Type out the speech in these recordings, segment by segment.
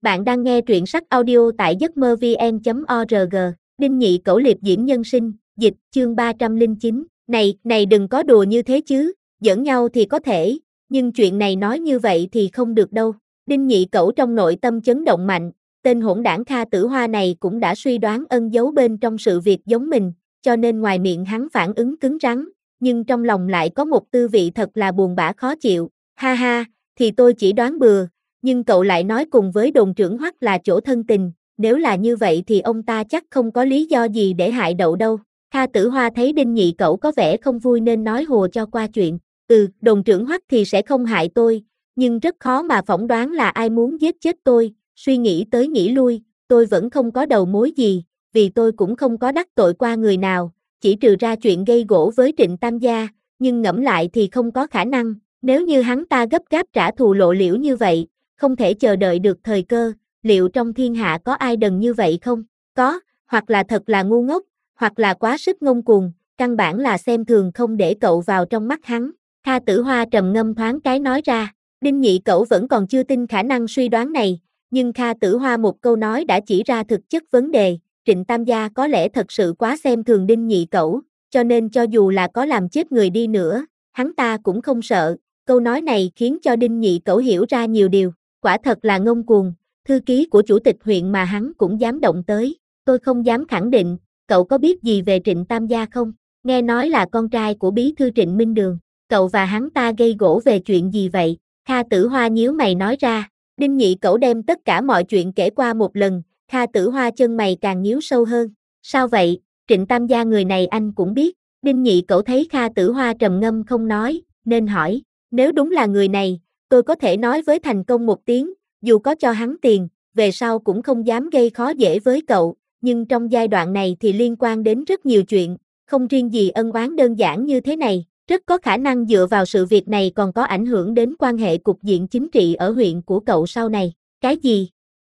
Bạn đang nghe truyện sách audio tại giấcmơ-vn.org. Đinh Nhị Cẩu liệp diễm nhân sinh, dịch, chương 309. Này đừng có đùa như thế chứ, giỡn nhau thì có thể, nhưng chuyện này nói như vậy thì không được đâu. Đinh Nhị Cẩu trong nội tâm chấn động mạnh, tên hỗn đảng Kha Tử Hoa này cũng đã suy đoán ân giấu bên trong sự việc giống mình, cho nên ngoài miệng hắn phản ứng cứng rắn, nhưng trong lòng lại có một tư vị thật là buồn bã khó chịu. Ha ha, thì tôi chỉ đoán bừa. Nhưng cậu lại nói cùng với đồn trưởng Hoắc là chỗ thân tình, nếu là như vậy thì ông ta chắc không có lý do gì để hại Đậu đâu. Kha Tử Hoa thấy Đinh Nhị Cẩu có vẻ không vui nên nói hùa cho qua chuyện. Đồn trưởng Hoắc thì sẽ không hại tôi, nhưng rất khó mà phỏng đoán là ai muốn giết chết tôi. Suy nghĩ tới nghĩ lui, tôi vẫn không có đầu mối gì, vì tôi cũng không có đắc tội qua người nào, chỉ trừ ra chuyện gây gổ với Trịnh Tam Gia, nhưng ngẫm lại thì không có khả năng. Nếu như hắn ta gấp gáp trả thù lộ liễu như vậy, không thể chờ đợi được thời cơ, liệu trong thiên hạ có ai đần như vậy không? Có, hoặc là thật là ngu ngốc, hoặc là quá sức ngông cuồng, căn bản là xem thường không để cậu vào trong mắt hắn. Kha Tử Hoa trầm ngâm thoáng cái nói ra. Đinh Nhị Cẩu vẫn còn chưa tin khả năng suy đoán này, nhưng Kha Tử Hoa một câu nói đã chỉ ra thực chất vấn đề. Trịnh Tam Gia có lẽ thật sự quá xem thường Đinh Nhị Cẩu, cho nên cho dù là có làm chết người đi nữa, hắn ta cũng không sợ. Câu nói này khiến cho Đinh Nhị Cẩu hiểu ra nhiều điều. Quả thật là ngông cuồng, thư ký của chủ tịch huyện mà hắn cũng dám động tới. Tôi không dám khẳng định, cậu có biết gì về Trịnh Tam Gia không? Nghe nói là con trai của bí thư Trịnh Minh Đường. Cậu và hắn ta gây gổ về chuyện gì vậy? Kha Tử Hoa nhíu mày nói ra. Đinh Nhị Cẩu đem tất cả mọi chuyện kể qua một lần. Kha Tử Hoa chân mày càng nhíu sâu hơn. Sao vậy? Trịnh Tam Gia người này anh cũng biết. Đinh Nhị Cẩu thấy Kha Tử Hoa trầm ngâm không nói, nên hỏi. Nếu đúng là người này, tôi có thể nói với Thành Công một tiếng, dù có cho hắn tiền, về sau cũng không dám gây khó dễ với cậu, nhưng trong giai đoạn này thì liên quan đến rất nhiều chuyện, không riêng gì ân oán đơn giản như thế này, rất có khả năng dựa vào sự việc này còn có ảnh hưởng đến quan hệ cục diện chính trị ở huyện của cậu sau này. Cái gì?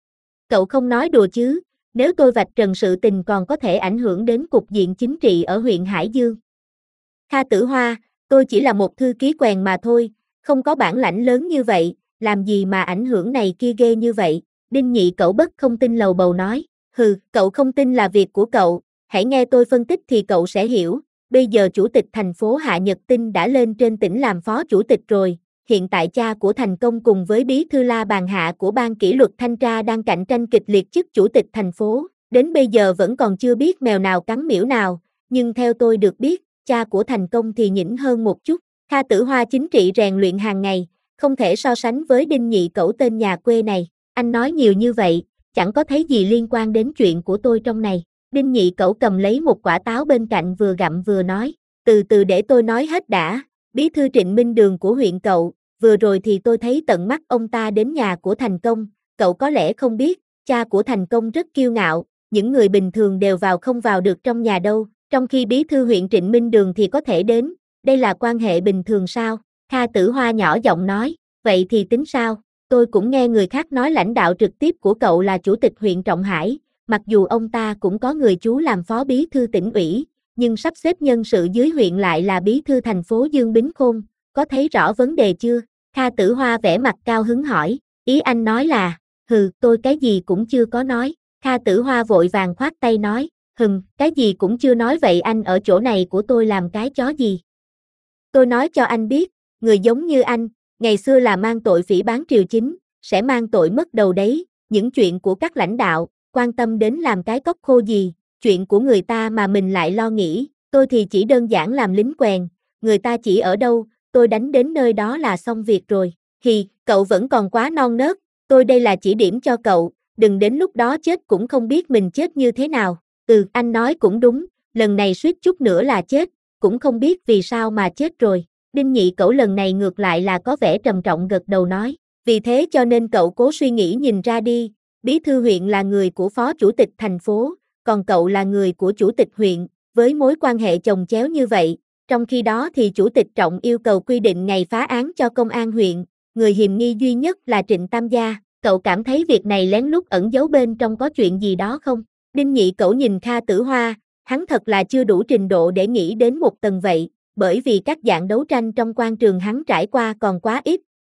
Cậu không nói đùa chứ, nếu tôi vạch trần sự tình còn có thể ảnh hưởng đến cục diện chính trị ở huyện Hải Dương. Kha Tử Hoa, tôi chỉ là một thư ký quèn mà thôi, không có bản lãnh lớn như vậy, làm gì mà ảnh hưởng này kia ghê như vậy. Đinh Nhị Cẩu bất không tin lầu bầu nói. Cậu không tin là việc của cậu, hãy nghe tôi phân tích thì cậu sẽ hiểu. Bây giờ chủ tịch thành phố Hạ Nhật Tinh đã lên trên tỉnh làm phó chủ tịch rồi, hiện tại cha của Thành Công cùng với bí thư La Bàn Hạ của ban kỷ luật thanh tra đang cạnh tranh kịch liệt chức chủ tịch thành phố, đến bây giờ vẫn còn chưa biết mèo nào cắn miễu nào, nhưng theo tôi được biết, cha của Thành Công thì nhỉnh hơn một chút. Kha Tử Hoa chính trị rèn luyện hàng ngày, không thể so sánh với Đinh Nhị Cẩu tên nhà quê này. Anh nói nhiều như vậy, chẳng có thấy gì liên quan đến chuyện của tôi trong này. Đinh Nhị Cẩu cầm lấy một quả táo bên cạnh vừa gặm vừa nói. Từ từ để tôi nói hết đã. Bí thư Trịnh Minh Đường của huyện cậu, vừa rồi thì tôi thấy tận mắt ông ta đến nhà của Thành Công. Cậu có lẽ không biết, cha của Thành Công rất kiêu ngạo, những người bình thường đều vào không vào được trong nhà đâu, trong khi bí thư huyện Trịnh Minh Đường thì có thể đến. Đây là quan hệ bình thường sao? Kha Tử Hoa nhỏ giọng nói, vậy thì tính sao? Tôi cũng nghe người khác nói lãnh đạo trực tiếp của cậu là chủ tịch huyện Trọng Hải, mặc dù ông ta cũng có người chú làm phó bí thư tỉnh ủy, nhưng sắp xếp nhân sự dưới huyện lại là bí thư thành phố Dương Bính Khôn, có thấy rõ vấn đề chưa? Kha Tử Hoa vẻ mặt cao hứng hỏi, ý anh nói là, tôi cái gì cũng chưa có nói. Kha Tử Hoa vội vàng khoát tay nói, cái gì cũng chưa nói vậy anh ở chỗ này của tôi làm cái chó gì? Tôi nói cho anh biết, người giống như anh, ngày xưa là mang tội phỉ báng triều chính, sẽ mang tội mất đầu đấy, những chuyện của các lãnh đạo, quan tâm đến làm cái cốc khô gì, chuyện của người ta mà mình lại lo nghĩ, tôi thì chỉ đơn giản làm lính quèn, người ta chỉ ở đâu, tôi đánh đến nơi đó là xong việc rồi. Cậu vẫn còn quá non nớt, tôi đây là chỉ điểm cho cậu, đừng đến lúc đó chết cũng không biết mình chết như thế nào. Anh nói cũng đúng, lần này suýt chút nữa là chết, cũng không biết vì sao mà chết rồi. Đinh Nhị Cẩu lần này ngược lại là có vẻ trầm trọng gật đầu nói, vì thế cho nên cậu cố suy nghĩ nhìn ra đi, bí thư huyện là người của phó chủ tịch thành phố, còn cậu là người của chủ tịch huyện, với mối quan hệ chồng chéo như vậy, trong khi đó thì chủ tịch Trọng yêu cầu quy định ngày phá án cho công an huyện, người hiềm nghi duy nhất là Trịnh Tam Gia, cậu cảm thấy việc này lén lút ẩn giấu bên trong có chuyện gì đó không? Đinh Nhị Cẩu nhìn Kha Tử Hoa, hắn thật là chưa đủ trình độ để nghĩ đến một tầng vậy, bởi vì các dạng đấu tranh trong quan trường hắn trải qua còn quá ít,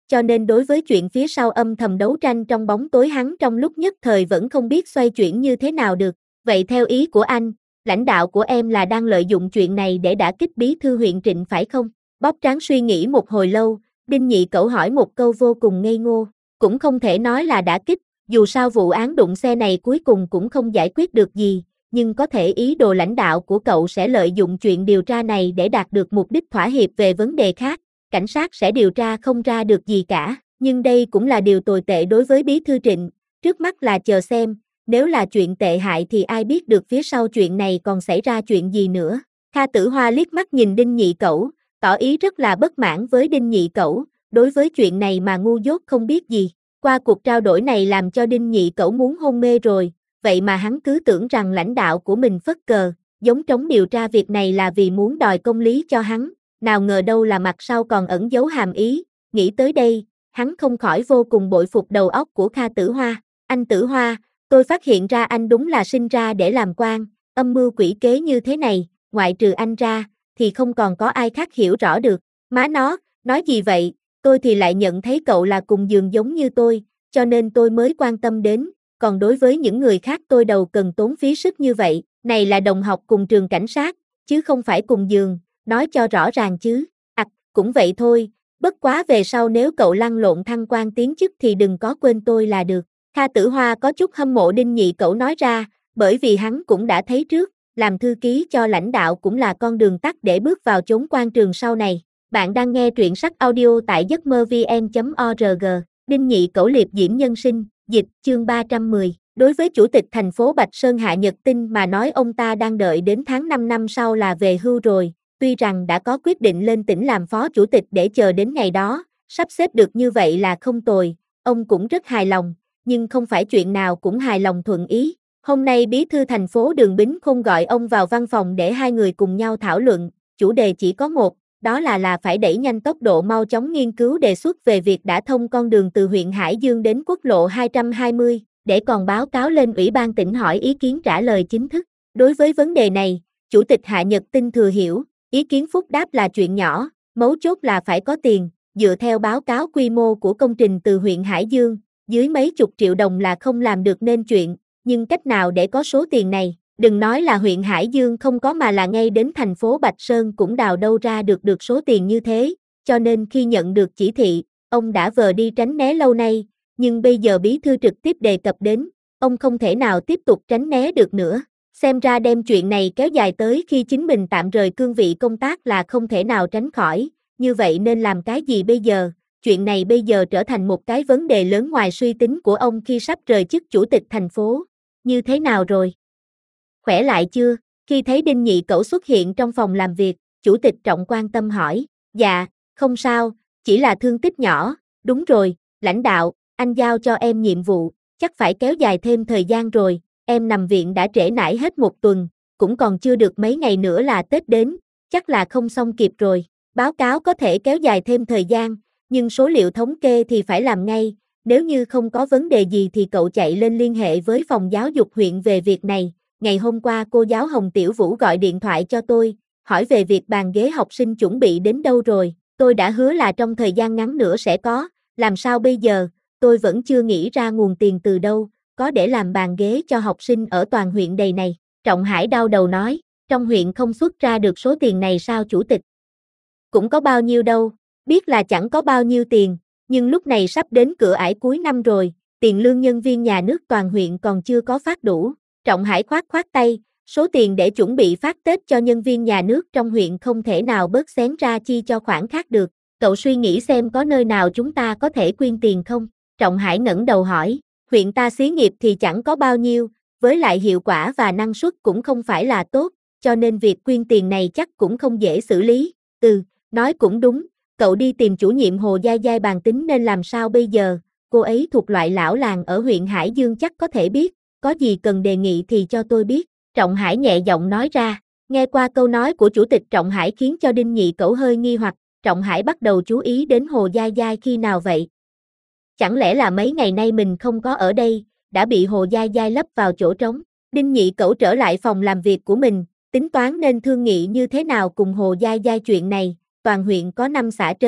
cho nên đối với chuyện phía sau âm thầm đấu tranh trong bóng tối hắn trong lúc nhất thời vẫn không biết xoay chuyển như thế nào được. Vậy theo ý của anh, lãnh đạo của em là đang lợi dụng chuyện này để đả kích bí thư huyện Trịnh phải không? Bóp trán suy nghĩ một hồi lâu, Đinh Nhị Cẩu hỏi một câu vô cùng ngây ngô. Cũng không thể nói là đả kích, dù sao vụ án đụng xe này cuối cùng cũng không giải quyết được gì, nhưng có thể ý đồ lãnh đạo của cậu sẽ lợi dụng chuyện điều tra này để đạt được mục đích thỏa hiệp về vấn đề khác. Cảnh sát sẽ điều tra không ra được gì cả, nhưng đây cũng là điều tồi tệ đối với bí thư Trịnh, trước mắt là chờ xem, nếu là chuyện tệ hại thì ai biết được phía sau chuyện này còn xảy ra chuyện gì nữa. Kha Tử Hoa liếc mắt nhìn Đinh Nhị Cẩu, tỏ ý rất là bất mãn với Đinh Nhị Cẩu, đối với chuyện này mà ngu dốt không biết gì. Qua cuộc trao đổi này làm cho Đinh Nhị Cẩu muốn hôn mê rồi, vậy mà hắn cứ tưởng rằng lãnh đạo của mình phất cờ, giống trống điều tra việc này là vì muốn đòi công lý cho hắn, nào ngờ đâu là mặt sau còn ẩn giấu hàm ý. Nghĩ tới đây, hắn không khỏi vô cùng bội phục đầu óc của Kha Tử Hoa. Anh Tử Hoa, tôi phát hiện ra anh đúng là sinh ra để làm quan, âm mưu quỷ kế như thế này, ngoại trừ anh ra, thì không còn có ai khác hiểu rõ được. Má nó, nói gì vậy, tôi thì lại nhận thấy cậu là cùng giường giống như tôi, cho nên tôi mới quan tâm đến, còn đối với những người khác tôi đâu cần tốn phí sức như vậy, này là đồng học cùng trường cảnh sát, chứ không phải cùng giường, nói cho rõ ràng chứ. Cũng vậy thôi, bất quá về sau nếu cậu lăn lộn thăng quan tiến chức thì đừng có quên tôi là được. Kha Tử Hoa có chút hâm mộ Đinh Nhị Cẩu nói ra, bởi vì hắn cũng đã thấy trước, làm thư ký cho lãnh đạo cũng là con đường tắt để bước vào chốn quan trường sau này. Bạn đang nghe truyện sách audio tại giấc mơ vn.org, Đinh Nhị Cẩu liệp diễm nhân sinh, dịch, chương 310. Đối với Chủ tịch thành phố Bạch Sơn Hạ Nhật Tinh mà nói ông ta đang đợi đến tháng 5 năm sau là về hưu rồi, tuy rằng đã có quyết định lên tỉnh làm phó chủ tịch để chờ đến ngày đó, sắp xếp được như vậy là không tồi, ông cũng rất hài lòng, nhưng không phải chuyện nào cũng hài lòng thuận ý. Hôm nay bí thư thành phố Đường Bính Khôn gọi ông vào văn phòng để hai người cùng nhau thảo luận, chủ đề chỉ có một, đó là phải đẩy nhanh tốc độ mau chóng nghiên cứu đề xuất về việc đã thông con đường từ huyện Hải Dương đến quốc lộ 220, để còn báo cáo lên Ủy ban tỉnh hỏi ý kiến trả lời chính thức. Đối với vấn đề này, Chủ tịch Hạ Nhật Tinh thừa hiểu, ý kiến phúc đáp là chuyện nhỏ, mấu chốt là phải có tiền, dựa theo báo cáo quy mô của công trình từ huyện Hải Dương, dưới mấy chục triệu đồng là không làm được nên chuyện, nhưng cách nào để có số tiền này, đừng nói là huyện Hải Dương không có mà là ngay đến thành phố Bạch Sơn cũng đào đâu ra được số tiền như thế, cho nên khi nhận được chỉ thị, ông đã vờ đi tránh né lâu nay, nhưng bây giờ bí thư trực tiếp đề cập đến, ông không thể nào tiếp tục tránh né được nữa. Xem ra đem chuyện này kéo dài tới khi chính mình tạm rời cương vị công tác là không thể nào tránh khỏi, như vậy nên làm cái gì bây giờ? Chuyện này bây giờ trở thành một cái vấn đề lớn ngoài suy tính của ông khi sắp rời chức chủ tịch thành phố. Như thế nào rồi? Khỏe lại chưa? Khi thấy Đinh Nhị Cẩu xuất hiện trong phòng làm việc, chủ tịch Trọng quan tâm hỏi. Dạ, không sao, chỉ là thương tích nhỏ. Đúng rồi, lãnh đạo, anh giao cho em nhiệm vụ, chắc phải kéo dài thêm thời gian rồi. Em nằm viện đã trễ nải hết một tuần, cũng còn chưa được mấy ngày nữa là Tết đến, chắc là không xong kịp rồi. Báo cáo có thể kéo dài thêm thời gian, nhưng số liệu thống kê thì phải làm ngay, nếu như không có vấn đề gì thì cậu chạy lên liên hệ với phòng giáo dục huyện về việc này. Ngày hôm qua cô giáo Hồng Tiểu Vũ gọi điện thoại cho tôi, hỏi về việc bàn ghế học sinh chuẩn bị đến đâu rồi, tôi đã hứa là trong thời gian ngắn nữa sẽ có, làm sao bây giờ, tôi vẫn chưa nghĩ ra nguồn tiền từ đâu, có để làm bàn ghế cho học sinh ở toàn huyện đầy này. Trọng Hải đau đầu nói, trong huyện không xuất ra được số tiền này sao chủ tịch? Cũng có bao nhiêu đâu, biết là chẳng có bao nhiêu tiền, nhưng lúc này sắp đến cửa ải cuối năm rồi, tiền lương nhân viên nhà nước toàn huyện còn chưa có phát đủ. Trọng Hải khoát tay, số tiền để chuẩn bị phát Tết cho nhân viên nhà nước trong huyện không thể nào bớt xén ra chi cho khoản khác được. Cậu suy nghĩ xem có nơi nào chúng ta có thể quyên tiền không? Trọng Hải ngẩng đầu hỏi, huyện ta xí nghiệp thì chẳng có bao nhiêu, với lại hiệu quả và năng suất cũng không phải là tốt, cho nên việc quyên tiền này chắc cũng không dễ xử lý. Nói cũng đúng, cậu đi tìm chủ nhiệm Hồ Giai Giai bàn tính nên làm sao bây giờ, cô ấy thuộc loại lão làng ở huyện Hải Dương chắc có thể biết, có gì cần đề nghị thì cho tôi biết. Trọng Hải nhẹ giọng nói ra, nghe qua câu nói của chủ tịch Trọng Hải khiến cho Đinh Nhị Cẩu hơi nghi hoặc, Trọng Hải bắt đầu chú ý đến Hồ Giai Giai khi nào vậy? Chẳng lẽ là mấy ngày nay mình không có ở đây, đã bị Hồ Giai Giai lấp vào chỗ trống? Đinh Nhị Cẩu trở lại phòng làm việc của mình, tính toán nên thương nghị như thế nào cùng Hồ Giai Giai chuyện này, toàn huyện có 5 xã trấn,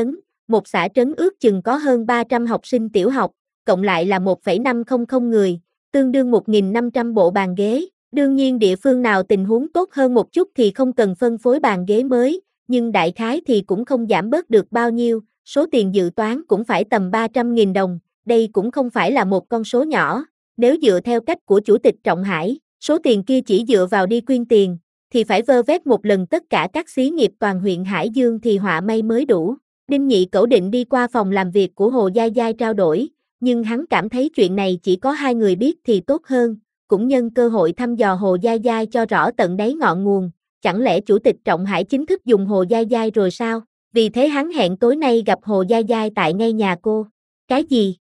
một xã trấn ước chừng có hơn 300 học sinh tiểu học, cộng lại là 1,500 người, tương đương 1.500 bộ bàn ghế. Đương nhiên địa phương nào tình huống tốt hơn một chút thì không cần phân phối bàn ghế mới, nhưng đại khái thì cũng không giảm bớt được bao nhiêu, số tiền dự toán cũng phải tầm 300.000 đồng, đây cũng không phải là một con số nhỏ. Nếu dựa theo cách của Chủ tịch Trọng Hải, số tiền kia chỉ dựa vào đi quyên tiền, thì phải vơ vét một lần tất cả các xí nghiệp toàn huyện Hải Dương thì họa may mới đủ. Đinh Nhị Cẩu định đi qua phòng làm việc của Hồ Giai Giai trao đổi, nhưng hắn cảm thấy chuyện này chỉ có hai người biết thì tốt hơn, cũng nhân cơ hội thăm dò Hồ Giai Giai cho rõ tận đáy ngọn nguồn. Chẳng lẽ Chủ tịch Trọng Hải chính thức dùng Hồ Giai Giai rồi sao? Vì thế hắn hẹn tối nay gặp Hồ Giai Giai tại ngay nhà cô. Cái gì?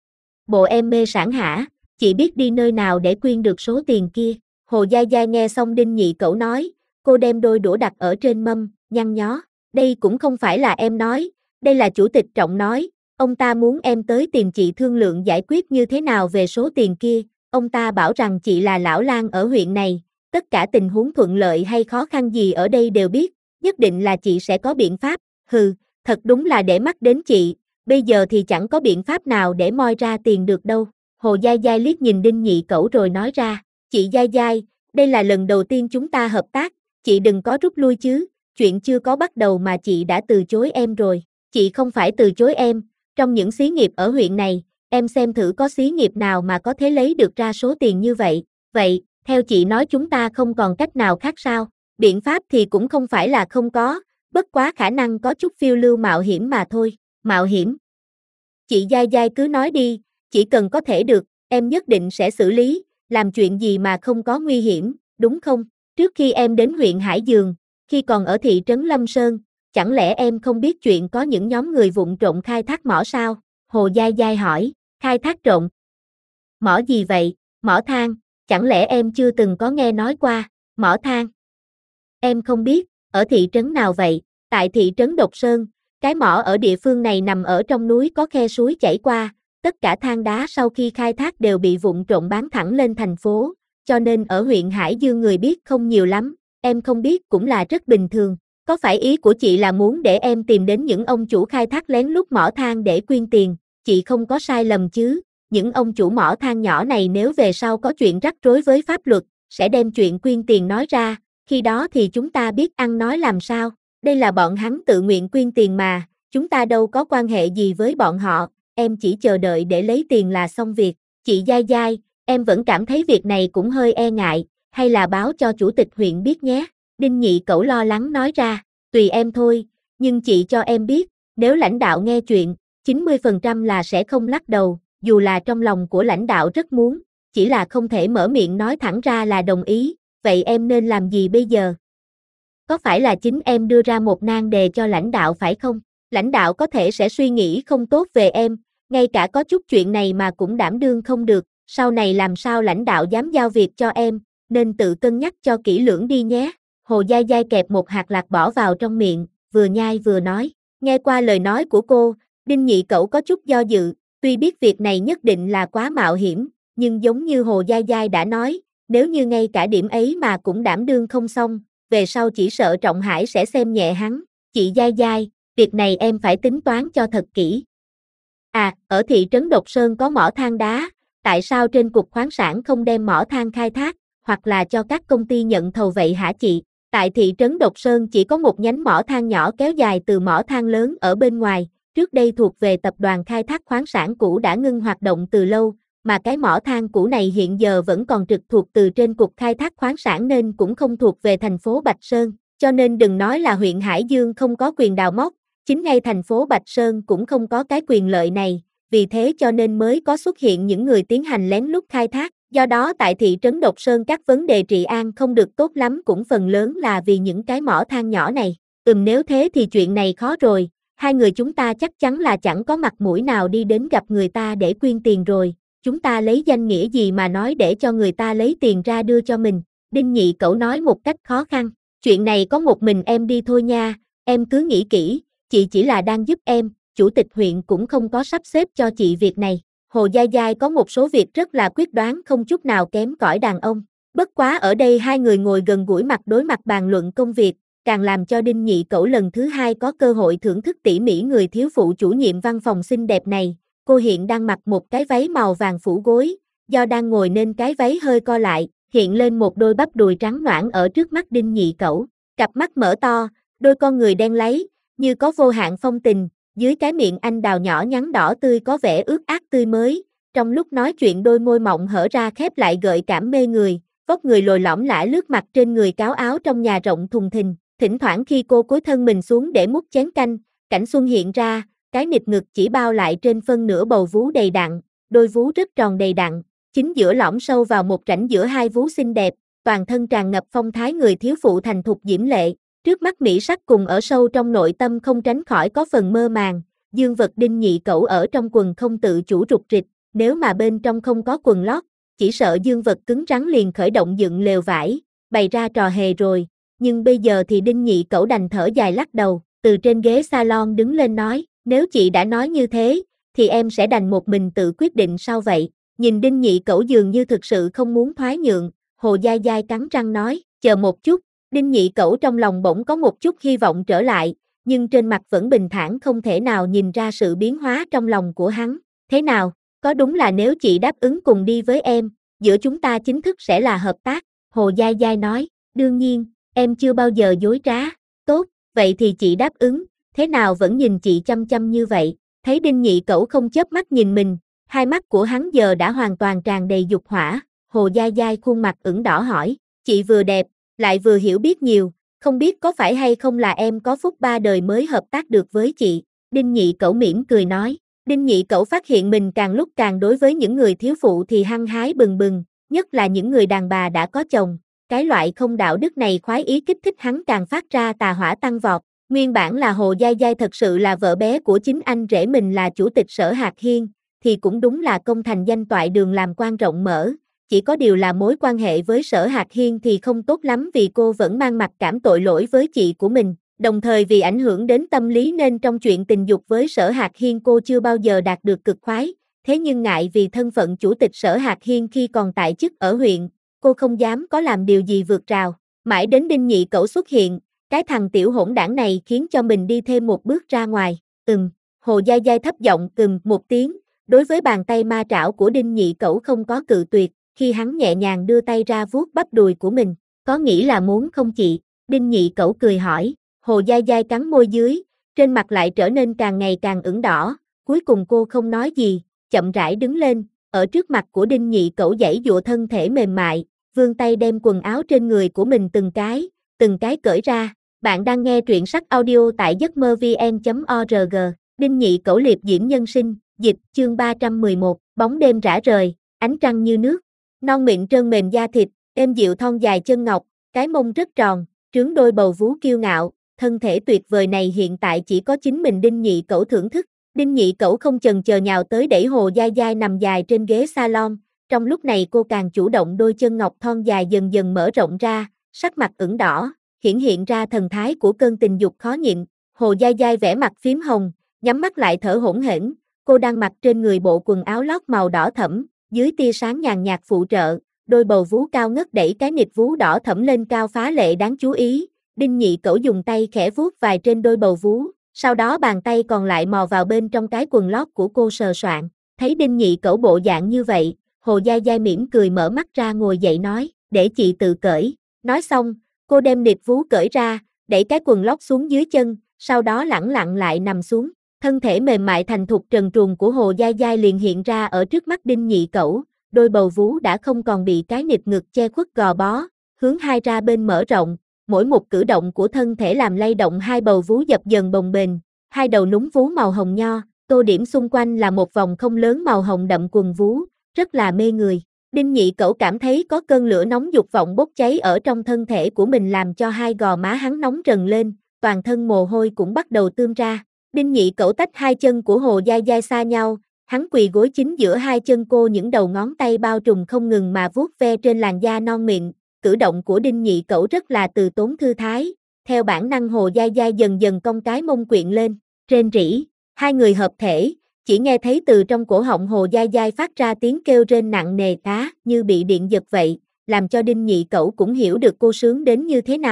Bộ em mê sản hả? Chị biết đi nơi nào để quyên được số tiền kia? Hồ Giai Giai nghe xong Đinh Nhị Cẩu nói, cô đem đôi đũa đặt ở trên mâm, nhăn nhó. Đây cũng không phải là em nói, đây là Chủ tịch Trọng nói, ông ta muốn em tới tìm chị thương lượng giải quyết như thế nào về số tiền kia. Ông ta bảo rằng chị là lão lang ở huyện này, tất cả tình huống thuận lợi hay khó khăn gì ở đây đều biết, nhất định là chị sẽ có biện pháp. Hừ, thật đúng là để mắt đến chị, bây giờ thì chẳng có biện pháp nào để moi ra tiền được đâu. Hồ Giai Giai liếc nhìn Đinh Nhị Cẩu rồi nói ra, chị Giai Giai, đây là lần đầu tiên chúng ta hợp tác, chị đừng có rút lui chứ, chuyện chưa có bắt đầu mà chị đã từ chối em rồi. Chị không phải từ chối em, trong những xí nghiệp ở huyện này, em xem thử có xí nghiệp nào mà có thể lấy được ra số tiền như vậy. Vậy, theo chị nói chúng ta không còn cách nào khác sao? Biện pháp thì cũng không phải là không có, bất quá khả năng có chút phiêu lưu mạo hiểm mà thôi. Mạo hiểm? Chị Giai Giai cứ nói đi, chỉ cần có thể được, em nhất định sẽ xử lý, làm chuyện gì mà không có nguy hiểm, đúng không? Trước khi em đến huyện Hải Dương, khi còn ở thị trấn Lâm Sơn, chẳng lẽ em không biết chuyện có những nhóm người vụng trộm khai thác mỏ sao? Hồ Giai Giai hỏi, khai thác trộm? Mỏ gì vậy? Mỏ than, chẳng lẽ em chưa từng có nghe nói qua, mỏ than? Em không biết, ở thị trấn nào vậy? Tại thị trấn Độc Sơn, cái mỏ ở địa phương này nằm ở trong núi có khe suối chảy qua, tất cả than đá sau khi khai thác đều bị vụng trộm bán thẳng lên thành phố, cho nên ở huyện Hải Dương người biết không nhiều lắm, em không biết cũng là rất bình thường. Có phải ý của chị là muốn để em tìm đến những ông chủ khai thác lén lút mỏ than để quyên tiền? Chị không có sai lầm chứ? Những ông chủ mỏ than nhỏ này nếu về sau có chuyện rắc rối với pháp luật, sẽ đem chuyện quyên tiền nói ra, khi đó thì chúng ta biết ăn nói làm sao? Đây là bọn hắn tự nguyện quyên tiền mà, chúng ta đâu có quan hệ gì với bọn họ, em chỉ chờ đợi để lấy tiền là xong việc. Chị Giai Giai, em vẫn cảm thấy việc này cũng hơi e ngại, hay là báo cho chủ tịch huyện biết nhé? Đinh Nhị Cẩu lo lắng nói ra, tùy em thôi, nhưng chị cho em biết, nếu lãnh đạo nghe chuyện, 90% là sẽ không lắc đầu, dù là trong lòng của lãnh đạo rất muốn, chỉ là không thể mở miệng nói thẳng ra là đồng ý, vậy em nên làm gì bây giờ? Có phải là chính em đưa ra một nan đề cho lãnh đạo phải không? Lãnh đạo có thể sẽ suy nghĩ không tốt về em, ngay cả có chút chuyện này mà cũng đảm đương không được, sau này làm sao lãnh đạo dám giao việc cho em, nên tự cân nhắc cho kỹ lưỡng đi nhé. Hồ Giai Giai kẹp một hạt lạc bỏ vào trong miệng, vừa nhai vừa nói. Nghe qua lời nói của cô, Đinh Nhị Cẩu có chút do dự, tuy biết việc này nhất định là quá mạo hiểm, nhưng giống như Hồ Giai Giai đã nói, nếu như ngay cả điểm ấy mà cũng đảm đương không xong, về sau chỉ sợ Trọng Hải sẽ xem nhẹ hắn. Chị Giai Giai, việc này em phải tính toán cho thật kỹ. À, ở thị trấn Độc Sơn có mỏ than đá, tại sao trên cục khoáng sản không đem mỏ than khai thác, hoặc là cho các công ty nhận thầu vậy hả chị? Tại thị trấn Độc Sơn chỉ có một nhánh mỏ than nhỏ kéo dài từ mỏ than lớn ở bên ngoài, trước đây thuộc về tập đoàn khai thác khoáng sản cũ đã ngưng hoạt động từ lâu, mà cái mỏ than cũ này hiện giờ vẫn còn trực thuộc từ trên cục khai thác khoáng sản nên cũng không thuộc về thành phố Bạch Sơn, cho nên đừng nói là huyện Hải Dương không có quyền đào móc, chính ngay thành phố Bạch Sơn cũng không có cái quyền lợi này, vì thế cho nên mới có xuất hiện những người tiến hành lén lút khai thác. Do đó tại thị trấn Độc Sơn các vấn đề trị an không được tốt lắm cũng phần lớn là vì những cái mỏ than nhỏ này. Nếu thế thì chuyện này khó rồi, hai người chúng ta chắc chắn là chẳng có mặt mũi nào đi đến gặp người ta để quyên tiền rồi, chúng ta lấy danh nghĩa gì mà nói để cho người ta lấy tiền ra đưa cho mình. Đinh Nhị Cẩu nói một cách khó khăn, chuyện này có một mình em đi thôi nha, em cứ nghĩ kỹ, chị chỉ là đang giúp em, chủ tịch huyện cũng không có sắp xếp cho chị việc này. Hồ Giai Giai có một số việc rất là quyết đoán không chút nào kém cỏi đàn ông. Bất quá ở đây hai người ngồi gần gũi mặt đối mặt bàn luận công việc, càng làm cho Đinh Nhị Cẩu lần thứ hai có cơ hội thưởng thức tỉ mỉ người thiếu phụ chủ nhiệm văn phòng xinh đẹp này. Cô hiện đang mặc một cái váy màu vàng phủ gối, do đang ngồi nên cái váy hơi co lại, hiện lên một đôi bắp đùi trắng ноãn ở trước mắt Đinh Nhị Cẩu. Cặp mắt mở to, đôi con người đen láy, như có vô hạn phong tình, dưới cái miệng anh đào nhỏ nhắn đỏ tươi có vẻ ướt át tươi mới. Trong lúc nói chuyện đôi môi mọng hở ra khép lại gợi cảm mê người, vóc người lồi lõm lả lướt mặt trên người cáo áo trong nhà rộng thùng thình. Thỉnh thoảng khi cô cúi thân mình xuống để múc chén canh, cảnh xuân hiện ra, cái nịt ngực chỉ bao lại trên phân nửa bầu vú đầy đặn, đôi vú rất tròn đầy đặn, chính giữa lõm sâu vào một rãnh giữa hai vú xinh đẹp, toàn thân tràn ngập phong thái người thiếu phụ thành thục diễm lệ. Trước mắt mỹ sắc cùng ở sâu trong nội tâm không tránh khỏi có phần mơ màng, dương vật Đinh Nhị Cẩu ở trong quần không tự chủ rục rịch, nếu mà bên trong không có quần lót, chỉ sợ dương vật cứng rắn liền khởi động dựng lều vải, bày ra trò hề rồi. Nhưng bây giờ thì Đinh Nhị Cẩu đành thở dài lắc đầu, từ trên ghế salon đứng lên nói, nếu chị đã nói như thế, thì em sẽ đành một mình tự quyết định sao vậy. Nhìn Đinh Nhị Cẩu dường như thực sự không muốn thoái nhượng, Hồ Dai Dai cắn răng nói, chờ một chút. Đinh Nhị Cẩu trong lòng bỗng có một chút hy vọng trở lại, nhưng trên mặt vẫn bình thản không thể nào nhìn ra sự biến hóa trong lòng của hắn. Thế nào, có đúng là nếu chị đáp ứng cùng đi với em, giữa chúng ta chính thức sẽ là hợp tác? Hồ Dai Dai nói, đương nhiên, em chưa bao giờ dối trá. Tốt, vậy thì chị đáp ứng, thế nào vẫn nhìn chị chăm chăm như vậy? Thấy Đinh Nhị Cẩu không chớp mắt nhìn mình, hai mắt của hắn giờ đã hoàn toàn tràn đầy dục hỏa. Hồ Dai Dai khuôn mặt ửng đỏ hỏi, chị vừa đẹp, lại vừa hiểu biết nhiều, không biết có phải hay không là em có phúc ba đời mới hợp tác được với chị? Đinh Nhị Cẩu mỉm cười nói. Đinh Nhị Cẩu phát hiện mình càng lúc càng đối với những người thiếu phụ thì hăng hái bừng bừng, nhất là những người đàn bà đã có chồng. Cái loại không đạo đức này khoái ý kích thích hắn càng phát ra tà hỏa tăng vọt. Nguyên bản là Hồ Dai Dai thật sự là vợ bé của chính anh rể mình là chủ tịch Sở Hạc Hiên, thì cũng đúng là công thành danh toại đường làm quan rộng mở. Chỉ có điều là mối quan hệ với Sở Hạc Hiên thì không tốt lắm vì cô vẫn mang mặc cảm tội lỗi với chị của mình. Đồng thời vì ảnh hưởng đến tâm lý nên trong chuyện tình dục với Sở Hạc Hiên cô chưa bao giờ đạt được cực khoái. Thế nhưng ngại vì thân phận chủ tịch Sở Hạc Hiên khi còn tại chức ở huyện, cô không dám có làm điều gì vượt rào. Mãi đến Đinh Nhị Cẩu xuất hiện, cái thằng tiểu hỗn đảng này khiến cho mình đi thêm một bước ra ngoài. Hồ Dai Dai thấp giọng một tiếng, đối với bàn tay ma trảo của Đinh Nhị Cẩu không có cự tuyệt, khi hắn nhẹ nhàng đưa tay ra vuốt bắp đùi của mình. Có nghĩ là muốn không chị? Đinh Nhị Cẩu cười hỏi. Hồ Dai Dai cắn môi dưới, trên mặt lại trở nên càng ngày càng ửng đỏ, cuối cùng cô không nói gì, chậm rãi đứng lên, ở trước mặt của Đinh Nhị Cẩu giãy giụa thân thể mềm mại, vươn tay đem quần áo trên người của mình từng cái cởi ra. Bạn đang nghe truyện sách audio tại giấcmơ-vn.org. Đinh Nhị Cẩu liệp diễm nhân sinh, dịch, chương 311, bóng đêm rã rời, ánh trăng như nước, non mịn trơn mềm da thịt, êm dịu thon dài chân ngọc, cái mông rất tròn, trướng đôi bầu vú kiêu ngạo, thân thể tuyệt vời này hiện tại chỉ có chính mình Đinh Nhị Cẩu thưởng thức. Đinh Nhị Cẩu không chần chờ nhào tới đẩy Hồ Dai Dai nằm dài trên ghế salon, trong lúc này cô càng chủ động đôi chân ngọc thon dài dần dần mở rộng ra, sắc mặt ửng đỏ, hiện ra thần thái của cơn tình dục khó nhịn. Hồ Dai Dai vẻ mặt phím hồng, nhắm mắt lại thở hổn hển, cô đang mặc trên người bộ quần áo lót màu đỏ thẫm, dưới tia sáng nhàn nhạt phụ trợ, đôi bầu vú cao ngất đẩy cái nịt vú đỏ thẫm lên cao phá lệ đáng chú ý. Đinh Nhị Cẩu dùng tay khẽ vuốt vài trên đôi bầu vú, sau đó bàn tay còn lại mò vào bên trong cái quần lót của cô sờ soạn. Thấy Đinh Nhị Cẩu bộ dạng như vậy, Hồ Dai Dai mỉm cười mở mắt ra ngồi dậy nói, để chị tự cởi. Nói xong, cô đem nịt vú cởi ra, đẩy cái quần lót xuống dưới chân, sau đó lẳng lặng lại nằm xuống. Thân thể mềm mại thành thục trần truồng của Hồ Dai Dai liền hiện ra ở trước mắt Đinh Nhị Cẩu, đôi bầu vú đã không còn bị cái nịt ngực che khuất gò bó, hướng hai ra bên mở rộng, mỗi một cử động của thân thể làm lay động hai bầu vú dập dần bồng bềnh, hai đầu núm vú màu hồng nho, tô điểm xung quanh là một vòng không lớn màu hồng đậm quần vú, rất là mê người. Đinh Nhị Cẩu cảm thấy có cơn lửa nóng dục vọng bốc cháy ở trong thân thể của mình làm cho hai gò má hắn nóng rần lên, toàn thân mồ hôi cũng bắt đầu tươm ra. Đinh Nhị Cẩu tách hai chân của Hồ Dai Dai xa nhau, hắn quỳ gối chính giữa hai chân cô, những đầu ngón tay bao trùm không ngừng mà vuốt ve trên làn da non mịn. Cử động của Đinh Nhị Cẩu rất là từ tốn thư thái, theo bản năng Hồ Dai Dai dần dần cong cái mông quyện lên, rên rỉ, hai người hợp thể, chỉ nghe thấy từ trong cổ họng Hồ Dai Dai phát ra tiếng kêu rên nặng nề như bị điện giật vậy, làm cho Đinh Nhị Cẩu cũng hiểu được cô sướng đến như thế nào.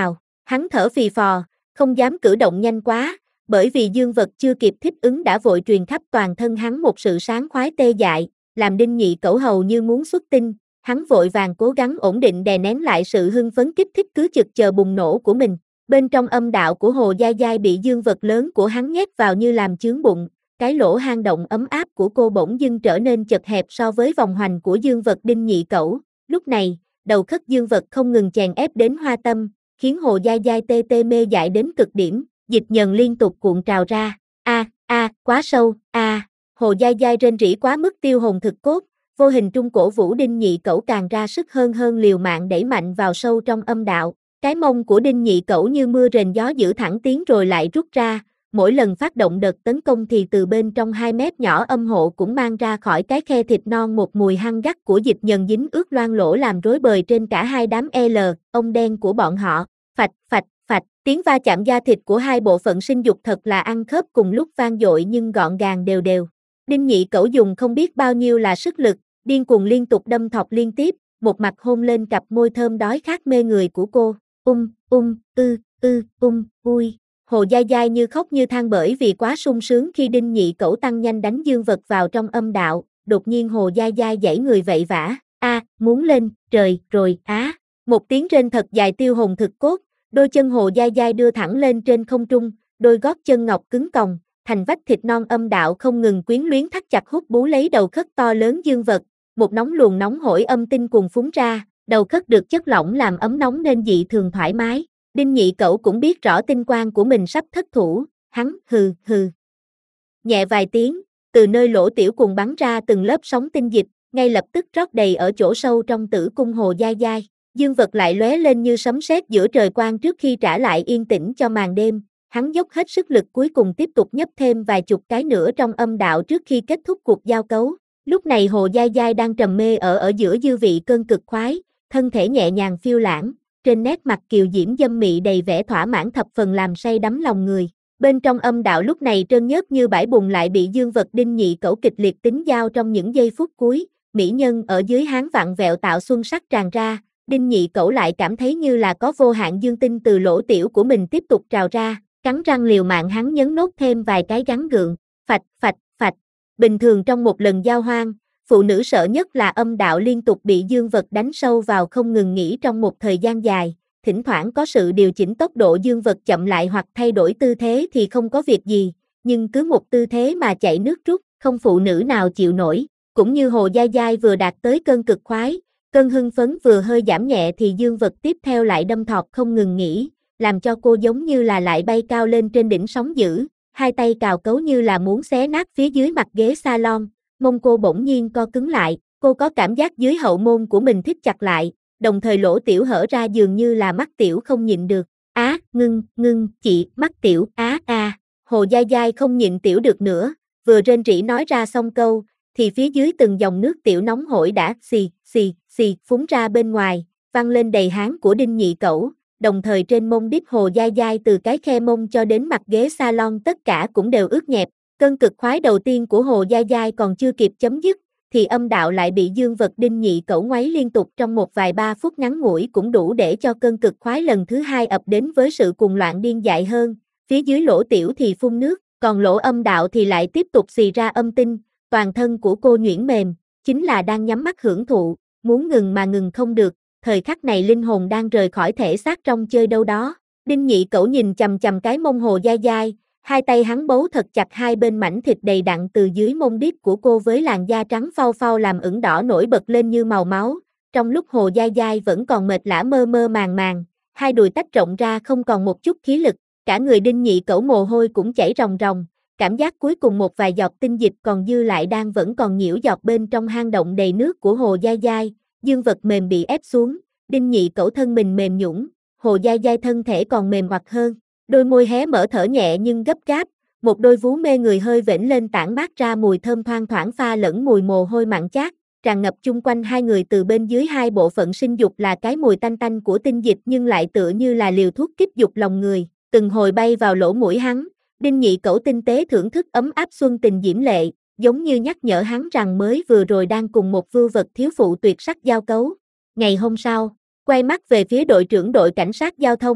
Hắn thở phì phò, không dám cử động nhanh quá, bởi vì dương vật chưa kịp thích ứng đã vội truyền khắp toàn thân hắn một sự sáng khoái tê dại, làm Đinh Nhị Cẩu hầu như muốn xuất tinh, hắn vội vàng cố gắng ổn định đè nén lại sự hưng phấn kích thích cứ chực chờ bùng nổ của mình. Bên trong âm đạo của Hồ Giai Giai bị dương vật lớn của hắn nhét vào như làm chướng bụng, cái lỗ hang động ấm áp của cô bỗng dưng trở nên chật hẹp so với vòng hoành của dương vật Đinh Nhị Cẩu. Lúc này, đầu khất dương vật không ngừng chèn ép đến hoa tâm, khiến Hồ Giai Giai tê tê mê dại đến cực điểm, dịch nhờn liên tục cuộn trào ra. Quá sâu, Hồ Giai Giai rên rỉ quá mức tiêu hồn thực cốt, vô hình trung cổ vũ Đinh Nhị Cẩu càng ra sức hơn liều mạng đẩy mạnh vào sâu trong âm đạo. Cái mông của Đinh Nhị Cẩu như mưa rền gió giữ thẳng tiến rồi lại rút ra, mỗi lần phát động đợt tấn công thì từ bên trong hai mép nhỏ âm hộ cũng mang ra khỏi cái khe thịt non một mùi hăng gắt của dịch nhờn dính ướt loang lỗ làm rối bời trên cả hai đám ông đen của bọn họ. Phạch, tiếng va chạm da thịt của hai bộ phận sinh dục thật là ăn khớp cùng lúc vang dội nhưng gọn gàng đều đều. Đinh Nhị Cẩu dùng không biết bao nhiêu là sức lực, điên cuồng liên tục đâm thọc liên tiếp, một mặt hôn lên cặp môi thơm đói khát mê người của cô. Ui. Hồ Giai Giai như khóc như than bởi vì quá sung sướng khi Đinh Nhị Cẩu tăng nhanh đánh dương vật vào trong âm đạo, đột nhiên Hồ Giai Giai giãy người vậy vã, muốn lên, trời, rồi, một tiếng rên thật dài tiêu hồn thực cốt, đôi chân Hồ Giai Giai đưa thẳng lên trên không trung, đôi gót chân ngọc cứng còng, thành vách thịt non âm đạo không ngừng quyến luyến thắt chặt hút bú lấy đầu khất to lớn dương vật, một nóng luồng nóng hổi âm tinh cuồn phúng ra, đầu khất được chất lỏng làm ấm nóng nên dị thường thoải mái. Đinh Nhị Cẩu cũng biết rõ tinh quang của mình sắp thất thủ, hắn hừ nhẹ vài tiếng, từ nơi lỗ tiểu cuồng bắn ra từng lớp sóng tinh dịch, ngay lập tức rót đầy ở chỗ sâu trong tử cung Hồ Giai Giai, dương vật lại lóe lên như sấm sét giữa trời quang trước khi trả lại yên tĩnh cho màn đêm, hắn dốc hết sức lực cuối cùng tiếp tục nhấp thêm vài chục cái nữa trong âm đạo trước khi kết thúc cuộc giao cấu. Lúc này Hồ Giai Giai đang trầm mê ở giữa dư vị cơn cực khoái, thân thể nhẹ nhàng phiêu lãng, trên nét mặt kiều diễm dâm mị đầy vẻ thỏa mãn thập phần làm say đắm lòng người. Bên trong âm đạo lúc này trơn nhớp như bãi bùn lại bị dương vật Đinh Nhị Cẩu kịch liệt tính giao trong những giây phút cuối, mỹ nhân ở dưới háng vặn vẹo tạo xuân sắc tràn ra, Đinh Nhị Cẩu lại cảm thấy như là có vô hạn dương tinh từ lỗ tiểu của mình tiếp tục trào ra, cắn răng liều mạng hắn nhấn nốt thêm vài cái gắn gượng, phạch. Bình thường trong một lần giao hoang, phụ nữ sợ nhất là âm đạo liên tục bị dương vật đánh sâu vào không ngừng nghỉ trong một thời gian dài, thỉnh thoảng có sự điều chỉnh tốc độ dương vật chậm lại hoặc thay đổi tư thế thì không có việc gì, nhưng cứ một tư thế mà chạy nước rút, không phụ nữ nào chịu nổi, cũng như Hồ Giai Giai vừa đạt tới cơn cực khoái, cơn hưng phấn vừa hơi giảm nhẹ thì dương vật tiếp theo lại đâm thọt không ngừng nghỉ, làm cho cô giống như là lại bay cao lên trên đỉnh sóng dữ, hai tay cào cấu như là muốn xé nát phía dưới mặt ghế salon. Mông cô bỗng nhiên co cứng lại, cô có cảm giác dưới hậu môn của mình thít chặt lại, đồng thời lỗ tiểu hở ra dường như là mắt tiểu không nhịn được. Ngưng, chị, mắt tiểu, Hồ Giai Giai không nhịn tiểu được nữa, vừa rên rỉ nói ra xong câu, thì phía dưới từng dòng nước tiểu nóng hổi đã xì phúng ra bên ngoài, văng lên đầy háng của Đinh Nhị Cẩu, đồng thời trên mông đít Hồ Giai Giai từ cái khe mông cho đến mặt ghế salon tất cả cũng đều ướt nhẹp. Cơn cực khoái đầu tiên của Hồ Giai Giai còn chưa kịp chấm dứt, thì âm đạo lại bị dương vật Đinh Nhị Cẩu ngoáy liên tục trong một vài 3 phút ngắn ngủi cũng đủ để cho cơn cực khoái lần thứ hai ập đến với sự cuồng loạn điên dại hơn, phía dưới lỗ tiểu thì phun nước, còn lỗ âm đạo thì lại tiếp tục xì ra âm tinh, toàn thân của cô nhuyễn mềm, chính là đang nhắm mắt hưởng thụ, muốn ngừng mà ngừng không được, thời khắc này linh hồn đang rời khỏi thể xác trong chơi đâu đó. Đinh Nhị Cẩu nhìn chằm chằm cái mông Hồ Giai Giai, hai tay hắn bấu thật chặt hai bên mảnh thịt đầy đặn từ dưới mông đít của cô với làn da trắng phau phau làm ửng đỏ nổi bật lên như màu máu, trong lúc Hồ Giai Giai vẫn còn mệt lả mơ màng, hai đùi tách rộng ra không còn một chút khí lực, cả người Đinh Nhị Cẩu mồ hôi cũng chảy ròng ròng, cảm giác cuối cùng một vài giọt tinh dịch còn dư lại vẫn còn nhiễu giọt bên trong hang động đầy nước của Hồ Giai Giai, dương vật mềm bị ép xuống, Đinh Nhị Cẩu thân mình mềm nhũn, Hồ Giai Giai thân thể còn mềm hoặc hơn. Đôi môi hé mở thở nhẹ nhưng gấp gáp, một đôi vú mê người hơi vểnh lên tản mát ra mùi thơm thoang thoảng pha lẫn mùi mồ hôi mặn chát, tràn ngập chung quanh hai người từ bên dưới hai bộ phận sinh dục là cái mùi tanh tanh của tinh dịch nhưng lại tựa như là liều thuốc kích dục lòng người, từng hồi bay vào lỗ mũi hắn, Đinh Nhị Cẩu tinh tế thưởng thức ấm áp xuân tình diễm lệ, giống như nhắc nhở hắn rằng mới vừa rồi đang cùng một vưu vật thiếu phụ tuyệt sắc giao cấu. Ngày hôm sau, quay mắt về phía đội trưởng đội cảnh sát giao thông,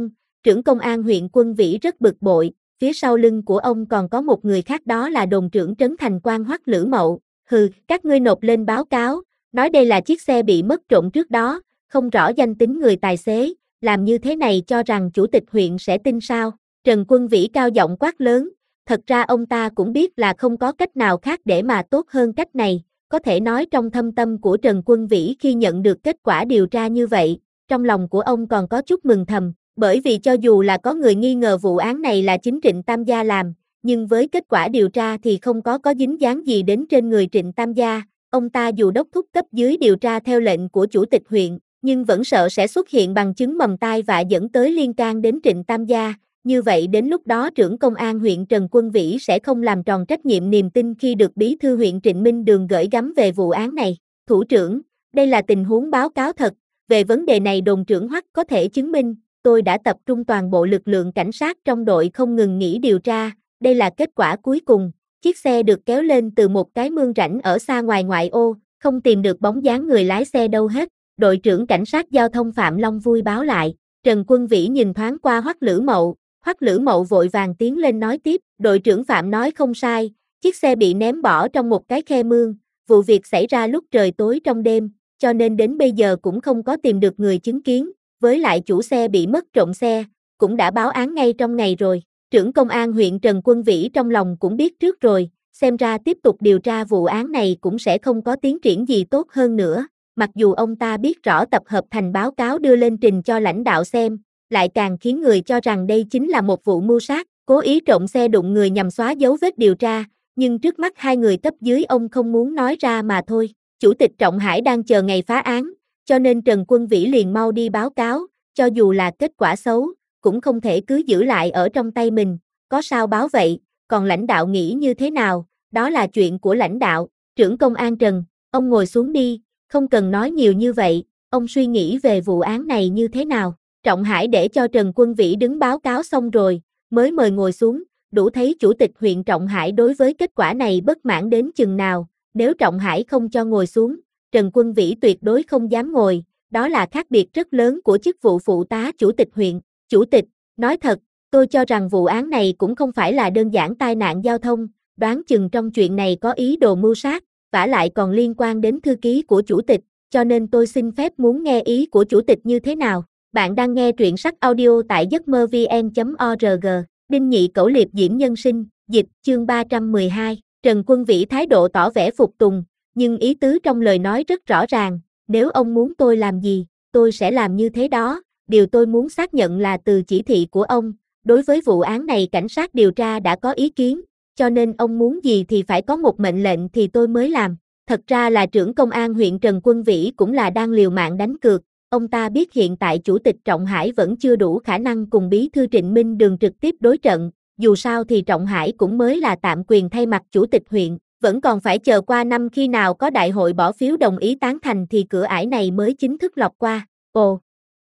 Trưởng công an huyện Quân Vĩ rất bực bội, phía sau lưng của ông còn có một người khác, đó là đồn trưởng trấn Thành Quan Hoắc Lữ Mậu. Hừ, các ngươi nộp lên báo cáo, nói đây là chiếc xe bị mất trộm trước đó, không rõ danh tính người tài xế, làm như thế này cho rằng chủ tịch huyện sẽ tin sao? Trần Quân Vĩ cao giọng quát lớn, thật ra ông ta cũng biết là không có cách nào khác để mà tốt hơn cách này, có thể nói trong thâm tâm của Trần Quân Vĩ khi nhận được kết quả điều tra như vậy, trong lòng của ông còn có chút mừng thầm, bởi vì cho dù là có người nghi ngờ vụ án này là chính Trịnh Tam Gia làm, nhưng với kết quả điều tra thì không có dính dáng gì đến trên người Trịnh Tam Gia, ông ta dù đốc thúc cấp dưới điều tra theo lệnh của chủ tịch huyện, nhưng vẫn sợ sẽ xuất hiện bằng chứng mầm tai vạ dẫn tới liên can đến Trịnh Tam Gia. Như vậy đến lúc đó trưởng công an huyện Trần Quân Vĩ sẽ không làm tròn trách nhiệm niềm tin khi được bí thư huyện Trịnh Minh Đường gửi gắm về vụ án này. Thủ trưởng, đây là tình huống báo cáo thật, về vấn đề này đồn trưởng Hoắc có thể chứng minh, tôi đã tập trung toàn bộ lực lượng cảnh sát trong đội không ngừng nghỉ điều tra, đây là kết quả cuối cùng, chiếc xe được kéo lên từ một cái mương rãnh ở xa ngoài ngoại ô, không tìm được bóng dáng người lái xe đâu hết, đội trưởng cảnh sát giao thông Phạm Long vui báo lại. Trần Quân Vĩ nhìn thoáng qua Hoắc Lữ Mậu, Hoắc Lữ Mậu vội vàng tiến lên nói tiếp, đội trưởng Phạm nói không sai, chiếc xe bị ném bỏ trong một cái khe mương, vụ việc xảy ra lúc trời tối trong đêm, cho nên đến bây giờ cũng không có tìm được người chứng kiến, với lại chủ xe bị mất trộm xe, cũng đã báo án ngay trong ngày rồi. Trưởng công an huyện Trần Quân Vĩ trong lòng cũng biết trước rồi, xem ra tiếp tục điều tra vụ án này cũng sẽ không có tiến triển gì tốt hơn nữa, mặc dù ông ta biết rõ tập hợp thành báo cáo đưa lên trình cho lãnh đạo xem, lại càng khiến người cho rằng đây chính là một vụ mưu sát, cố ý trộm xe đụng người nhằm xóa dấu vết điều tra, nhưng trước mắt hai người cấp dưới ông không muốn nói ra mà thôi. Chủ tịch Trọng Hải đang chờ ngày phá án, cho nên Trần Quân Vĩ liền mau đi báo cáo, cho dù là kết quả xấu, cũng không thể cứ giữ lại ở trong tay mình, có sao báo vậy, còn lãnh đạo nghĩ như thế nào, đó là chuyện của lãnh đạo. Trưởng công an Trần, ông ngồi xuống đi, không cần nói nhiều như vậy, ông suy nghĩ về vụ án này như thế nào? Trọng Hải để cho Trần Quân Vĩ đứng báo cáo xong rồi, mới mời ngồi xuống, đủ thấy chủ tịch huyện Trọng Hải đối với kết quả này bất mãn đến chừng nào, nếu Trọng Hải không cho ngồi xuống, Trần Quân Vĩ tuyệt đối không dám ngồi, đó là khác biệt rất lớn của chức vụ phụ tá chủ tịch huyện. Chủ tịch, nói thật, tôi cho rằng vụ án này cũng không phải là đơn giản tai nạn giao thông, đoán chừng trong chuyện này có ý đồ mưu sát, vả lại còn liên quan đến thư ký của chủ tịch, cho nên tôi xin phép muốn nghe ý của chủ tịch như thế nào. Bạn đang nghe truyện sách audio tại giấc mơ vn.org, Đinh Nhị Cẩu Liệp Diễm Nhân Sinh, dịch, chương 312, Trần Quân Vĩ thái độ tỏ vẻ phục tùng, nhưng ý tứ trong lời nói rất rõ ràng, nếu ông muốn tôi làm gì, tôi sẽ làm như thế đó, điều tôi muốn xác nhận là từ chỉ thị của ông, đối với vụ án này cảnh sát điều tra đã có ý kiến, cho nên ông muốn gì thì phải có một mệnh lệnh thì tôi mới làm. Thật ra là trưởng công an huyện Trần Quân Vĩ cũng là đang liều mạng đánh cược. Ông ta biết hiện tại chủ tịch Trọng Hải vẫn chưa đủ khả năng cùng bí thư Trịnh Minh Đường trực tiếp đối trận, dù sao thì Trọng Hải cũng mới là tạm quyền thay mặt chủ tịch huyện, vẫn còn phải chờ qua năm khi nào có đại hội bỏ phiếu đồng ý tán thành thì cửa ải này mới chính thức lọt qua. Ồ,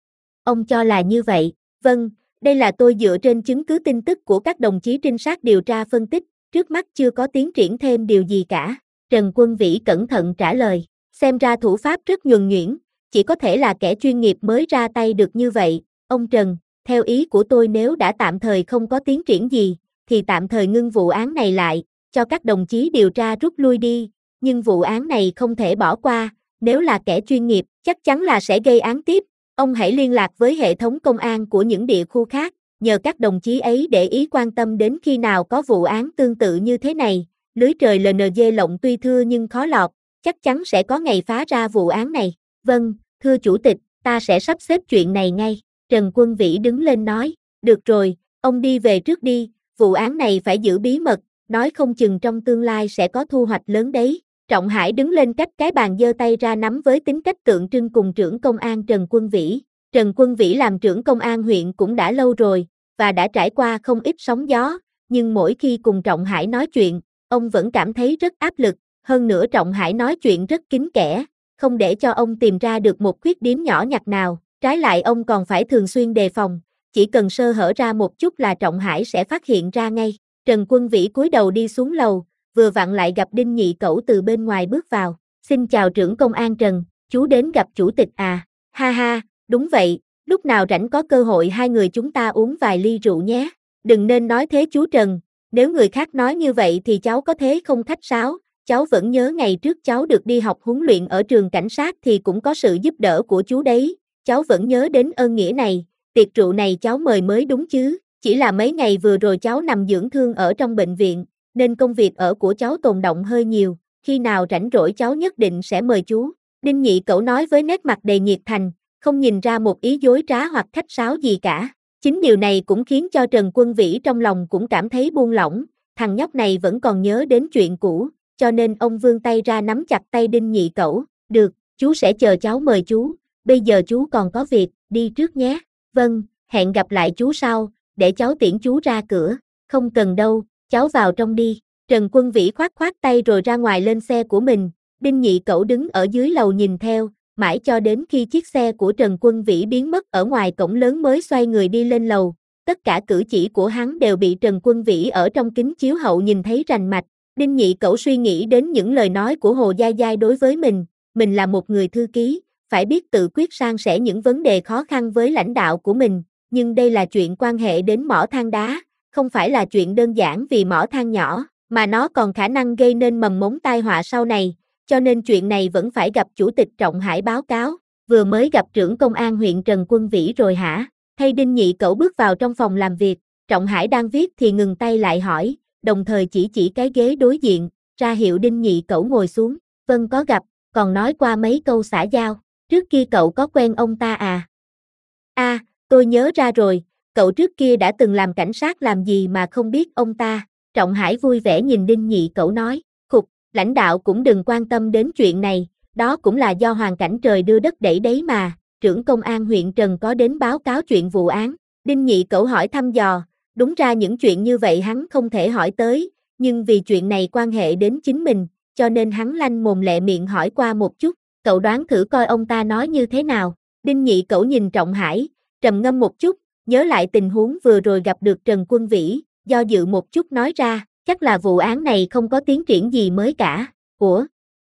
ông cho là như vậy, vâng, đây là tôi dựa trên chứng cứ tin tức của các đồng chí trinh sát điều tra phân tích, trước mắt chưa có tiến triển thêm điều gì cả. Trần Quân Vĩ cẩn thận trả lời, xem ra thủ pháp rất nhuần nhuyễn. Chỉ có thể là kẻ chuyên nghiệp mới ra tay được như vậy, ông Trần, theo ý của tôi nếu đã tạm thời không có tiến triển gì, thì tạm thời ngưng vụ án này lại, cho các đồng chí điều tra rút lui đi, nhưng vụ án này không thể bỏ qua, nếu là kẻ chuyên nghiệp, chắc chắn là sẽ gây án tiếp, ông hãy liên lạc với hệ thống công an của những địa khu khác, nhờ các đồng chí ấy để ý quan tâm đến khi nào có vụ án tương tự như thế này, lưới trời LNG lộng tuy thưa nhưng khó lọt, chắc chắn sẽ có ngày phá ra vụ án này. Vâng, thưa chủ tịch, ta sẽ sắp xếp chuyện này ngay. Trần Quân Vĩ đứng lên nói, được rồi, ông đi về trước đi, vụ án này phải giữ bí mật, nói không chừng trong tương lai sẽ có thu hoạch lớn đấy. Trọng Hải đứng lên cách cái bàn giơ tay ra nắm với tính cách tượng trưng cùng trưởng công an Trần Quân Vĩ. Trần Quân Vĩ làm trưởng công an huyện cũng đã lâu rồi, và đã trải qua không ít sóng gió, nhưng mỗi khi cùng Trọng Hải nói chuyện, ông vẫn cảm thấy rất áp lực, hơn nữa Trọng Hải nói chuyện rất kín kẽ, không để cho ông tìm ra được một khuyết điểm nhỏ nhặt nào, trái lại ông còn phải thường xuyên đề phòng, chỉ cần sơ hở ra một chút là Trọng Hải sẽ phát hiện ra ngay. Trần Quân Vĩ cúi đầu đi xuống lầu, vừa vặn lại gặp Đinh Nhị Cẩu từ bên ngoài bước vào, xin chào trưởng công an Trần, chú đến gặp chủ tịch à, ha ha, đúng vậy, lúc nào rảnh có cơ hội hai người chúng ta uống vài ly rượu nhé. Đừng nên nói thế chú Trần, nếu người khác nói như vậy thì cháu có thế không khách sáo, cháu vẫn nhớ ngày trước cháu được đi học huấn luyện ở trường cảnh sát thì cũng có sự giúp đỡ của chú đấy, cháu vẫn nhớ đến ơn nghĩa này, tiệc rượu này cháu mời mới đúng chứ, chỉ là mấy ngày vừa rồi cháu nằm dưỡng thương ở trong bệnh viện, nên công việc ở của cháu tồn đọng hơi nhiều, khi nào rảnh rỗi cháu nhất định sẽ mời chú. Đinh Nhị Cẩu nói với nét mặt đầy nhiệt thành, không nhìn ra một ý dối trá hoặc khách sáo gì cả. Chính điều này cũng khiến cho Trần Quân Vĩ trong lòng cũng cảm thấy buông lỏng, thằng nhóc này vẫn còn nhớ đến chuyện cũ, cho nên ông vươn tay ra nắm chặt tay Đinh Nhị Cẩu, được, chú sẽ chờ cháu mời chú, bây giờ chú còn có việc, đi trước nhé, vâng, hẹn gặp lại chú sau, để cháu tiễn chú ra cửa, không cần đâu, cháu vào trong đi. Trần Quân Vĩ khoát khoát tay rồi ra ngoài lên xe của mình, Đinh Nhị Cẩu đứng ở dưới lầu nhìn theo, mãi cho đến khi chiếc xe của Trần Quân Vĩ biến mất ở ngoài cổng lớn mới xoay người đi lên lầu, tất cả cử chỉ của hắn đều bị Trần Quân Vĩ ở trong kính chiếu hậu nhìn thấy rành mạch. Đinh Nhị Cẩu suy nghĩ đến những lời nói của Hồ Giai Giai đối với mình là một người thư ký, phải biết tự quyết san sẻ những vấn đề khó khăn với lãnh đạo của mình, nhưng đây là chuyện quan hệ đến mỏ than đá, không phải là chuyện đơn giản vì mỏ than nhỏ, mà nó còn khả năng gây nên mầm mống tai họa sau này, cho nên chuyện này vẫn phải gặp Chủ tịch Trọng Hải báo cáo, vừa mới gặp trưởng công an huyện Trần Quân Vĩ rồi hả? Thay Đinh Nhị Cẩu bước vào trong phòng làm việc, Trọng Hải đang viết thì ngừng tay lại hỏi, đồng thời chỉ cái ghế đối diện, ra hiệu Đinh Nhị Cẩu ngồi xuống, vâng có gặp, còn nói qua mấy câu xã giao, trước kia cậu có quen ông ta à? À, tôi nhớ ra rồi, cậu trước kia đã từng làm cảnh sát làm gì mà không biết ông ta, Trọng Hải vui vẻ nhìn Đinh Nhị Cẩu nói, khục, lãnh đạo cũng đừng quan tâm đến chuyện này, đó cũng là do hoàn cảnh trời đưa đất đẩy đấy mà, trưởng công an huyện Trần có đến báo cáo chuyện vụ án, Đinh Nhị Cẩu hỏi thăm dò, đúng ra những chuyện như vậy hắn không thể hỏi tới, nhưng vì chuyện này quan hệ đến chính mình, cho nên hắn lanh mồm lẹ miệng hỏi qua một chút, cậu đoán thử coi ông ta nói như thế nào, Đinh Nhị Cẩu nhìn Trọng Hải, trầm ngâm một chút, nhớ lại tình huống vừa rồi gặp được Trần Quân Vĩ, do dự một chút nói ra, chắc là vụ án này không có tiến triển gì mới cả, ủa?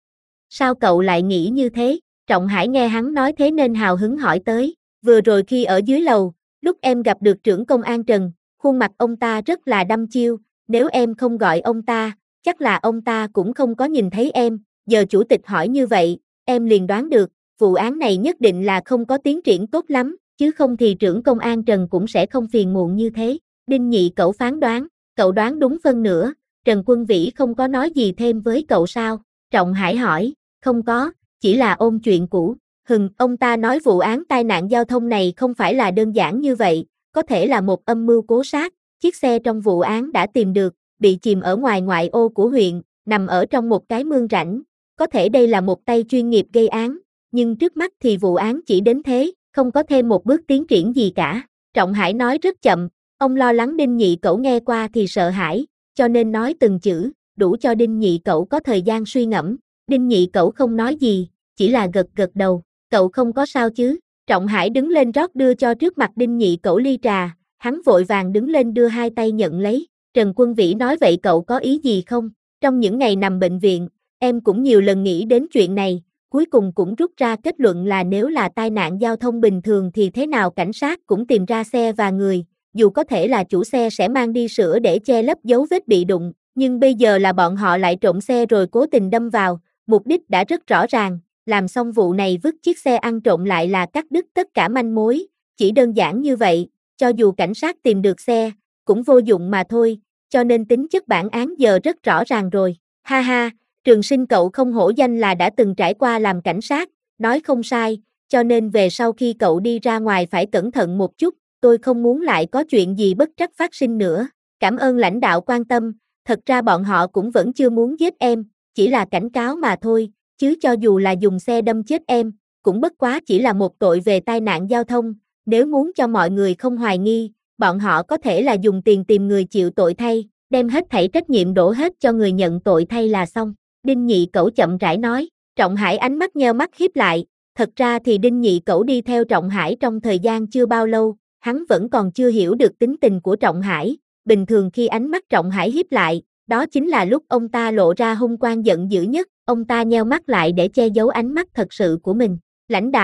Sao cậu lại nghĩ như thế? Trọng Hải nghe hắn nói thế nên hào hứng hỏi tới, vừa rồi khi ở dưới lầu, lúc em gặp được trưởng công an Trần, khuôn mặt ông ta rất là đăm chiêu, nếu em không gọi ông ta, chắc là ông ta cũng không có nhìn thấy em, giờ chủ tịch hỏi như vậy, em liền đoán được, vụ án này nhất định là không có tiến triển tốt lắm, chứ không thì trưởng công an Trần cũng sẽ không phiền muộn như thế. Đinh Nhị Cẩu phán đoán, cậu đoán đúng phân nửa, Trần Quân Vĩ không có nói gì thêm với cậu sao? Trọng Hải hỏi, không có, chỉ là ôn chuyện cũ, ông ta nói vụ án tai nạn giao thông này không phải là đơn giản như vậy, có thể là một âm mưu cố sát, chiếc xe trong vụ án đã tìm được, bị chìm ở ngoài ngoại ô của huyện, nằm ở trong một cái mương rãnh, có thể đây là một tay chuyên nghiệp gây án, nhưng trước mắt thì vụ án chỉ đến thế, không có thêm một bước tiến triển gì cả. Trọng Hải nói rất chậm, ông lo lắng Đinh Nhị Cẩu nghe qua thì sợ hãi, cho nên nói từng chữ, đủ cho Đinh Nhị Cẩu có thời gian suy ngẫm. Đinh Nhị Cẩu không nói gì, chỉ là gật gật đầu, cậu không có sao chứ? Trọng Hải đứng lên rót đưa cho trước mặt Đinh Nhị Cẩu ly trà, hắn vội vàng đứng lên đưa hai tay nhận lấy. Trần Quân Vĩ nói vậy cậu có ý gì không? Trong những ngày nằm bệnh viện, em cũng nhiều lần nghĩ đến chuyện này, cuối cùng cũng rút ra kết luận là nếu là tai nạn giao thông bình thường thì thế nào cảnh sát cũng tìm ra xe và người, dù có thể là chủ xe sẽ mang đi sửa để che lấp dấu vết bị đụng, nhưng bây giờ là bọn họ lại trộm xe rồi cố tình đâm vào, mục đích đã rất rõ ràng, làm xong vụ này vứt chiếc xe ăn trộm lại là cắt đứt tất cả manh mối, chỉ đơn giản như vậy, cho dù cảnh sát tìm được xe, cũng vô dụng mà thôi, cho nên tính chất bản án giờ rất rõ ràng rồi. Ha ha, Trường Sinh cậu không hổ danh là đã từng trải qua làm cảnh sát, nói không sai, cho nên về sau khi cậu đi ra ngoài phải cẩn thận một chút, tôi không muốn lại có chuyện gì bất trắc phát sinh nữa. Cảm ơn lãnh đạo quan tâm, thật ra bọn họ cũng vẫn chưa muốn giết em, chỉ là cảnh cáo mà thôi, chứ cho dù là dùng xe đâm chết em, cũng bất quá chỉ là một tội về tai nạn giao thông, nếu muốn cho mọi người không hoài nghi, bọn họ có thể là dùng tiền tìm người chịu tội thay, đem hết thảy trách nhiệm đổ hết cho người nhận tội thay là xong. Đinh Nhị Cẩu chậm rãi nói, Trọng Hải ánh mắt nheo mắt híp lại, thật ra thì Đinh Nhị Cẩu đi theo Trọng Hải trong thời gian chưa bao lâu, hắn vẫn còn chưa hiểu được tính tình của Trọng Hải, bình thường khi ánh mắt Trọng Hải híp lại, đó chính là lúc ông ta lộ ra hung quang giận dữ nhất, ông ta nheo mắt lại để che giấu ánh mắt thật sự của mình. Lãnh đạo,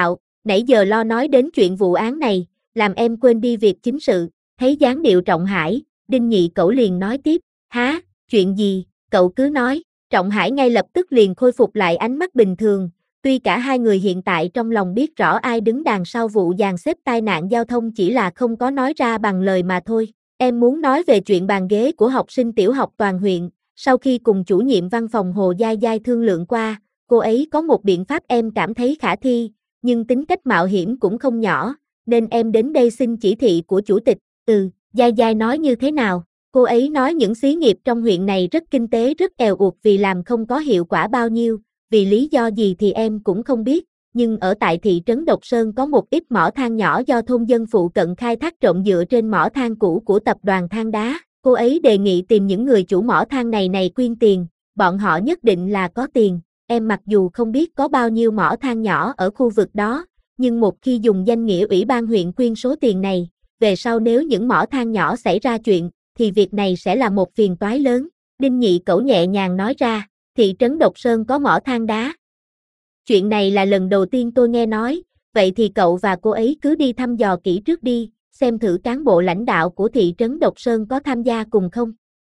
nãy giờ lo nói đến chuyện vụ án này, làm em quên đi việc chính sự. Thấy dáng điệu Trọng Hải, Đinh Nhị Cẩu liền nói tiếp, há, chuyện gì, cậu cứ nói. Trọng Hải ngay lập tức liền khôi phục lại ánh mắt bình thường, tuy cả hai người hiện tại trong lòng biết rõ ai đứng đằng sau vụ dàn xếp tai nạn giao thông chỉ là không có nói ra bằng lời mà thôi. Em muốn nói về chuyện bàn ghế của học sinh tiểu học toàn huyện, sau khi cùng chủ nhiệm văn phòng Hồ Giai Giai thương lượng qua, cô ấy có một biện pháp em cảm thấy khả thi, nhưng tính cách mạo hiểm cũng không nhỏ, nên em đến đây xin chỉ thị của chủ tịch. Giai Giai nói như thế nào? Cô ấy nói những xí nghiệp trong huyện này rất kinh tế rất èo uột vì làm không có hiệu quả bao nhiêu, vì lý do gì thì em cũng không biết, nhưng ở tại thị trấn Độc Sơn có một ít mỏ than nhỏ do thôn dân phụ cận khai thác trộm dựa trên mỏ than cũ của tập đoàn than đá. Cô ấy đề nghị tìm những người chủ mỏ than này quyên tiền, bọn họ nhất định là có tiền. Em mặc dù không biết có bao nhiêu mỏ than nhỏ ở khu vực đó, nhưng một khi dùng danh nghĩa ủy ban huyện quyên số tiền này, về sau nếu những mỏ than nhỏ xảy ra chuyện, thì việc này sẽ là một phiền toái lớn. Đinh Nhị Cẩu nhẹ nhàng nói ra, thị trấn Độc Sơn có mỏ than đá. Chuyện này là lần đầu tiên tôi nghe nói, vậy thì cậu và cô ấy cứ đi thăm dò kỹ trước đi, xem thử cán bộ lãnh đạo của thị trấn Độc Sơn có tham gia cùng không.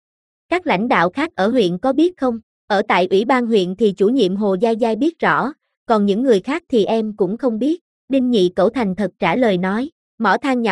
Các lãnh đạo khác ở huyện có biết không? Ở tại ủy ban huyện thì chủ nhiệm Hồ Giai Giai biết rõ, còn những người khác thì em cũng không biết. Đinh Nhị Cẩu thành thật trả lời nói, mỏ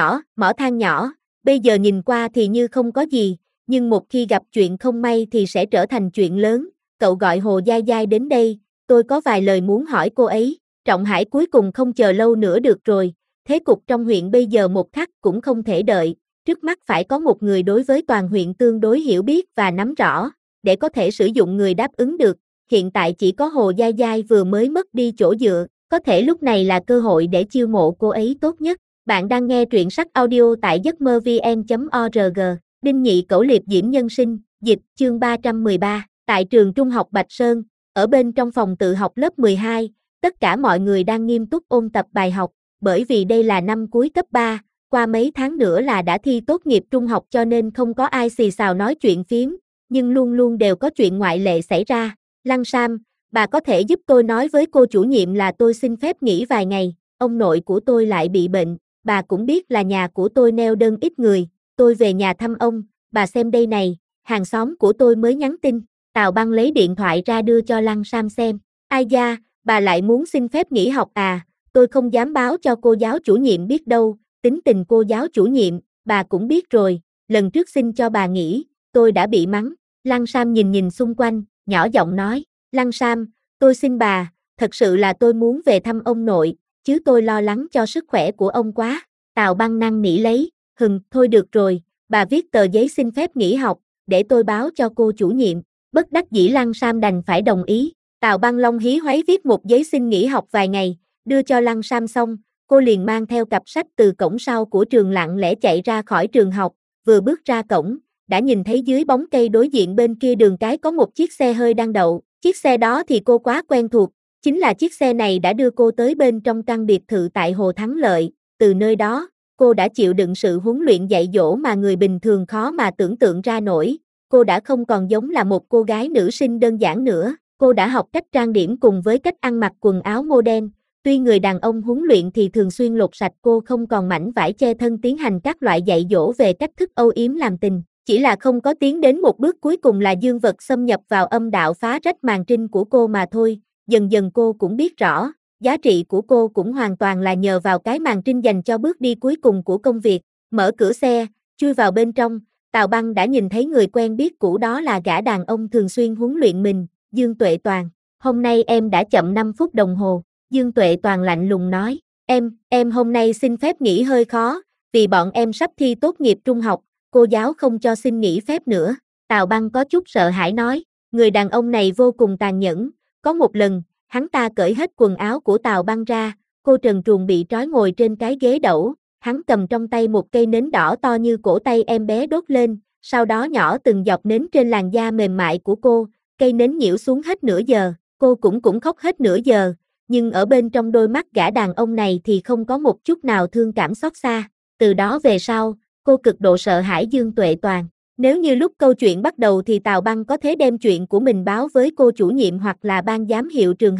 than nhỏ, bây giờ nhìn qua thì như không có gì, nhưng một khi gặp chuyện không may thì sẽ trở thành chuyện lớn. Cậu gọi Hồ Giai Giai đến đây, tôi có vài lời muốn hỏi cô ấy. Trọng Hải cuối cùng không chờ lâu nữa được rồi, thế cục trong huyện bây giờ một khắc cũng không thể đợi, trước mắt phải có một người đối với toàn huyện tương đối hiểu biết và nắm rõ, để có thể sử dụng người đáp ứng được. Hiện tại chỉ có Hồ Giai Giai vừa mới mất đi chỗ dựa, có thể lúc này là cơ hội để chiêu mộ cô ấy tốt nhất. Bạn đang nghe truyện sách audio tại giấc mơ vn.org. Đinh Nhị Cẩu liệp diễm nhân sinh, dịch, chương 313, tại trường trung học Bạch Sơn, ở bên trong phòng tự học lớp 12, tất cả mọi người đang nghiêm túc ôn tập bài học, bởi vì đây là năm cuối cấp 3, qua mấy tháng nữa là đã thi tốt nghiệp trung học cho nên không có ai xì xào nói chuyện phiếm, nhưng luôn luôn đều có chuyện ngoại lệ xảy ra. Lăng Sam, bà có thể giúp tôi nói với cô chủ nhiệm là tôi xin phép nghỉ vài ngày, ông nội của tôi lại bị bệnh, bà cũng biết là nhà của tôi neo đơn ít người, tôi về nhà thăm ông, bà xem đây này, hàng xóm của tôi mới nhắn tin. Tào Băng lấy điện thoại ra đưa cho Lăng Sam xem. Ai da, bà lại muốn xin phép nghỉ học à, tôi không dám báo cho cô giáo chủ nhiệm biết đâu, tính tình cô giáo chủ nhiệm, bà cũng biết rồi, lần trước xin cho bà nghỉ, tôi đã bị mắng. Lăng Sam nhìn xung quanh, nhỏ giọng nói, Lăng Sam, tôi xin bà, thật sự là tôi muốn về thăm ông nội, chứ tôi lo lắng cho sức khỏe của ông quá. Tào Băng năn nỉ lấy, thôi được rồi, bà viết tờ giấy xin phép nghỉ học, để tôi báo cho cô chủ nhiệm. Bất đắc dĩ Lăng Sam đành phải đồng ý. Tào Băng Long hí hoáy viết một giấy xin nghỉ học vài ngày, đưa cho Lăng Sam xong, cô liền mang theo cặp sách từ cổng sau của trường lặng lẽ chạy ra khỏi trường học, vừa bước ra cổng, đã nhìn thấy dưới bóng cây đối diện bên kia đường cái có một chiếc xe hơi đang đậu, chiếc xe đó thì cô quá quen thuộc, chính là chiếc xe này đã đưa cô tới bên trong căn biệt thự tại Hồ Thắng Lợi, từ nơi đó, cô đã chịu đựng sự huấn luyện dạy dỗ mà người bình thường khó mà tưởng tượng ra nổi. Cô đã không còn giống là một cô gái nữ sinh đơn giản nữa, cô đã học cách trang điểm cùng với cách ăn mặc quần áo modern, tuy người đàn ông huấn luyện thì thường xuyên lột sạch cô không còn mảnh vải che thân tiến hành các loại dạy dỗ về cách thức âu yếm làm tình, chỉ là không có tiến đến một bước cuối cùng là dương vật xâm nhập vào âm đạo phá rách màng trinh của cô mà thôi. Dần dần cô cũng biết rõ, giá trị của cô cũng hoàn toàn là nhờ vào cái màng trinh dành cho bước đi cuối cùng của công việc. Mở cửa xe, chui vào bên trong, Tào Băng đã nhìn thấy người quen biết cũ đó là gã đàn ông thường xuyên huấn luyện mình, Dương Tuệ Toàn. Hôm nay em đã chậm 5 phút đồng hồ, Dương Tuệ Toàn lạnh lùng nói. Em hôm nay xin phép nghỉ hơi khó, vì bọn em sắp thi tốt nghiệp trung học, cô giáo không cho xin nghỉ phép nữa. Tào Băng có chút sợ hãi nói, người đàn ông này vô cùng tàn nhẫn, có một lần, hắn ta cởi hết quần áo của Tào Băng ra, cô trần truồng bị trói ngồi trên cái ghế đẩu. Hắn cầm trong tay một cây nến đỏ to như cổ tay em bé đốt lên, sau đó nhỏ từng giọt nến trên làn da mềm mại của cô, cây nến nhiễu xuống hết nửa giờ, cô cũng khóc hết nửa giờ, nhưng ở bên trong đôi mắt gã đàn ông này thì không có một chút nào thương cảm xót xa. Từ đó về sau, cô cực độ sợ hãi Dương Tuệ Toàn. Nếu như lúc câu chuyện bắt đầu thì Tào Băng có thể đem chuyện của mình báo với cô chủ nhiệm hoặc là ban giám hiệu trường học,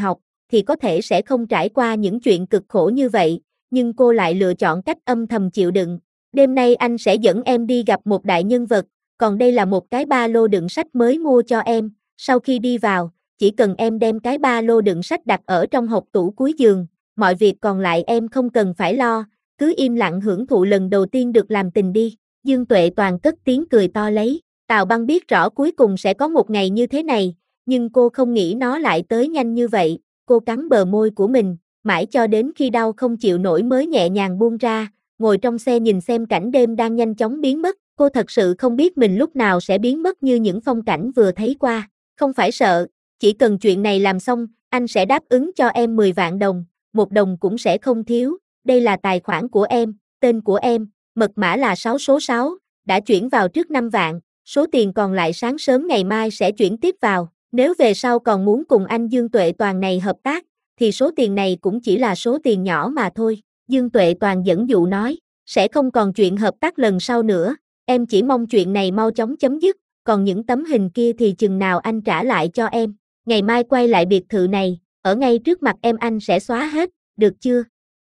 thì có thể sẽ không trải qua những chuyện cực khổ như vậy, nhưng cô lại lựa chọn cách âm thầm chịu đựng. Đêm nay anh sẽ dẫn em đi gặp một đại nhân vật, còn đây là một cái ba lô đựng sách mới mua cho em, sau khi đi vào, chỉ cần em đem cái ba lô đựng sách đặt ở trong hộc tủ cuối giường, mọi việc còn lại em không cần phải lo, cứ im lặng hưởng thụ lần đầu tiên được làm tình đi. Dương Tuệ Toàn cất tiếng cười to lấy, Tào Băng biết rõ cuối cùng sẽ có một ngày như thế này, nhưng cô không nghĩ nó lại tới nhanh như vậy, cô cắn bờ môi của mình, mãi cho đến khi đau không chịu nổi mới nhẹ nhàng buông ra, ngồi trong xe nhìn xem cảnh đêm đang nhanh chóng biến mất, cô thật sự không biết mình lúc nào sẽ biến mất như những phong cảnh vừa thấy qua, không phải sợ, chỉ cần chuyện này làm xong, anh sẽ đáp ứng cho em 10 vạn đồng, 1 đồng cũng sẽ không thiếu, đây là tài khoản của em, tên của em, mật mã là 6 số 6, đã chuyển vào trước 5 vạn, số tiền còn lại sáng sớm ngày mai sẽ chuyển tiếp vào, nếu về sau còn muốn cùng anh Dương Tuệ Toàn này hợp tác, thì số tiền này cũng chỉ là số tiền nhỏ mà thôi. Dương Tuệ Toàn dẫn dụ nói, sẽ không còn chuyện hợp tác lần sau nữa, em chỉ mong chuyện này mau chóng chấm dứt, còn những tấm hình kia thì chừng nào anh trả lại cho em, ngày mai quay lại biệt thự này, ở ngay trước mặt em anh sẽ xóa hết, được chưa?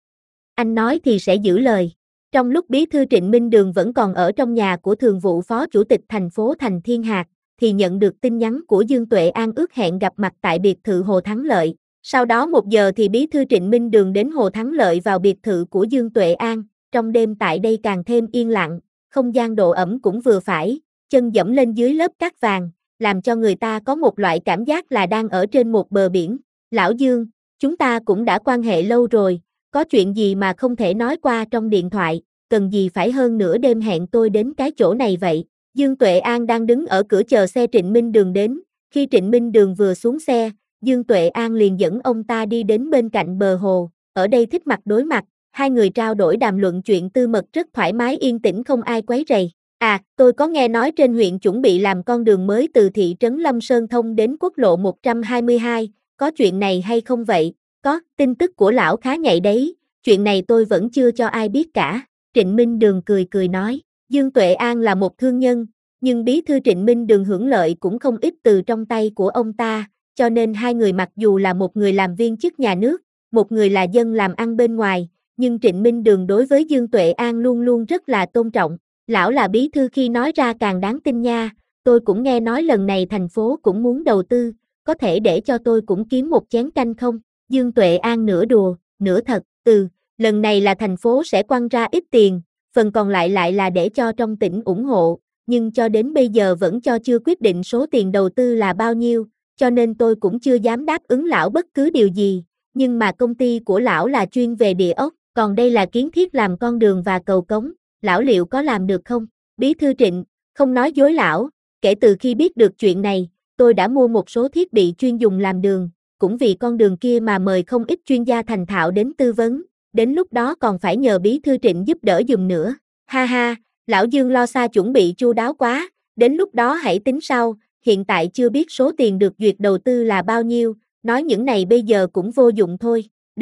Anh nói thì sẽ giữ lời. Trong lúc bí thư Trịnh Minh Đường vẫn còn ở trong nhà của thường vụ phó chủ tịch thành phố Thành Thiên Hạc, thì nhận được tin nhắn của Dương Tuệ An ước hẹn gặp mặt tại biệt thự Hồ Thắng Lợi. Sau đó 1 giờ thì bí thư Trịnh Minh Đường đến Hồ Thắng Lợi vào biệt thự của Dương Tuệ An, trong đêm tại đây càng thêm yên lặng, không gian độ ẩm cũng vừa phải, chân dẫm lên dưới lớp cát vàng, làm cho người ta có một loại cảm giác là đang ở trên một bờ biển. Lão Dương, chúng ta cũng đã quan hệ lâu rồi, có chuyện gì mà không thể nói qua trong điện thoại, cần gì phải hơn nửa đêm hẹn tôi đến cái chỗ này vậy? Dương Tuệ An đang đứng ở cửa chờ xe Trịnh Minh Đường đến, khi Trịnh Minh Đường vừa xuống xe, Dương Tuệ An liền dẫn ông ta đi đến bên cạnh bờ hồ, ở đây thích mặt đối mặt, hai người trao đổi đàm luận chuyện tư mật rất thoải mái yên tĩnh không ai quấy rầy. À, tôi có nghe nói trên huyện chuẩn bị làm con đường mới từ thị trấn Lâm Sơn thông đến quốc lộ 122, có chuyện này hay không vậy? Có, tin tức của lão khá nhạy đấy, chuyện này tôi vẫn chưa cho ai biết cả. Trịnh Minh Đường cười cười nói, Dương Tuệ An là một thương nhân, nhưng bí thư Trịnh Minh Đường hưởng lợi cũng không ít từ trong tay của ông ta, cho nên hai người mặc dù là một người làm viên chức nhà nước, một người là dân làm ăn bên ngoài, nhưng Trịnh Minh Đường đối với Dương Tuệ An luôn luôn rất là tôn trọng. Lão là bí thư khi nói ra càng đáng tin nha, tôi cũng nghe nói lần này thành phố cũng muốn đầu tư, có thể để cho tôi cũng kiếm một chén canh không? Dương Tuệ An nửa đùa, nửa thật, lần này là thành phố sẽ quăng ra ít tiền, phần còn lại lại là để cho trong tỉnh ủng hộ, nhưng cho đến bây giờ vẫn chưa quyết định số tiền đầu tư là bao nhiêu, cho nên tôi cũng chưa dám đáp ứng lão bất cứ điều gì, nhưng mà công ty của lão là chuyên về địa ốc, còn đây là kiến thiết làm con đường và cầu cống, lão liệu có làm được không? Bí thư Trịnh, không nói dối lão, kể từ khi biết được chuyện này, tôi đã mua một số thiết bị chuyên dùng làm đường, cũng vì con đường kia mà mời không ít chuyên gia thành thạo đến tư vấn, đến lúc đó còn phải nhờ bí thư Trịnh giúp đỡ dùm nữa. Ha ha, lão Dương lo xa chuẩn bị chu đáo quá, đến lúc đó hãy tính sau, hiện tại chưa biết số tiền được duyệt đầu tư là bao nhiêu, nói những này bây giờ cũng vô dụng thôi.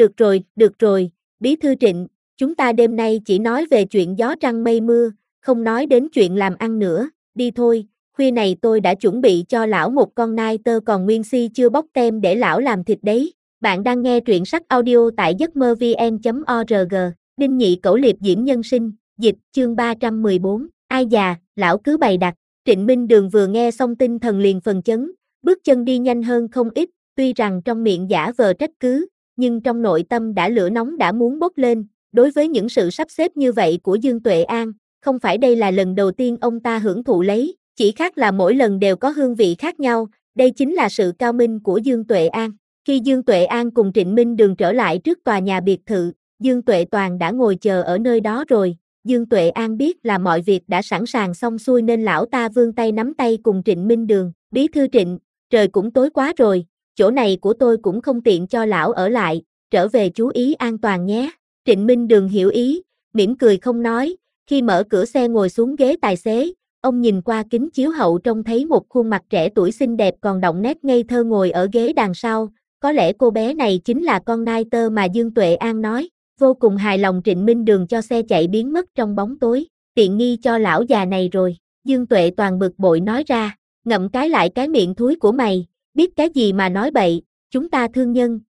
Được rồi, bí thư Trịnh, chúng ta đêm nay chỉ nói về chuyện gió trăng mây mưa, không nói đến chuyện làm ăn nữa, đi thôi, khuya này tôi đã chuẩn bị cho lão một con nai tơ còn nguyên si chưa bóc tem để lão làm thịt đấy. Bạn đang nghe truyện sách audio tại giấc mơ vn.org, Đinh Nhị Cẩu Liệp Diễm Nhân Sinh, dịch, chương 314, ai già, lão cứ bày đặt. Trịnh Minh Đường vừa nghe xong tinh thần liền phần chấn, bước chân đi nhanh hơn không ít, tuy rằng trong miệng giả vờ trách cứ, nhưng trong nội tâm đã lửa nóng đã muốn bốc lên, đối với những sự sắp xếp như vậy của Dương Tuệ An, không phải đây là lần đầu tiên ông ta hưởng thụ lấy, chỉ khác là mỗi lần đều có hương vị khác nhau, đây chính là sự cao minh của Dương Tuệ An. Khi Dương Tuệ An cùng Trịnh Minh Đường trở lại trước tòa nhà biệt thự, Dương Tuệ Toàn đã ngồi chờ ở nơi đó rồi. Dương Tuệ An biết là mọi việc đã sẵn sàng xong xuôi nên lão ta vươn tay nắm tay cùng Trịnh Minh Đường. Bí thư Trịnh, trời cũng tối quá rồi, chỗ này của tôi cũng không tiện cho lão ở lại, trở về chú ý an toàn nhé. Trịnh Minh Đường hiểu ý, mỉm cười không nói, khi mở cửa xe ngồi xuống ghế tài xế, ông nhìn qua kính chiếu hậu trông thấy một khuôn mặt trẻ tuổi xinh đẹp còn đọng nét ngây thơ ngồi ở ghế đằng sau, có lẽ cô bé này chính là con nai tơ mà Dương Tuệ An nói. Vô cùng hài lòng Trịnh Minh Đường cho xe chạy biến mất trong bóng tối, tiện nghi cho lão già này rồi, Dương Tuệ Toàn bực bội nói ra, ngậm cái lại cái miệng thúi của mày, biết cái gì mà nói bậy, chúng ta thương nhân,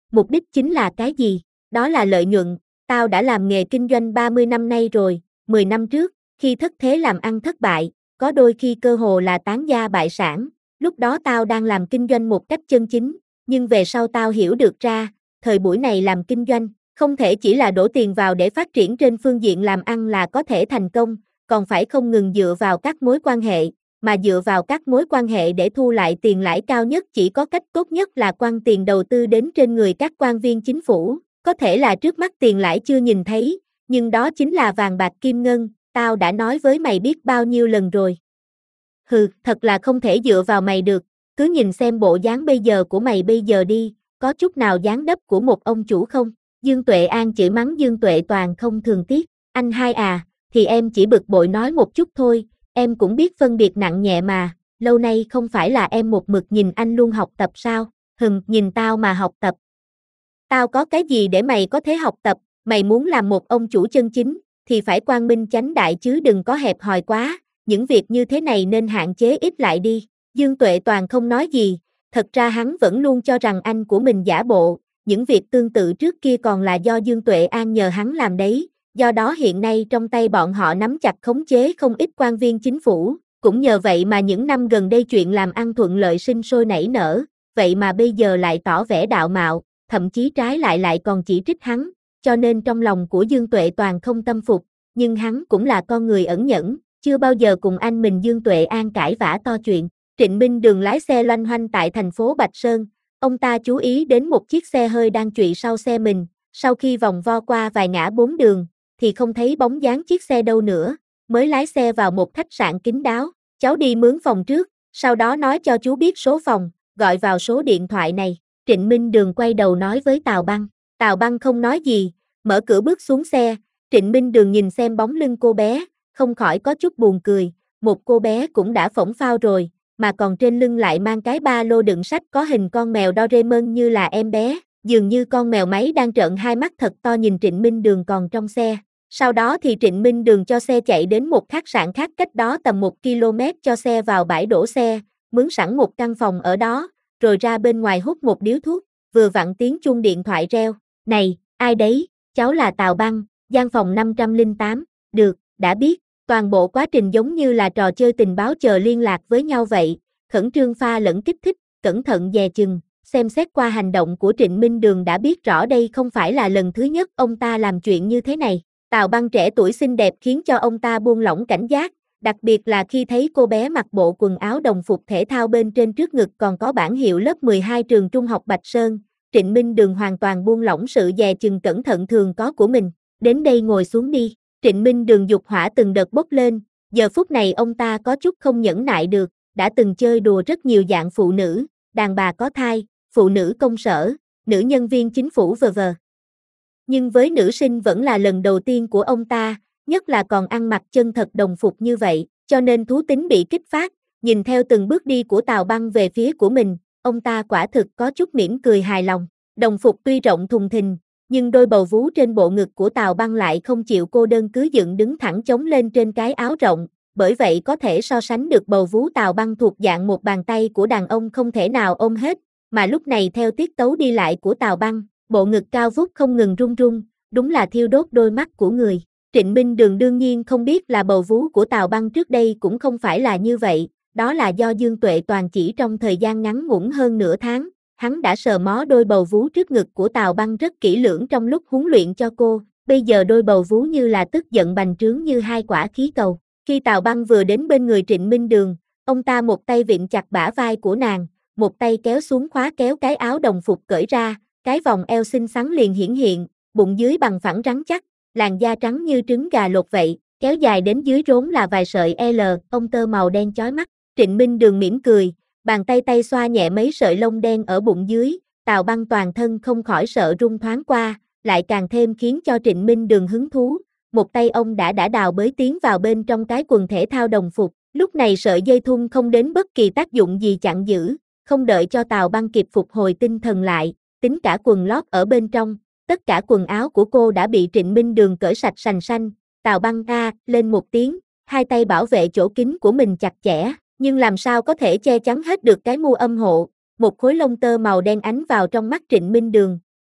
Mục đích chính là cái gì? Đó là lợi nhuận, tao đã làm nghề kinh doanh 30 năm nay rồi, 10 năm trước, khi thất thế làm ăn thất bại, có đôi khi cơ hồ là tán gia bại sản, lúc đó tao đang làm kinh doanh một cách chân chính, nhưng về sau tao hiểu được ra, thời buổi này làm kinh doanh, không thể chỉ là đổ tiền vào để phát triển trên phương diện làm ăn là có thể thành công, còn phải không ngừng dựa vào các mối quan hệ, mà dựa vào các mối quan hệ để thu lại tiền lãi cao nhất chỉ có cách tốt nhất là quăng tiền đầu tư đến trên người các quan viên chính phủ, có thể là trước mắt tiền lãi chưa nhìn thấy, nhưng đó chính là vàng bạc kim ngân, tao đã nói với mày biết bao nhiêu lần rồi. Hừ, thật là không thể dựa vào mày được, cứ nhìn xem bộ dáng bây giờ của mày bây giờ đi, có chút nào dáng dấp của một ông chủ không? Dương Tuệ An chửi mắng Dương Tuệ Toàn không thường tiếc, anh hai à, thì em chỉ bực bội nói một chút thôi, em cũng biết phân biệt nặng nhẹ mà, lâu nay không phải là em một mực nhìn anh luôn học tập sao, nhìn tao mà học tập. Tao có cái gì để mày có thể học tập, mày muốn làm một ông chủ chân chính, thì phải quang minh chánh đại chứ đừng có hẹp hòi quá, những việc như thế này nên hạn chế ít lại đi. Dương Tuệ Toàn không nói gì, thật ra hắn vẫn luôn cho rằng anh của mình giả bộ, những việc tương tự trước kia còn là do Dương Tuệ An nhờ hắn làm đấy, do đó hiện nay trong tay bọn họ nắm chặt khống chế không ít quan viên chính phủ, cũng nhờ vậy mà những năm gần đây chuyện làm ăn thuận lợi sinh sôi nảy nở, vậy mà bây giờ lại tỏ vẻ đạo mạo, thậm chí trái lại còn chỉ trích hắn, cho nên trong lòng của Dương Tuệ Toàn không tâm phục, nhưng hắn cũng là con người ẩn nhẫn, chưa bao giờ cùng anh mình Dương Tuệ An cãi vã to chuyện. Trịnh Minh Đường lái xe loanh hoanh tại thành phố Bạch Sơn, ông ta chú ý đến một chiếc xe hơi đang trụy sau xe mình, sau khi vòng vo qua vài ngã bốn đường, thì không thấy bóng dáng chiếc xe đâu nữa, mới lái xe vào một khách sạn kín đáo, cháu đi mướn phòng trước, sau đó nói cho chú biết số phòng, gọi vào số điện thoại này. Trịnh Minh Đường quay đầu nói với Tào Băng không nói gì, mở cửa bước xuống xe, Trịnh Minh Đường nhìn xem bóng lưng cô bé, không khỏi có chút buồn cười, một cô bé cũng đã phỏng phao rồi, mà còn trên lưng lại mang cái ba lô đựng sách có hình con mèo Doraemon như là em bé, dường như con mèo máy đang trợn hai mắt thật to nhìn Trịnh Minh Đường còn trong xe. Sau đó thì Trịnh Minh Đường cho xe chạy đến một khách sạn khác cách đó tầm 1 km cho xe vào bãi đổ xe, mướn sẵn một căn phòng ở đó, rồi ra bên ngoài hút một điếu thuốc, vừa vặn tiếng chuông điện thoại reo. Này, ai đấy, cháu là Tào Băng, gian phòng 508, được, đã biết, toàn bộ quá trình giống như là trò chơi tình báo chờ liên lạc với nhau vậy, khẩn trương pha lẫn kích thích, cẩn thận dè chừng, xem xét qua hành động của Trịnh Minh Đường đã biết rõ đây không phải là lần thứ nhất ông ta làm chuyện như thế này. Tào Băng trẻ tuổi xinh đẹp khiến cho ông ta buông lỏng cảnh giác, đặc biệt là khi thấy cô bé mặc bộ quần áo đồng phục thể thao bên trên trước ngực còn có bảng hiệu lớp 12 trường trung học Bạch Sơn, Trịnh Minh Đường hoàn toàn buông lỏng sự dè chừng cẩn thận thường có của mình, đến đây ngồi xuống đi. Trịnh Minh Đường dục hỏa từng đợt bốc lên, giờ phút này ông ta có chút không nhẫn nại được, đã từng chơi đùa rất nhiều dạng phụ nữ, đàn bà có thai, phụ nữ công sở, nữ nhân viên chính phủ v.v. Nhưng với nữ sinh vẫn là lần đầu tiên của ông ta, nhất là còn ăn mặc chân thật đồng phục như vậy, cho nên thú tính bị kích phát, nhìn theo từng bước đi của Tào Băng về phía của mình, ông ta quả thực có chút mỉm cười hài lòng. Đồng phục tuy rộng thùng thình, nhưng đôi bầu vú trên bộ ngực của Tào Băng lại không chịu cô đơn cứ dựng đứng thẳng chống lên trên cái áo rộng, bởi vậy có thể so sánh được bầu vú Tào Băng thuộc dạng một bàn tay của đàn ông không thể nào ôm hết, mà lúc này theo tiết tấu đi lại của Tào Băng, bộ ngực cao vút không ngừng rung rung, đúng là thiêu đốt đôi mắt của người. Trịnh Minh Đường đương nhiên không biết là bầu vú của Tào Băng trước đây cũng không phải là như vậy, đó là do Dương Tuệ Toàn chỉ trong thời gian ngắn ngủn hơn nửa tháng, hắn đã sờ mó đôi bầu vú trước ngực của Tào Băng rất kỹ lưỡng trong lúc huấn luyện cho cô, bây giờ đôi bầu vú như là tức giận bành trướng như hai quả khí cầu. Khi Tào Băng vừa đến bên người Trịnh Minh Đường, ông ta một tay vịn chặt bả vai của nàng, một tay kéo xuống khóa kéo cái áo đồng phục cởi ra, cái vòng eo xinh xắn liền hiển hiện, bụng dưới bằng phẳng rắn chắc, làn da trắng như trứng gà lột vậy, kéo dài đến dưới rốn là vài sợi ông tơ màu đen chói mắt. Trịnh Minh Đường mỉm cười, bàn tay xoa nhẹ mấy sợi lông đen ở bụng dưới, Tào Băng toàn thân không khỏi sợ run thoáng qua, lại càng thêm khiến cho Trịnh Minh Đường hứng thú. Một tay ông đã đào bới tiến vào bên trong cái quần thể thao đồng phục, lúc này sợi dây thun không đến bất kỳ tác dụng gì chặn giữ, không đợi cho Tào Băng kịp phục hồi tinh thần lại, tính cả quần lót ở bên trong, tất cả quần áo của cô đã bị Trịnh Minh Đường cởi sạch sành sanh. Tào Băng lên một tiếng, hai tay bảo vệ chỗ kín của mình chặt chẽ, nhưng làm sao có thể che chắn hết được cái mu âm hộ, một khối lông tơ màu đen ánh vào trong mắt Trịnh Minh Đường,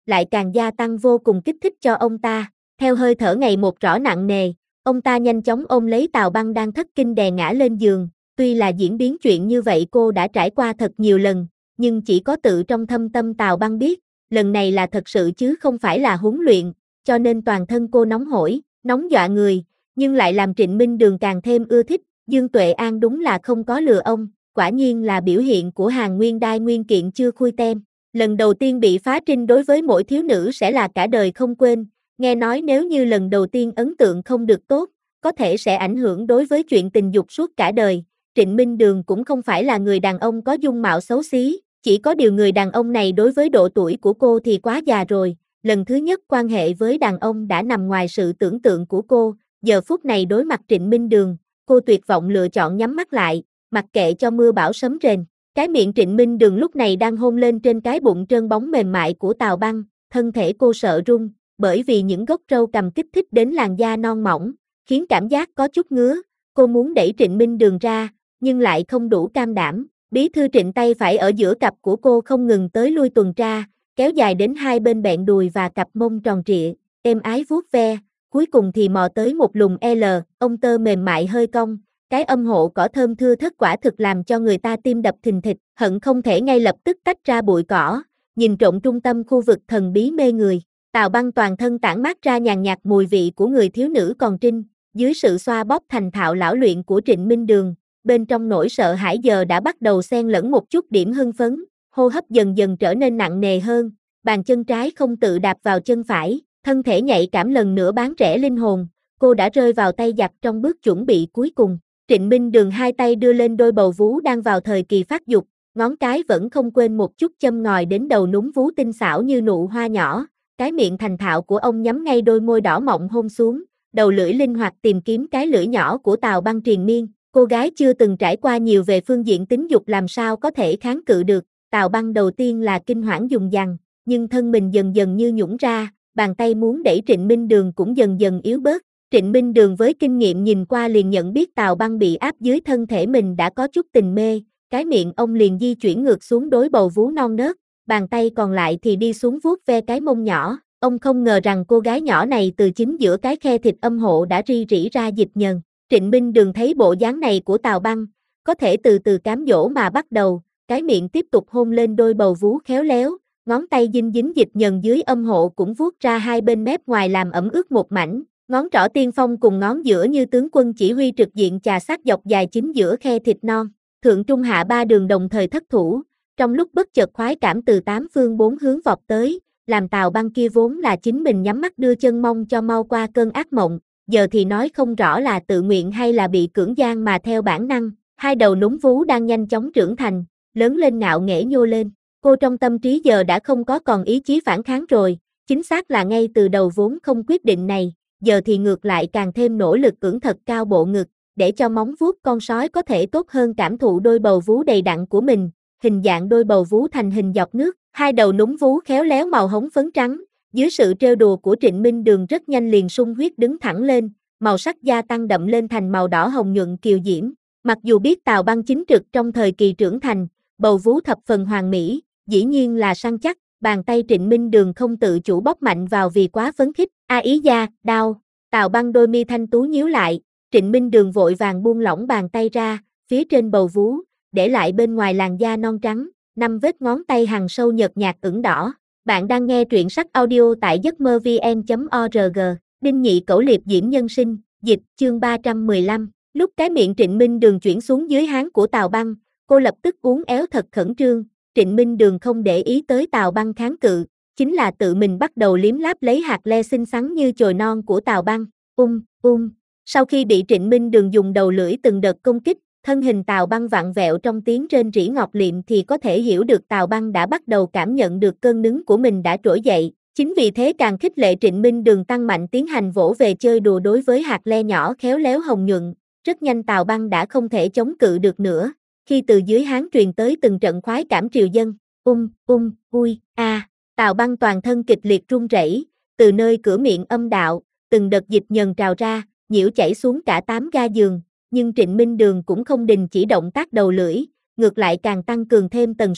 lại càng gia tăng vô cùng kích thích cho ông ta. Theo hơi thở ngày một rõ nặng nề, ông ta nhanh chóng ôm lấy Tào Băng đang thất kinh đè ngã lên giường. Tuy là diễn biến chuyện như vậy cô đã trải qua thật nhiều lần, nhưng chỉ có tự trong thâm tâm Tào Băng biết, lần này là thật sự chứ không phải là huấn luyện, cho nên toàn thân cô nóng hổi, nóng dọa người, nhưng lại làm Trịnh Minh Đường càng thêm ưa thích. Dương Tuệ An đúng là không có lừa ông, quả nhiên là biểu hiện của Hàn Nguyên Đai nguyên kiện chưa khui tem. Lần đầu tiên bị phá trinh đối với mỗi thiếu nữ sẽ là cả đời không quên, nghe nói nếu như lần đầu tiên ấn tượng không được tốt, có thể sẽ ảnh hưởng đối với chuyện tình dục suốt cả đời. Trịnh Minh Đường cũng không phải là người đàn ông có dung mạo xấu xí, chỉ có điều người đàn ông này đối với độ tuổi của cô thì quá già rồi. Lần thứ nhất quan hệ với đàn ông đã nằm ngoài sự tưởng tượng của cô, giờ phút này đối mặt Trịnh Minh Đường, cô tuyệt vọng lựa chọn nhắm mắt lại, mặc kệ cho mưa bão sấm rền. Cái miệng Trịnh Minh Đường lúc này đang hôn lên trên cái bụng trơn bóng mềm mại của Tào Băng, thân thể cô sợ run, bởi vì những gốc râu cầm kích thích đến làn da non mỏng, khiến cảm giác có chút ngứa. Cô muốn đẩy Trịnh Minh Đường ra, nhưng lại không đủ can đảm. Bí thư Trịnh tay phải ở giữa cặp của cô không ngừng tới lui tuần tra, kéo dài đến hai bên bẹn đùi và cặp mông tròn trịa, êm ái vuốt ve, cuối cùng thì mò tới một lùng L, ông tơ mềm mại hơi cong, cái âm hộ cỏ thơm thưa thớt quả thực làm cho người ta tim đập thình thịch, hận không thể ngay lập tức tách ra bụi cỏ, nhìn trộm trung tâm khu vực thần bí mê người. Tào Băng toàn thân tản mát ra nhàn nhạt mùi vị của người thiếu nữ còn trinh, dưới sự xoa bóp thành thạo lão luyện của Trịnh Minh Đường, bên trong nỗi sợ hãi giờ đã bắt đầu xen lẫn một chút điểm hưng phấn, hô hấp dần dần trở nên nặng nề hơn, bàn chân trái không tự đạp vào chân phải, thân thể nhạy cảm lần nữa bán rẽ linh hồn, cô đã rơi vào tay giặc trong bước chuẩn bị cuối cùng. Trịnh Minh Đường hai tay đưa lên đôi bầu vú đang vào thời kỳ phát dục, ngón cái vẫn không quên một chút châm ngòi đến đầu núm vú tinh xảo như nụ hoa nhỏ, cái miệng thành thạo của ông nhắm ngay đôi môi đỏ mọng hôn xuống, đầu lưỡi linh hoạt tìm kiếm cái lưỡi nhỏ của Tào Băng triền miên. Cô gái chưa từng trải qua nhiều về phương diện tính dục làm sao có thể kháng cự được. Tào Băng đầu tiên là kinh hoảng dùng dằng, nhưng thân mình dần dần như nhũn ra, bàn tay muốn đẩy Trịnh Minh Đường cũng dần dần yếu bớt. Trịnh Minh Đường với kinh nghiệm nhìn qua liền nhận biết Tào Băng bị áp dưới thân thể mình đã có chút tình mê, cái miệng ông liền di chuyển ngược xuống đối bầu vú non nớt, bàn tay còn lại thì đi xuống vuốt ve cái mông nhỏ. Ông không ngờ rằng cô gái nhỏ này từ chính giữa cái khe thịt âm hộ đã ri rỉ ra dịch nhờn. Trịnh Minh Đường thấy bộ dáng này của Tào Băng, có thể từ từ cám dỗ mà bắt đầu, cái miệng tiếp tục hôn lên đôi bầu vú khéo léo, ngón tay dính dính dịch nhờn dưới âm hộ cũng vuốt ra hai bên mép ngoài làm ẩm ướt một mảnh, ngón trỏ tiên phong cùng ngón giữa như tướng quân chỉ huy trực diện chà sát dọc dài chính giữa khe thịt non, thượng trung hạ ba đường đồng thời thất thủ, trong lúc bất chợt khoái cảm từ tám phương bốn hướng vọt tới, làm Tào Băng kia vốn là chính mình nhắm mắt đưa chân mong cho mau qua cơn ác mộng, giờ thì nói không rõ là tự nguyện hay là bị cưỡng gian mà theo bản năng, hai đầu núm vú đang nhanh chóng trưởng thành, lớn lên ngạo nghễ nhô lên, cô trong tâm trí giờ đã không có còn ý chí phản kháng rồi, chính xác là ngay từ đầu vốn không quyết định này, giờ thì ngược lại càng thêm nỗ lực cưỡng thật cao bộ ngực, để cho móng vuốt con sói có thể tốt hơn cảm thụ đôi bầu vú đầy đặn của mình, hình dạng đôi bầu vú thành hình giọt nước, hai đầu núm vú khéo léo màu hống phấn trắng, dưới sự trêu đùa của Trịnh Minh Đường rất nhanh liền sung huyết đứng thẳng lên, màu sắc da tăng đậm lên thành màu đỏ hồng nhuận kiều diễm. Mặc dù biết Tào Băng chính trực trong thời kỳ trưởng thành, bầu vú thập phần hoàn mỹ, dĩ nhiên là săn chắc, bàn tay Trịnh Minh Đường không tự chủ bóp mạnh vào vì quá phấn khích, ý da, đau. Tào Băng đôi mi thanh tú nhíu lại, Trịnh Minh Đường vội vàng buông lỏng bàn tay ra, phía trên bầu vú, để lại bên ngoài làn da non trắng, 5 vết ngón tay hằn sâu nhợt nhạt ửng đỏ. Bạn đang nghe truyện sách audio tại giấc mơ vn.org, Đinh Nhị Cẩu Liệp Diễm Nhân Sinh, dịch, chương 315. Lúc cái miệng Trịnh Minh Đường chuyển xuống dưới háng của Tào Băng, cô lập tức uốn éo thật khẩn trương, Trịnh Minh Đường không để ý tới Tào Băng kháng cự, chính là tự mình bắt đầu liếm láp lấy hạt le xinh xắn như chồi non của Tào Băng, Sau khi bị Trịnh Minh Đường dùng đầu lưỡi từng đợt công kích, thân hình Tào Băng vặn vẹo trong tiếng rên rỉ ngọt liệm thì có thể hiểu được Tào Băng đã bắt đầu cảm nhận được cơn nứng của mình đã trỗi dậy, chính vì thế càng khích lệ Trịnh Minh Đường tăng mạnh tiến hành vỗ về chơi đùa đối với hạt le nhỏ khéo léo hồng nhuận, rất nhanh Tào Băng đã không thể chống cự được nữa, khi từ dưới háng truyền tới từng trận khoái cảm triều dâng, Tào Băng toàn thân kịch liệt run rẩy, từ nơi cửa miệng âm đạo, từng đợt dịch nhờn trào ra, nhiễu chảy xuống cả 8 ga giường, nhưng Trịnh Minh Đường cũng không đình chỉ động tác đầu lưỡi, ngược lại càng tăng cường thêm tần suất,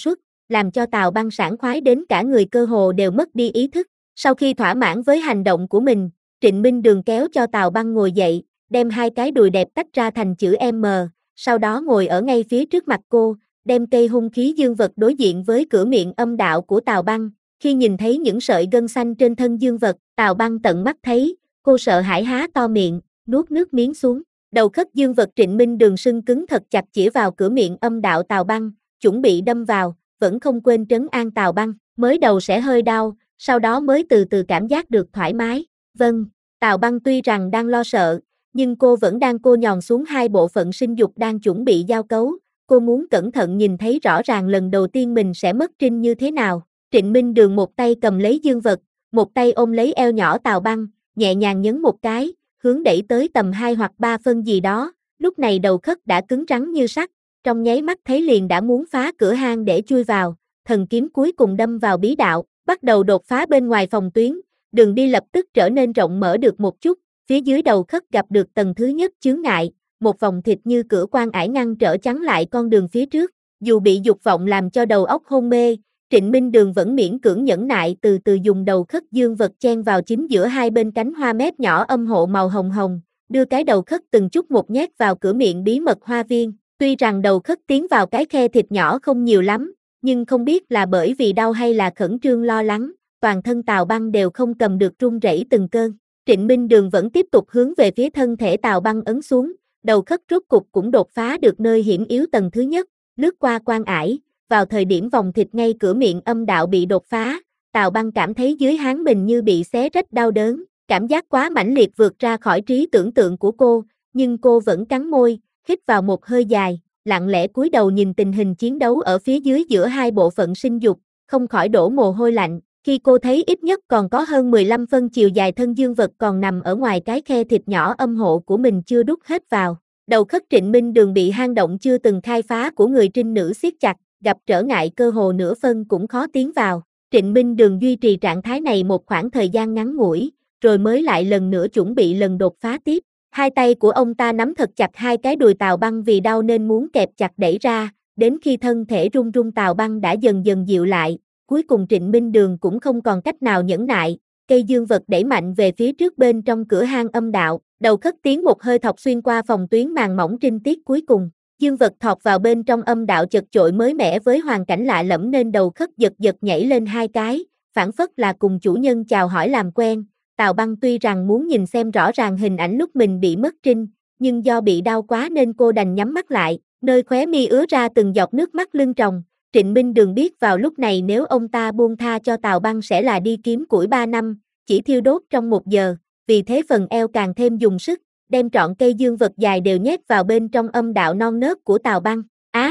làm cho Tào Băng sảng khoái đến cả người cơ hồ đều mất đi ý thức. Sau khi thỏa mãn với hành động của mình, Trịnh Minh Đường kéo cho Tào Băng ngồi dậy, đem hai cái đùi đẹp tách ra thành chữ M, sau đó ngồi ở ngay phía trước mặt cô, đem cây hung khí dương vật đối diện với cửa miệng âm đạo của Tào Băng. Khi nhìn thấy những sợi gân xanh trên thân dương vật, Tào Băng tận mắt thấy, cô sợ hãi há to miệng, nuốt nước miếng xuống. Đầu khớp dương vật Trịnh Minh Đường sưng cứng thật chặt chĩa vào cửa miệng âm đạo Tào Băng, chuẩn bị đâm vào, vẫn không quên trấn an Tào Băng, mới đầu sẽ hơi đau, sau đó mới từ từ cảm giác được thoải mái. Vâng, Tào Băng tuy rằng đang lo sợ, nhưng cô vẫn đang cô nhòn xuống hai bộ phận sinh dục đang chuẩn bị giao cấu, cô muốn cẩn thận nhìn thấy rõ ràng lần đầu tiên mình sẽ mất trinh như thế nào. Trịnh Minh Đường một tay cầm lấy dương vật, một tay ôm lấy eo nhỏ Tào Băng, nhẹ nhàng nhấn một cái, hướng đẩy tới tầm 2 hoặc 3 phân gì đó, lúc này đầu khớp đã cứng rắn như sắt, trong nháy mắt thấy liền đã muốn phá cửa hang để chui vào, thần kiếm cuối cùng đâm vào bí đạo, bắt đầu đột phá bên ngoài phòng tuyến, đường đi lập tức trở nên rộng mở được một chút, phía dưới đầu khớp gặp được tầng thứ nhất chướng ngại, một vòng thịt như cửa quan ải ngăn trở chắn lại con đường phía trước, dù bị dục vọng làm cho đầu óc hôn mê, Trịnh Minh Đường vẫn miễn cưỡng nhẫn nại từ từ dùng đầu khớp dương vật chen vào chính giữa hai bên cánh hoa mép nhỏ âm hộ màu hồng hồng, đưa cái đầu khớp từng chút một nhét vào cửa miệng bí mật hoa viên, tuy rằng đầu khớp tiến vào cái khe thịt nhỏ không nhiều lắm, nhưng không biết là bởi vì đau hay là khẩn trương lo lắng, toàn thân Tào Băng đều không cầm được run rẩy từng cơn. Trịnh Minh Đường vẫn tiếp tục hướng về phía thân thể Tào Băng ấn xuống, đầu khớp rốt cục cũng đột phá được nơi hiểm yếu tầng thứ nhất, lướt qua quan ải, vào thời điểm vòng thịt ngay cửa miệng âm đạo bị đột phá, Tào Băng cảm thấy dưới háng mình như bị xé rách đau đớn, cảm giác quá mãnh liệt vượt ra khỏi trí tưởng tượng của cô, nhưng cô vẫn cắn môi, hít vào một hơi dài, lặng lẽ cúi đầu nhìn tình hình chiến đấu ở phía dưới giữa hai bộ phận sinh dục, không khỏi đổ mồ hôi lạnh. Khi cô thấy ít nhất còn có hơn 15 phân chiều dài thân dương vật còn nằm ở ngoài cái khe thịt nhỏ âm hộ của mình chưa đút hết vào, đầu khớp Trịnh Minh Đường bị hang động chưa từng khai phá của người trinh nữ siết chặt, gặp trở ngại cơ hồ nửa phân cũng khó tiến vào. Trịnh Minh Đường duy trì trạng thái này một khoảng thời gian ngắn ngủi, rồi mới lại lần nữa chuẩn bị lần đột phá tiếp. Hai tay của ông ta nắm thật chặt hai cái đùi Tào Băng vì đau nên muốn kẹp chặt đẩy ra, đến khi thân thể run run Tào Băng đã dần dần dịu lại. Cuối cùng Trịnh Minh Đường cũng không còn cách nào nhẫn nại, cây dương vật đẩy mạnh về phía trước bên trong cửa hang âm đạo, đầu khớp tiến một hơi thọc xuyên qua phòng tuyến màng mỏng trinh tiết cuối cùng, dương vật thọt vào bên trong âm đạo chật chội mới mẻ với hoàn cảnh lạ lẫm nên đầu khớp giật giật nhảy lên hai cái, phảng phất là cùng chủ nhân chào hỏi làm quen. Tào Băng tuy rằng muốn nhìn xem rõ ràng hình ảnh lúc mình bị mất trinh, nhưng do bị đau quá nên cô đành nhắm mắt lại, nơi khóe mi ứa ra từng giọt nước mắt lưng tròng. Trịnh Minh Đường biết vào lúc này nếu ông ta buông tha cho Tào Băng sẽ là đi kiếm củi 3 năm, chỉ thiêu đốt trong 1 giờ, vì thế phần eo càng thêm dùng sức, đem trọn cây dương vật dài đều nhét vào bên trong âm đạo non nớt của Tào Băng.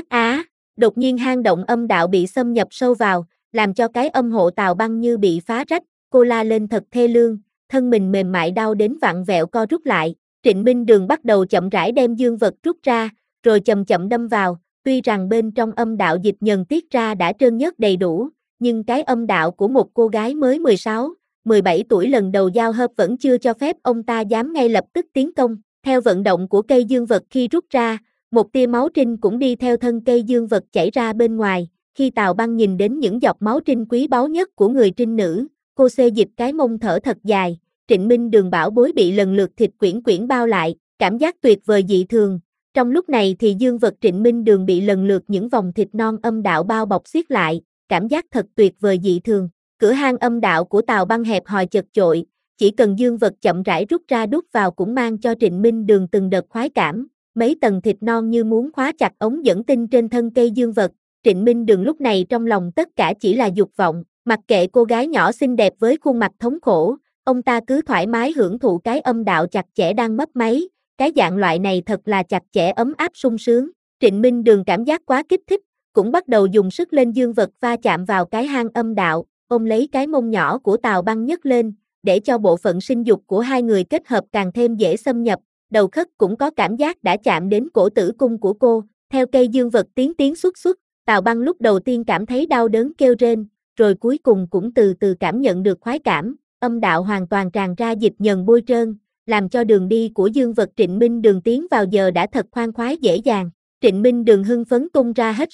Đột nhiên hang động âm đạo bị xâm nhập sâu vào, làm cho cái âm hộ Tào Băng như bị phá rách, cô la lên thật thê lương, thân mình mềm mại đau đến vặn vẹo co rút lại. Trịnh Minh Đường bắt đầu chậm rãi đem dương vật rút ra, rồi chậm chậm đâm vào. Tuy rằng bên trong âm đạo dịch nhờn tiết ra đã trơn nhớt đầy đủ, nhưng cái âm đạo của một cô gái mới 16, 17 tuổi lần đầu giao hợp vẫn chưa cho phép ông ta dám ngay lập tức tiến công. Theo vận động của cây dương vật khi rút ra, một tia máu trinh cũng đi theo thân cây dương vật chảy ra bên ngoài. Khi Tào Băng nhìn đến những giọt máu trinh quý báu nhất của người trinh nữ, cô xê dịch cái mông thở thật dài. Trịnh Minh Đường bảo bối bị lần lượt thịt quyển quyển bao lại, cảm giác tuyệt vời dị thường. Trong lúc này thì dương vật Trịnh Minh Đường bị lần lượt những vòng thịt non âm đạo bao bọc xiết lại, cảm giác thật tuyệt vời dị thường. Cửa hang âm đạo của Tào Băng hẹp hòi chật chội, chỉ cần dương vật chậm rãi rút ra đút vào cũng mang cho Trịnh Minh Đường từng đợt khoái cảm, mấy tầng thịt non như muốn khóa chặt ống dẫn tinh trên thân cây dương vật. Trịnh Minh Đường lúc này trong lòng tất cả chỉ là dục vọng, mặc kệ cô gái nhỏ xinh đẹp với khuôn mặt thống khổ, ông ta cứ thoải mái hưởng thụ cái âm đạo chặt chẽ đang mấp máy. Cái dạng loại này thật là chặt chẽ ấm áp sung sướng. Trịnh Minh Đường cảm giác quá kích thích, cũng bắt đầu dùng sức lên dương vật va chạm vào cái hang âm đạo, ôm lấy cái mông nhỏ của Tào Băng nhấc lên, để cho bộ phận sinh dục của hai người kết hợp càng thêm dễ xâm nhập. Đầu khớp cũng có cảm giác đã chạm đến cổ tử cung của cô, theo cây dương vật tiến xuất, Tào Băng lúc đầu tiên cảm thấy đau đớn kêu rên, rồi cuối cùng cũng từ từ cảm nhận được khoái cảm, âm đạo hoàn toàn tràn ra dịch nhờn bôi trơn, làm cho đường đi của dương vật Trịnh Minh Đường tiến vào giờ đã thật khoan khoái dễ dàng. Trịnh Minh Đường hưng phấn tung ra hết sức,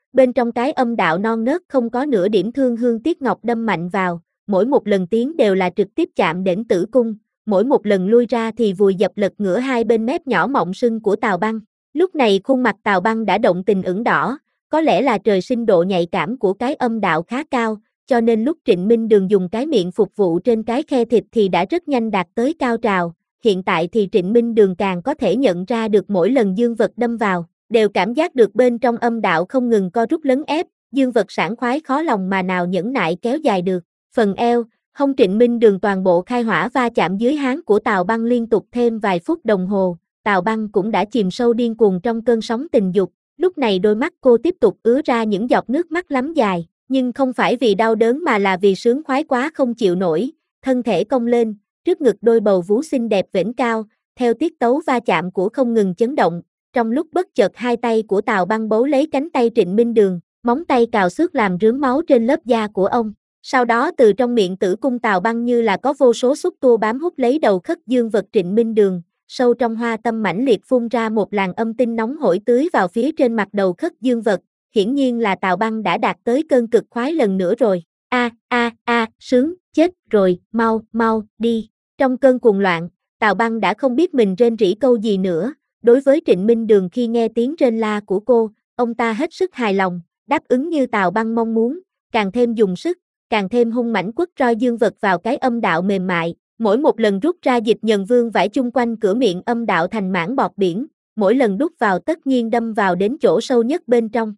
bên trong cái âm đạo non nớt không có nửa điểm thương hương tiếc ngọc đâm mạnh vào, mỗi một lần tiến đều là trực tiếp chạm đến tử cung, mỗi một lần lui ra thì vùi dập lật ngửa hai bên mép nhỏ mọng sưng của Tào Băng. Lúc này khuôn mặt Tào Băng đã động tình ửng đỏ, có lẽ là trời sinh độ nhạy cảm của cái âm đạo khá cao, cho nên lúc Trịnh Minh Đường dùng cái miệng phục vụ trên cái khe thịt thì đã rất nhanh đạt tới cao trào. Hiện tại thì Trịnh Minh Đường càng có thể nhận ra được mỗi lần dương vật đâm vào, đều cảm giác được bên trong âm đạo không ngừng co rút lấn ép, dương vật sảng khoái khó lòng mà nào nhẫn nại kéo dài được. Phần eo, hông Trịnh Minh Đường toàn bộ khai hỏa va chạm dưới háng của Tào Băng liên tục thêm vài phút đồng hồ, Tào Băng cũng đã chìm sâu điên cuồng trong cơn sóng tình dục, lúc này đôi mắt cô tiếp tục ứa ra những giọt nước mắt lắm dài, nhưng không phải vì đau đớn mà là vì sướng khoái quá không chịu nổi, thân thể cong lên, trước ngực đôi bầu vú xinh đẹp vểnh cao, theo tiết tấu va chạm của không ngừng chấn động, trong lúc bất chợt hai tay của Tào Băng bấu lấy cánh tay Trịnh Minh Đường, móng tay cào xước làm rướm máu trên lớp da của ông. Sau đó từ trong miệng tử cung Tào Băng như là có vô số xúc tua bám hút lấy đầu khất dương vật Trịnh Minh Đường, sâu trong hoa tâm mãnh liệt phun ra một làn âm tinh nóng hổi tưới vào phía trên mặt đầu khất dương vật, hiển nhiên là Tào Băng đã đạt tới cơn cực khoái lần nữa rồi. Sướng, chết rồi, mau, đi. Trong cơn cuồng loạn, Tào Băng đã không biết mình rên rỉ câu gì nữa, đối với Trịnh Minh Đường khi nghe tiếng rên la của cô, ông ta hết sức hài lòng, đáp ứng như Tào Băng mong muốn, càng thêm dùng sức, càng thêm hung mãnh quất roi dương vật vào cái âm đạo mềm mại, mỗi một lần rút ra dịch nhờn vương vãi chung quanh cửa miệng âm đạo thành mảng bọt biển, mỗi lần đút vào tất nhiên đâm vào đến chỗ sâu nhất bên trong,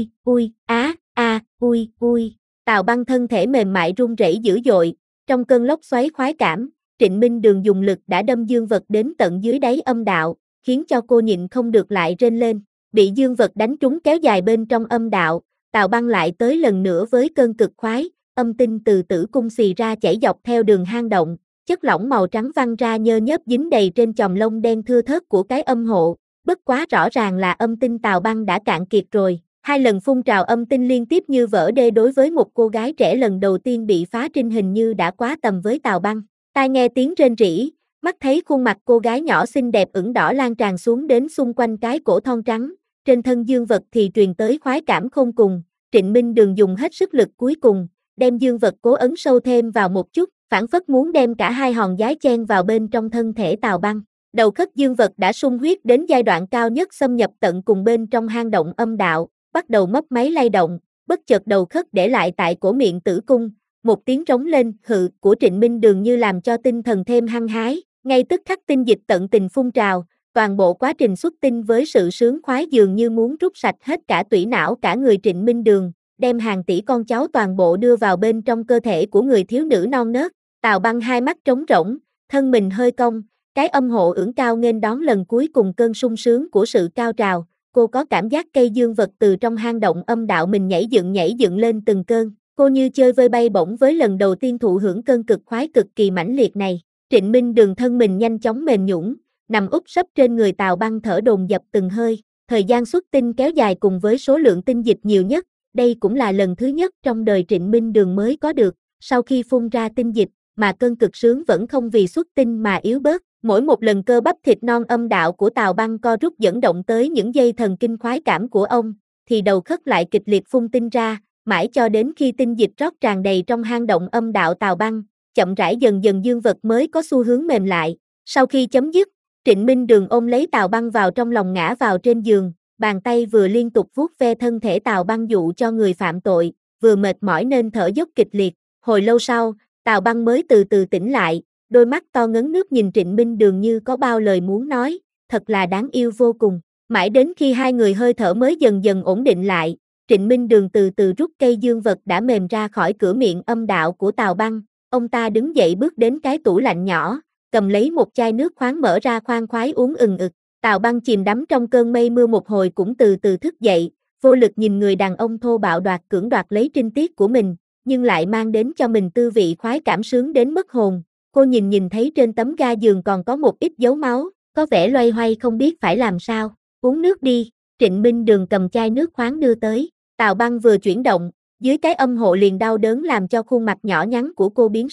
ui, Tào Băng thân thể mềm mại run rẩy dữ dội, trong cơn lốc xoáy khoái cảm, Trịnh Minh Đường dùng lực đã đâm dương vật đến tận dưới đáy âm đạo, khiến cho cô nhịn không được lại rên lên, bị dương vật đánh trúng kéo dài bên trong âm đạo, Tào Băng lại tới lần nữa với cơn cực khoái, âm tinh từ tử cung xì ra chảy dọc theo đường hang động, chất lỏng màu trắng văng ra nhơ nhớp dính đầy trên chòm lông đen thưa thớt của cái âm hộ, bất quá rõ ràng là âm tinh Tào Băng đã cạn kiệt rồi. Hai lần phun trào âm tinh liên tiếp như vỡ đê đối với một cô gái trẻ lần đầu tiên bị phá trinh hình như đã quá tầm với Tào Băng. Tai nghe tiếng rên rỉ, mắt thấy khuôn mặt cô gái nhỏ xinh đẹp ửng đỏ lan tràn xuống đến xung quanh cái cổ thon trắng, trên thân dương vật thì truyền tới khoái cảm khôn cùng, Trịnh Minh Đường dùng hết sức lực cuối cùng, đem dương vật cố ấn sâu thêm vào một chút, phảng phất muốn đem cả hai hòn giái chen vào bên trong thân thể Tào Băng. Đầu khất dương vật đã sung huyết đến giai đoạn cao nhất xâm nhập tận cùng bên trong hang động âm đạo, bắt đầu mấp máy lay động, bất chợt đầu khất để lại tại cổ miệng tử cung, một tiếng trống lên hự của Trịnh Minh Đường như làm cho tinh thần thêm hăng hái, ngay tức khắc tinh dịch tận tình phun trào, toàn bộ quá trình xuất tinh với sự sướng khoái dường như muốn rút sạch hết cả tủy não cả người Trịnh Minh Đường, đem hàng tỷ con cháu toàn bộ đưa vào bên trong cơ thể của người thiếu nữ non nớt. Tào Băng hai mắt trống rỗng, thân mình hơi cong, cái âm hộ ưỡng cao nghênh đón lần cuối cùng cơn sung sướng của sự cao trào. Cô có cảm giác cây dương vật từ trong hang động âm đạo mình nhảy dựng lên từng cơn, cô như chơi vơi bay bổng với lần đầu tiên thụ hưởng cơn cực khoái cực kỳ mãnh liệt này. Trịnh Minh Đường thân mình nhanh chóng mềm nhũn, nằm úp sấp trên người Tào Băng thở dồn dập từng hơi, thời gian xuất tinh kéo dài cùng với số lượng tinh dịch nhiều nhất, đây cũng là lần thứ nhất trong đời Trịnh Minh Đường mới có được, sau khi phun ra tinh dịch, mà cơn cực sướng vẫn không vì xuất tinh mà yếu bớt. Mỗi một lần cơ bắp thịt non âm đạo của Tào Băng co rút dẫn động tới những dây thần kinh khoái cảm của ông, thì đầu khất lại kịch liệt phun tinh ra, mãi cho đến khi tinh dịch rót tràn đầy trong hang động âm đạo Tào Băng, chậm rãi dần dần dương vật mới có xu hướng mềm lại. Sau khi chấm dứt, Trịnh Minh Đường ôm lấy Tào Băng vào trong lòng ngã vào trên giường, bàn tay vừa liên tục vuốt ve thân thể Tào Băng dụ cho người phạm tội, vừa mệt mỏi nên thở dốc kịch liệt. Hồi lâu sau, Tào Băng mới từ từ tỉnh lại. Đôi mắt to ngấn nước nhìn Trịnh Minh Đường như có bao lời muốn nói, thật là đáng yêu vô cùng. Mãi đến khi hai người hơi thở mới dần dần ổn định lại, Trịnh Minh Đường từ từ rút cây dương vật đã mềm ra khỏi cửa miệng âm đạo của Tào Băng. Ông ta đứng dậy bước đến cái tủ lạnh nhỏ, cầm lấy một chai nước khoáng mở ra khoan khoái uống ừng ực. Tào Băng chìm đắm trong cơn mây mưa một hồi cũng từ từ thức dậy, vô lực nhìn người đàn ông thô bạo cưỡng đoạt lấy trinh tiết của mình, nhưng lại mang đến cho mình tư vị khoái cảm sướng đến mất hồn. Cô nhìn thấy trên tấm ga giường còn có một ít dấu máu, có vẻ loay hoay không biết phải làm sao. Uống nước đi, Trịnh Minh Đường cầm chai nước khoáng đưa tới. Tào Băng vừa chuyển động, dưới cái âm hộ liền đau đớn làm cho khuôn mặt nhỏ nhắn của cô biến sắc.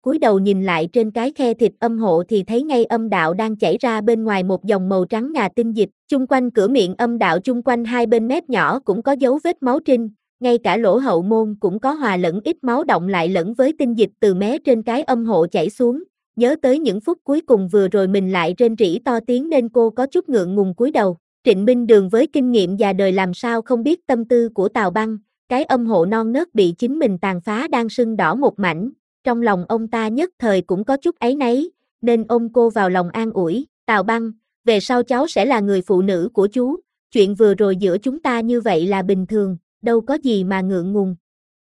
cúi đầu nhìn lại trên cái khe thịt âm hộ thì thấy ngay âm đạo đang chảy ra bên ngoài một dòng màu trắng ngà tinh dịch, chung quanh cửa miệng âm đạo chung quanh hai bên mép nhỏ cũng có dấu vết máu trinh, ngay cả lỗ hậu môn cũng có hòa lẫn ít máu đọng lại lẫn với tinh dịch từ mé trên cái âm hộ chảy xuống. Nhớ tới những phút cuối cùng vừa rồi mình lại rên rỉ to tiếng nên cô có chút ngượng ngùng cúi đầu. Trịnh Minh Đường với kinh nghiệm già đời làm sao không biết tâm tư của Tào Băng, cái âm hộ non nớt bị chính mình tàn phá đang sưng đỏ một mảnh, trong lòng ông ta nhất thời cũng có chút áy náy, nên ôm cô vào lòng an ủi, Tào Băng, về sau cháu sẽ là người phụ nữ của chú, chuyện vừa rồi giữa chúng ta như vậy là bình thường, đâu có gì mà ngượng ngùng.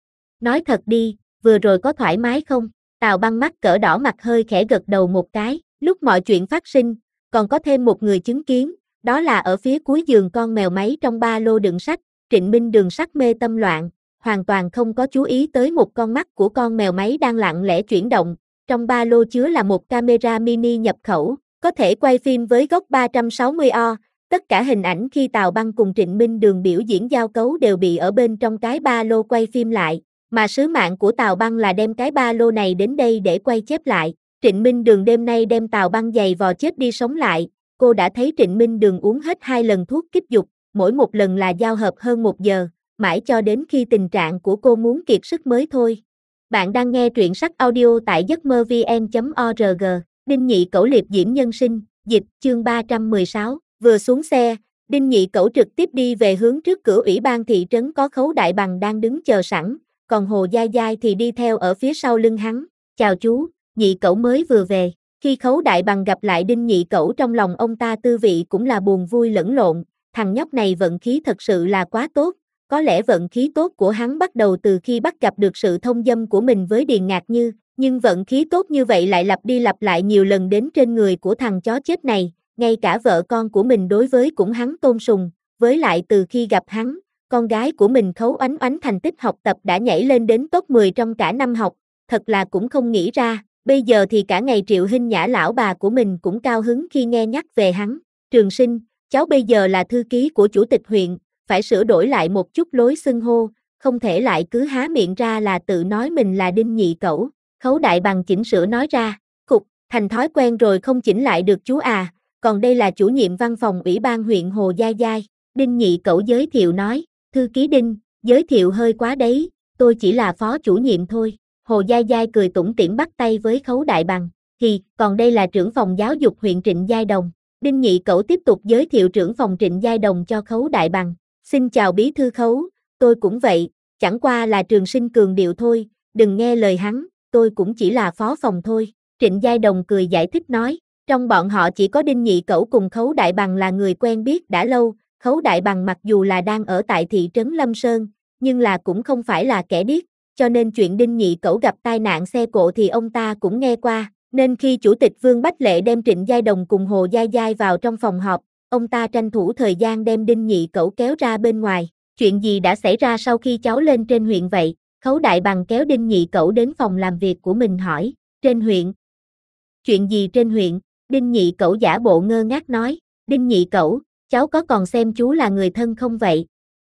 Nói thật đi, vừa rồi có thoải mái không? Tào Băng mắt cỡ đỏ mặt hơi khẽ gật đầu một cái, lúc mọi chuyện phát sinh, còn có thêm một người chứng kiến, đó là ở phía cuối giường con mèo máy trong ba lô đựng sách. Trịnh Minh Đường sắc mê tâm loạn, hoàn toàn không có chú ý tới một con mắt của con mèo máy đang lặng lẽ chuyển động, trong ba lô chứa là một camera mini nhập khẩu, có thể quay phim với góc 360O, tất cả hình ảnh khi Tào Băng cùng Trịnh Minh Đường biểu diễn giao cấu đều bị ở bên trong cái ba lô quay phim lại, mà sứ mạng của Tào Băng là đem cái ba lô này đến đây để quay chép lại. Trịnh Minh Đường đêm nay đem Tào Băng giày vò chết đi sống lại, cô đã thấy Trịnh Minh Đường uống hết 2 lần thuốc kích dục, mỗi một lần là giao hợp hơn 1 giờ, mãi cho đến khi tình trạng của cô muốn kiệt sức mới thôi. Bạn đang nghe truyện sách audio tại giấc mơ vn.org, Đinh Nhị Cẩu liệp diễm nhân sinh, dịch, chương 316, vừa xuống xe, Đinh Nhị Cẩu trực tiếp đi về hướng trước cửa ủy ban thị trấn có Khấu Đại Bằng đang đứng chờ sẵn, còn Hồ Dai Dai thì đi theo ở phía sau lưng hắn, chào chú, Nhị Cẩu mới vừa về. Khi Khấu Đại Bằng gặp lại Đinh Nhị Cẩu trong lòng ông ta tư vị cũng là buồn vui lẫn lộn, thằng nhóc này vận khí thật sự là quá tốt, có lẽ vận khí tốt của hắn bắt đầu từ khi bắt gặp được sự thông dâm của mình với Điền Ngạc Như, nhưng vận khí tốt như vậy lại lặp đi lặp lại nhiều lần đến trên người của thằng chó chết này, ngay cả vợ con của mình đối với cũng hắn tôn sùng, với lại từ khi gặp hắn, con gái của mình Khấu Oánh Oánh thành tích học tập đã nhảy lên đến top 10 trong cả năm học, thật là cũng không nghĩ ra. Bây giờ thì cả ngày Triệu Hinh Nhã lão bà của mình cũng cao hứng khi nghe nhắc về hắn. Trường Sinh, cháu bây giờ là thư ký của chủ tịch huyện, phải sửa đổi lại một chút lối xưng hô, không thể lại cứ há miệng ra là tự nói mình là Đinh Nhị Cẩu. Khấu Đại Bằng chỉnh sửa nói ra, cục, thành thói quen rồi không chỉnh lại được chú à, còn đây là chủ nhiệm văn phòng ủy ban huyện Hồ Dai Dai. Đinh Nhị Cẩu giới thiệu nói, thư ký Đinh, giới thiệu hơi quá đấy, tôi chỉ là phó chủ nhiệm thôi. Hồ Dai Dai cười tủm tỉm bắt tay với Khấu Đại Bằng, còn đây là trưởng phòng giáo dục huyện Trịnh Giai Đồng. Đinh Nhị Cẩu tiếp tục giới thiệu trưởng phòng Trịnh Giai Đồng cho Khấu Đại Bằng. Xin chào bí thư Khấu, tôi cũng vậy, chẳng qua là Trường Sinh cường điệu thôi, đừng nghe lời hắn, tôi cũng chỉ là phó phòng thôi. Trịnh Giai Đồng cười giải thích nói, trong bọn họ chỉ có Đinh Nhị Cẩu cùng Khấu Đại Bằng là người quen biết đã lâu. Khấu Đại Bằng mặc dù là đang ở tại thị trấn Lâm Sơn, nhưng là cũng không phải là kẻ điếc, cho nên chuyện Đinh Nhị Cẩu gặp tai nạn xe cộ thì ông ta cũng nghe qua, nên khi Chủ tịch Vương Bách Lệ đem Trịnh Giai Đồng cùng Hồ Dai Dai vào trong phòng họp, ông ta tranh thủ thời gian đem Đinh Nhị Cẩu kéo ra bên ngoài. Chuyện gì đã xảy ra sau khi cháu lên trên huyện vậy? Khấu Đại Bằng kéo Đinh Nhị Cẩu đến phòng làm việc của mình hỏi, trên huyện? Chuyện gì trên huyện? Đinh Nhị Cẩu giả bộ ngơ ngác nói, Đinh Nhị Cẩu, cháu có còn xem chú là người thân không vậy?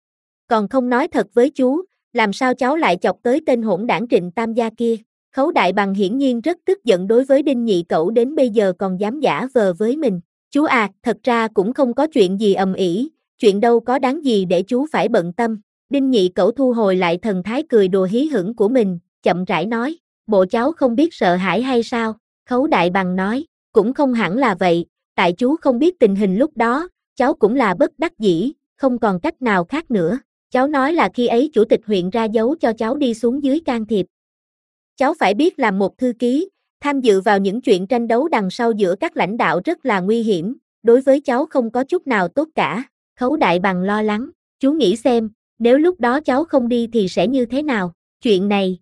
Còn không nói thật với chú, làm sao cháu lại chọc tới tên hỗn đảng Trịnh Tam gia kia? Khấu Đại Bằng hiển nhiên rất tức giận đối với Đinh Nhị Cẩu đến bây giờ còn dám giả vờ với mình. Chú à, thật ra cũng không có chuyện gì ầm ĩ, chuyện đâu có đáng gì để chú phải bận tâm. Đinh Nhị Cẩu thu hồi lại thần thái cười đùa hí hửng của mình, chậm rãi nói, bộ cháu không biết sợ hãi hay sao? Khấu Đại Bằng nói, cũng không hẳn là vậy, tại chú không biết tình hình lúc đó, cháu cũng là bất đắc dĩ, không còn cách nào khác nữa. Cháu nói là khi ấy chủ tịch huyện ra dấu cho cháu đi xuống dưới can thiệp. Cháu phải biết làm một thư ký, tham dự vào những chuyện tranh đấu đằng sau giữa các lãnh đạo rất là nguy hiểm, đối với cháu không có chút nào tốt cả. Khấu Đại Bằng lo lắng, chú nghĩ xem, nếu lúc đó cháu không đi thì sẽ như thế nào? Chuyện này,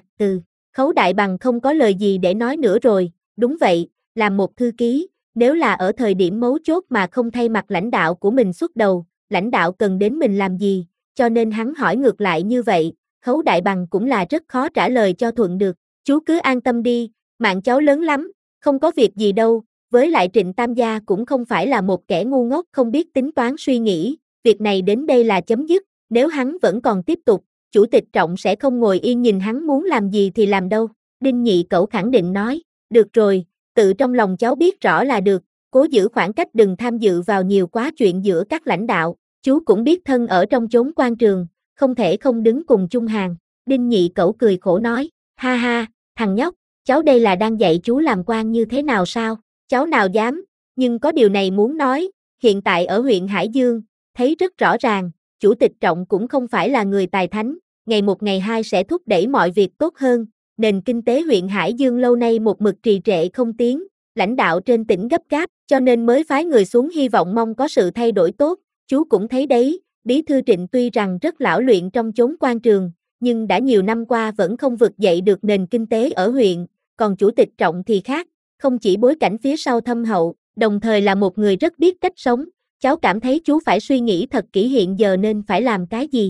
Khấu Đại Bằng không có lời gì để nói nữa rồi, đúng vậy, làm một thư ký, nếu là ở thời điểm mấu chốt mà không thay mặt lãnh đạo của mình xuất đầu, lãnh đạo cần đến mình làm gì? Cho nên hắn hỏi ngược lại như vậy, Khấu Đại Bằng cũng là rất khó trả lời cho thuận được. Chú cứ an tâm đi, mạng cháu lớn lắm, không có việc gì đâu, với lại Trịnh Tam gia cũng không phải là một kẻ ngu ngốc không biết tính toán suy nghĩ, việc này đến đây là chấm dứt, nếu hắn vẫn còn tiếp tục, chủ tịch Trọng sẽ không ngồi yên nhìn hắn muốn làm gì thì làm đâu. Đinh Nhị Cẩu khẳng định nói, được rồi, tự trong lòng cháu biết rõ là được, cố giữ khoảng cách đừng tham dự vào nhiều quá chuyện giữa các lãnh đạo, chú cũng biết thân ở trong chốn quan trường, không thể không đứng cùng chung hàng. Đinh Nhị Cẩu cười khổ nói, ha ha, thằng nhóc, cháu đây là đang dạy chú làm quan như thế nào sao, cháu nào dám, nhưng có điều này muốn nói, hiện tại ở huyện Hải Dương, thấy rất rõ ràng, Chủ tịch Trọng cũng không phải là người tài thánh, ngày một ngày hai sẽ thúc đẩy mọi việc tốt hơn, nền kinh tế huyện Hải Dương lâu nay một mực trì trệ không tiến, lãnh đạo trên tỉnh gấp gáp, cho nên mới phái người xuống hy vọng mong có sự thay đổi tốt, chú cũng thấy đấy, Bí thư Trịnh tuy rằng rất lão luyện trong chốn quan trường, nhưng đã nhiều năm qua vẫn không vực dậy được nền kinh tế ở huyện, còn Chủ tịch Trọng thì khác, không chỉ bối cảnh phía sau thâm hậu, đồng thời là một người rất biết cách sống, cháu cảm thấy chú phải suy nghĩ thật kỹ hiện giờ nên phải làm cái gì.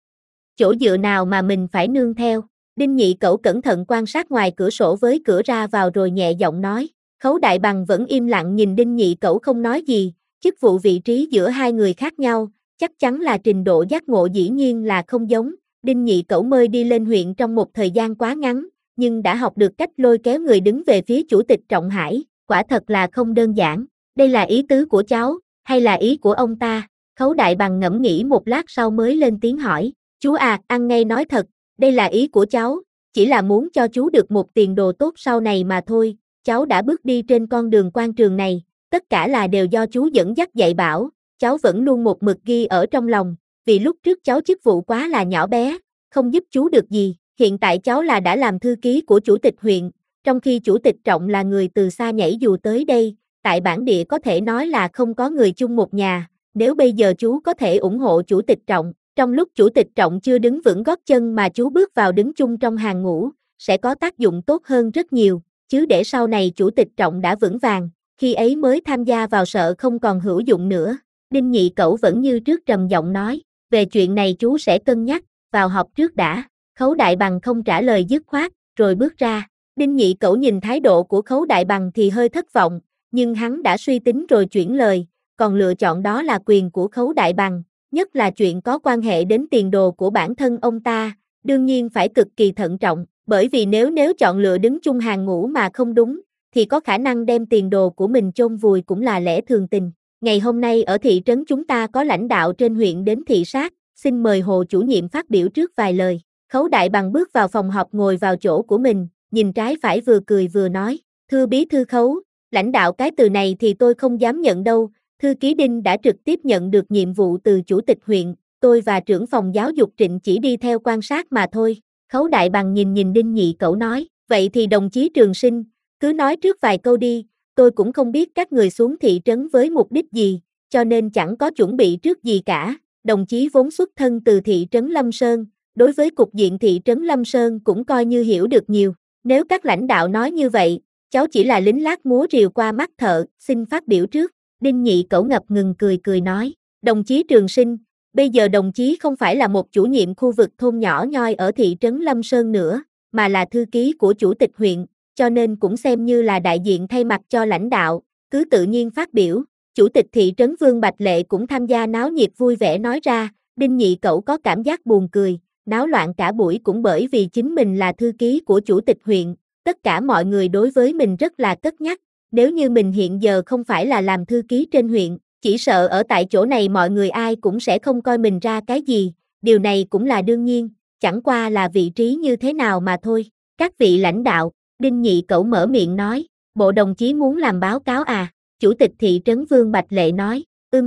Chỗ dựa nào mà mình phải nương theo. Đinh Nhị Cẩu cẩn thận quan sát ngoài cửa sổ với cửa ra vào rồi nhẹ giọng nói, Khấu Đại Bằng vẫn im lặng nhìn Đinh Nhị Cẩu không nói gì, chức vụ vị trí giữa hai người khác nhau, chắc chắn là trình độ giác ngộ dĩ nhiên là không giống, Đinh Nhị Cẩu mới đi lên huyện trong một thời gian quá ngắn, nhưng đã học được cách lôi kéo người đứng về phía Chủ tịch Trọng Hải, quả thật là không đơn giản, đây là ý tứ của cháu, hay là ý của ông ta, Khấu Đại Bằng ngẫm nghĩ một lát sau mới lên tiếng hỏi, chú à, ăn ngay nói thật, đây là ý của cháu, chỉ là muốn cho chú được một tiền đồ tốt sau này mà thôi, cháu đã bước đi trên con đường quan trường này, tất cả là đều do chú dẫn dắt dạy bảo, cháu vẫn luôn một mực ghi ở trong lòng, vì lúc trước cháu chức vụ quá là nhỏ bé, không giúp chú được gì, hiện tại cháu là đã làm thư ký của chủ tịch huyện, trong khi Chủ tịch Trọng là người từ xa nhảy dù tới đây, tại bản địa có thể nói là không có người chung một nhà, nếu bây giờ chú có thể ủng hộ Chủ tịch Trọng, trong lúc Chủ tịch Trọng chưa đứng vững gót chân mà chú bước vào đứng chung trong hàng ngũ, sẽ có tác dụng tốt hơn rất nhiều, chứ để sau này Chủ tịch Trọng đã vững vàng, khi ấy mới tham gia vào sợ không còn hữu dụng nữa. Đinh Nhị Cẩu vẫn như trước trầm giọng nói, về chuyện này chú sẽ cân nhắc, vào họp trước đã, Khấu Đại Bằng không trả lời dứt khoát, rồi bước ra. Đinh Nhị Cẩu nhìn thái độ của Khấu Đại Bằng thì hơi thất vọng, nhưng hắn đã suy tính rồi chuyển lời, còn lựa chọn đó là quyền của Khấu Đại Bằng, nhất là chuyện có quan hệ đến tiền đồ của bản thân ông ta, đương nhiên phải cực kỳ thận trọng, bởi vì nếu chọn lựa đứng chung hàng ngũ mà không đúng, thì có khả năng đem tiền đồ của mình chôn vùi cũng là lẽ thường tình. Ngày hôm nay ở thị trấn chúng ta có lãnh đạo trên huyện đến thị sát, xin mời Hồ chủ nhiệm phát biểu trước vài lời. Khấu Đại Bằng bước vào phòng họp ngồi vào chỗ của mình, nhìn trái phải vừa cười vừa nói, thưa bí thư Khấu, lãnh đạo cái từ này thì tôi không dám nhận đâu, thư ký Đinh đã trực tiếp nhận được nhiệm vụ từ chủ tịch huyện, tôi và trưởng phòng giáo dục Trịnh chỉ đi theo quan sát mà thôi. Khấu Đại Bằng nhìn Đinh Nhị Cẩu nói, vậy thì đồng chí Trường Sinh, cứ nói trước vài câu đi, tôi cũng không biết các người xuống thị trấn với mục đích gì, cho nên chẳng có chuẩn bị trước gì cả, đồng chí vốn xuất thân từ thị trấn Lâm Sơn, đối với cục diện thị trấn Lâm Sơn cũng coi như hiểu được nhiều, nếu các lãnh đạo nói như vậy, cháu chỉ là lính lát múa rìu qua mắt thợ, xin phát biểu trước. Đinh Nhị Cẩu ngập ngừng cười nói, đồng chí Trường Sinh, bây giờ đồng chí không phải là một chủ nhiệm khu vực thôn nhỏ nhoi ở thị trấn Lâm Sơn nữa, mà là thư ký của chủ tịch huyện, cho nên cũng xem như là đại diện thay mặt cho lãnh đạo, cứ tự nhiên phát biểu. Chủ tịch thị trấn Vương Bạch Lệ cũng tham gia náo nhiệt vui vẻ nói ra, Đinh Nhị Cẩu có cảm giác buồn cười, náo loạn cả buổi cũng bởi vì chính mình là thư ký của chủ tịch huyện, tất cả mọi người đối với mình rất là cất nhắc. Nếu như mình hiện giờ không phải là làm thư ký trên huyện, chỉ sợ ở tại chỗ này mọi người ai cũng sẽ không coi mình ra cái gì, điều này cũng là đương nhiên, chẳng qua là vị trí như thế nào mà thôi. Các vị lãnh đạo, Đinh Nhị Cẩu mở miệng nói, bộ đồng chí muốn làm báo cáo à? Chủ tịch thị trấn Vương Bạch Lệ nói,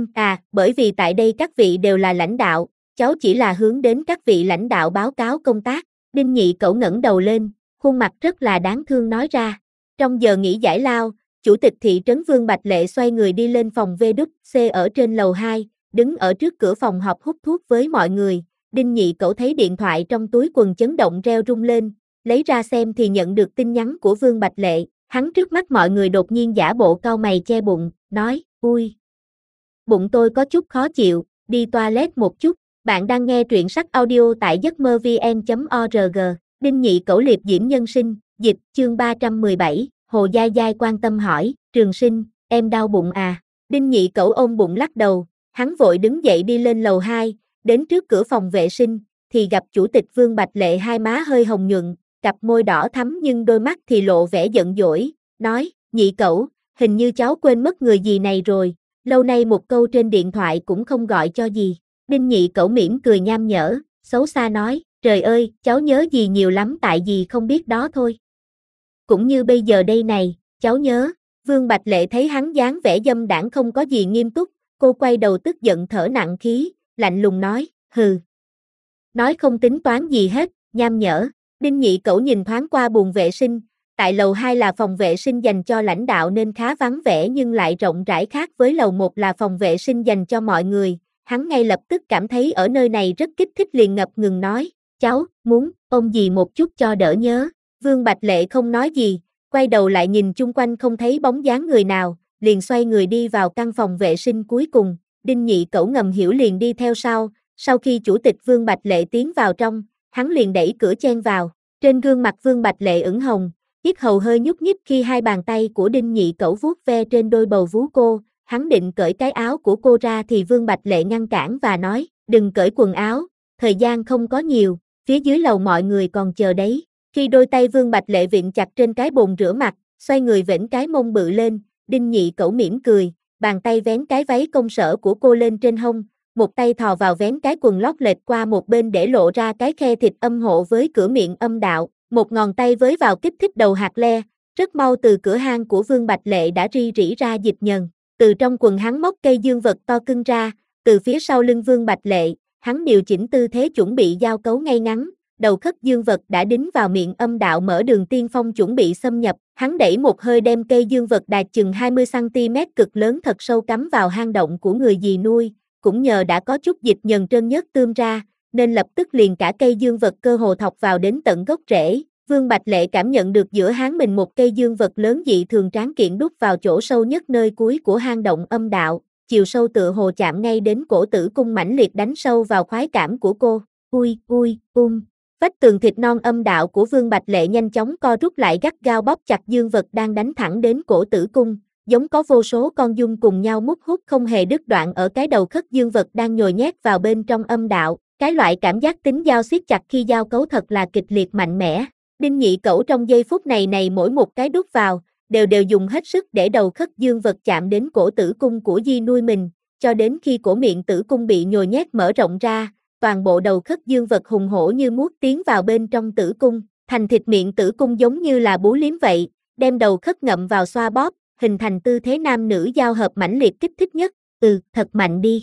bởi vì tại đây các vị đều là lãnh đạo, cháu chỉ là hướng đến các vị lãnh đạo báo cáo công tác. Đinh Nhị Cẩu ngẩng đầu lên, khuôn mặt rất là đáng thương nói ra. Trong giờ nghỉ giải lao, Chủ tịch thị trấn Vương Bạch Lệ xoay người đi lên phòng VC ở trên lầu 2, đứng ở trước cửa phòng họp hút thuốc với mọi người. Đinh Nhị Cẩu thấy điện thoại trong túi quần chấn động reo rung lên, lấy ra xem thì nhận được tin nhắn của Vương Bạch Lệ. Hắn trước mắt mọi người đột nhiên giả bộ cau mày che bụng, nói, ui, bụng tôi có chút khó chịu, đi toilet một chút. Bạn đang nghe truyện sách audio tại giấcmơ-vn.org. Đinh Nhị Cẩu liệp diễm nhân sinh, dịch, chương 317. Hồ Giai Giai quan tâm hỏi, Trường Sinh, em đau bụng à? Đinh Nhị Cẩu ôm bụng lắc đầu, hắn vội đứng dậy đi lên lầu 2, đến trước cửa phòng vệ sinh, thì gặp chủ tịch Vương Bạch Lệ hai má hơi hồng nhuận, cặp môi đỏ thắm nhưng đôi mắt thì lộ vẻ giận dỗi, nói, nhị cẩu, hình như cháu quên mất người gì này rồi, lâu nay một câu trên điện thoại cũng không gọi cho gì. Đinh nhị cẩu mỉm cười nham nhở, xấu xa nói, trời ơi, cháu nhớ gì nhiều lắm tại vì không biết đó thôi. Cũng như bây giờ đây này, cháu nhớ. Vương Bạch Lệ thấy hắn dáng vẻ dâm đãng không có gì nghiêm túc, cô quay đầu tức giận thở nặng khí, lạnh lùng nói, hừ. Nói không tính toán gì hết, nham nhở. Đinh nhị cẩu nhìn thoáng qua buồng vệ sinh, tại lầu 2 là phòng vệ sinh dành cho lãnh đạo nên khá vắng vẻ nhưng lại rộng rãi khác với lầu 1 là phòng vệ sinh dành cho mọi người. Hắn ngay lập tức cảm thấy ở nơi này rất kích thích liền ngập ngừng nói, cháu, muốn ôm gì một chút cho đỡ nhớ. Vương Bạch Lệ không nói gì, quay đầu lại nhìn chung quanh không thấy bóng dáng người nào, liền xoay người đi vào căn phòng vệ sinh cuối cùng, Đinh nhị cẩu ngầm hiểu liền đi theo sau khi chủ tịch Vương Bạch Lệ tiến vào trong, hắn liền đẩy cửa chen vào, trên gương mặt Vương Bạch Lệ ửng hồng, yết hầu hơi nhúc nhích khi hai bàn tay của Đinh nhị cẩu vuốt ve trên đôi bầu vú cô, hắn định cởi cái áo của cô ra thì Vương Bạch Lệ ngăn cản và nói, đừng cởi quần áo, thời gian không có nhiều, phía dưới lầu mọi người còn chờ đấy. Khi đôi tay Vương Bạch Lệ vịn chặt trên cái bồn rửa mặt, xoay người vểnh cái mông bự lên, Đinh nhị cẩu mỉm cười, bàn tay vén cái váy công sở của cô lên trên hông, một tay thò vào vén cái quần lót lệch qua một bên để lộ ra cái khe thịt âm hộ với cửa miệng âm đạo, một ngón tay với vào kích thích đầu hạt le, rất mau từ cửa hang của Vương Bạch Lệ đã ri rỉ ra dịch nhờn, từ trong quần hắn móc cây dương vật to cưng ra, từ phía sau lưng Vương Bạch Lệ, hắn điều chỉnh tư thế chuẩn bị giao cấu ngay ngắn. Đầu khất dương vật đã đính vào miệng âm đạo mở đường tiên phong chuẩn bị xâm nhập, hắn đẩy một hơi đem cây dương vật đạt chừng 20cm cực lớn thật sâu cắm vào hang động của người dì nuôi, cũng nhờ đã có chút dịch nhờn trơn nhớt tươm ra, nên lập tức liền cả cây dương vật cơ hồ thọc vào đến tận gốc rễ. Vương Bạch Lệ cảm nhận được giữa háng mình một cây dương vật lớn dị thường tráng kiện đút vào chỗ sâu nhất nơi cuối của hang động âm đạo, chiều sâu tựa hồ chạm ngay đến cổ tử cung mãnh liệt đánh sâu vào khoái cảm của cô. Vách tường thịt non âm đạo của Vương Bạch Lệ nhanh chóng co rút lại gắt gao bóp chặt dương vật đang đánh thẳng đến cổ tử cung, giống có vô số con giun cùng nhau mút hút không hề đứt đoạn ở cái đầu khất dương vật đang nhồi nhét vào bên trong âm đạo, cái loại cảm giác tính dao siết chặt khi giao cấu thật là kịch liệt mạnh mẽ. Đinh nhị cẩu trong giây phút này mỗi một cái đút vào, đều dùng hết sức để đầu khất dương vật chạm đến cổ tử cung của di nuôi mình, cho đến khi cổ miệng tử cung bị nhồi nhét mở rộng ra. Toàn bộ đầu khất dương vật hùng hổ như muốn tiến vào bên trong tử cung, thành thịt miệng tử cung giống như là bú liếm vậy, đem đầu khất ngậm vào xoa bóp, hình thành tư thế nam nữ giao hợp mãnh liệt kích thích nhất, thật mạnh đi.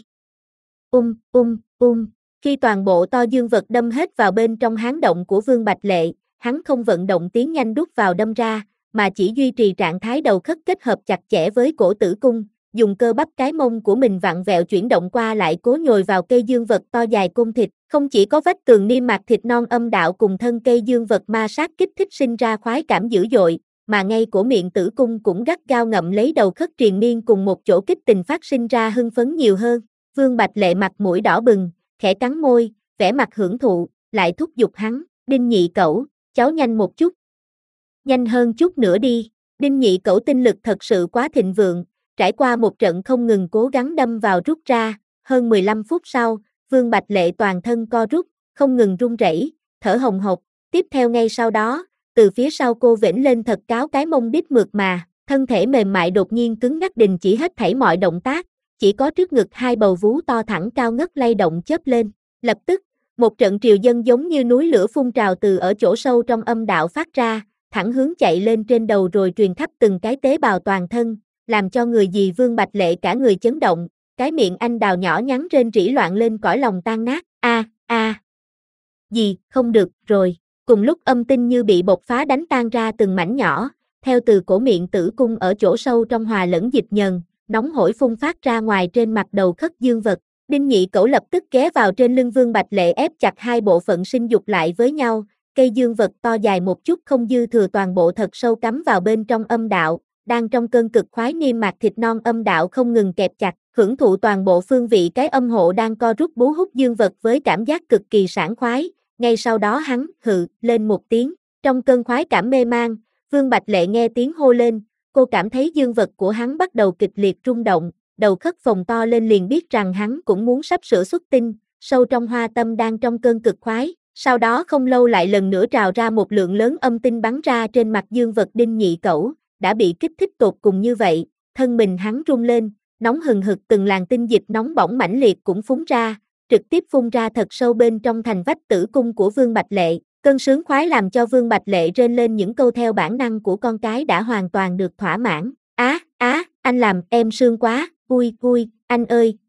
Khi toàn bộ to dương vật đâm hết vào bên trong háng động của Vương Bạch Lệ, hắn không vận động tiến nhanh đút vào đâm ra, mà chỉ duy trì trạng thái đầu khất kết hợp chặt chẽ với cổ tử cung, dùng cơ bắp cái mông của mình vặn vẹo chuyển động qua lại cố nhồi vào cây dương vật to dài cung thịt, không chỉ có vách tường niêm mạc thịt non âm đạo cùng thân cây dương vật ma sát kích thích sinh ra khoái cảm dữ dội, mà ngay cổ miệng tử cung cũng gắt gao ngậm lấy đầu khất triền miên cùng một chỗ kích tình phát sinh ra hưng phấn nhiều hơn. Vương Bạch Lệ mặt mũi đỏ bừng, khẽ cắn môi, vẻ mặt hưởng thụ, lại thúc giục hắn, Đinh nhị cẩu, cháu nhanh một chút. Nhanh hơn chút nữa đi, Đinh nhị cẩu tinh lực thật sự quá thịnh vượng. Trải qua một trận không ngừng cố gắng đâm vào rút ra, hơn 15 phút sau, Vương Bạch Lệ toàn thân co rút, không ngừng run rẩy, thở hồng hộc, tiếp theo ngay sau đó, từ phía sau cô vểnh lên thật cáo cái mông đít mượt mà, thân thể mềm mại đột nhiên cứng ngắc đình chỉ hết thảy mọi động tác, chỉ có trước ngực hai bầu vú to thẳng cao ngất lay động chớp lên, lập tức, một trận triều dân giống như núi lửa phun trào từ ở chỗ sâu trong âm đạo phát ra, thẳng hướng chạy lên trên đầu rồi truyền khắp từng cái tế bào toàn thân, làm cho người dì Vương Bạch Lệ cả người chấn động, cái miệng anh đào nhỏ nhắn rên rỉ loạn lên cõi lòng tan nát, dì, không được, rồi, cùng lúc âm tinh như bị bộc phá đánh tan ra từng mảnh nhỏ, theo từ cổ miệng tử cung ở chỗ sâu trong hòa lẫn dịch nhờn, nóng hổi phun phát ra ngoài trên mặt đầu khất dương vật, Đinh nhị cẩu lập tức ghé vào trên lưng Vương Bạch Lệ ép chặt hai bộ phận sinh dục lại với nhau, cây dương vật to dài một chút không dư thừa toàn bộ thật sâu cắm vào bên trong âm đạo. Đang trong cơn cực khoái niêm mạc thịt non âm đạo không ngừng kẹp chặt, hưởng thụ toàn bộ phương vị cái âm hộ đang co rút bú hút dương vật với cảm giác cực kỳ sảng khoái, ngay sau đó hắn hừ lên một tiếng, trong cơn khoái cảm mê man, Vương Bạch Lệ nghe tiếng hô lên, cô cảm thấy dương vật của hắn bắt đầu kịch liệt rung động, đầu khất phồng to lên liền biết rằng hắn cũng muốn sắp sửa xuất tinh, sâu trong hoa tâm đang trong cơn cực khoái, Sau đó không lâu lại lần nữa trào ra một lượng lớn âm tinh bắn ra trên mặt dương vật Đinh Nhị Cẩu, đã bị kích thích tột cùng như vậy, thân mình hắn rung lên, nóng hừng hực từng làn tinh dịch nóng bỏng mãnh liệt cũng phúng ra, trực tiếp phun ra thật sâu bên trong thành vách tử cung của Vương Bạch Lệ. Cơn sướng khoái làm cho Vương Bạch Lệ rên lên những câu theo bản năng của con cái đã hoàn toàn được thỏa mãn. Anh làm em sướng quá, ui, anh ơi,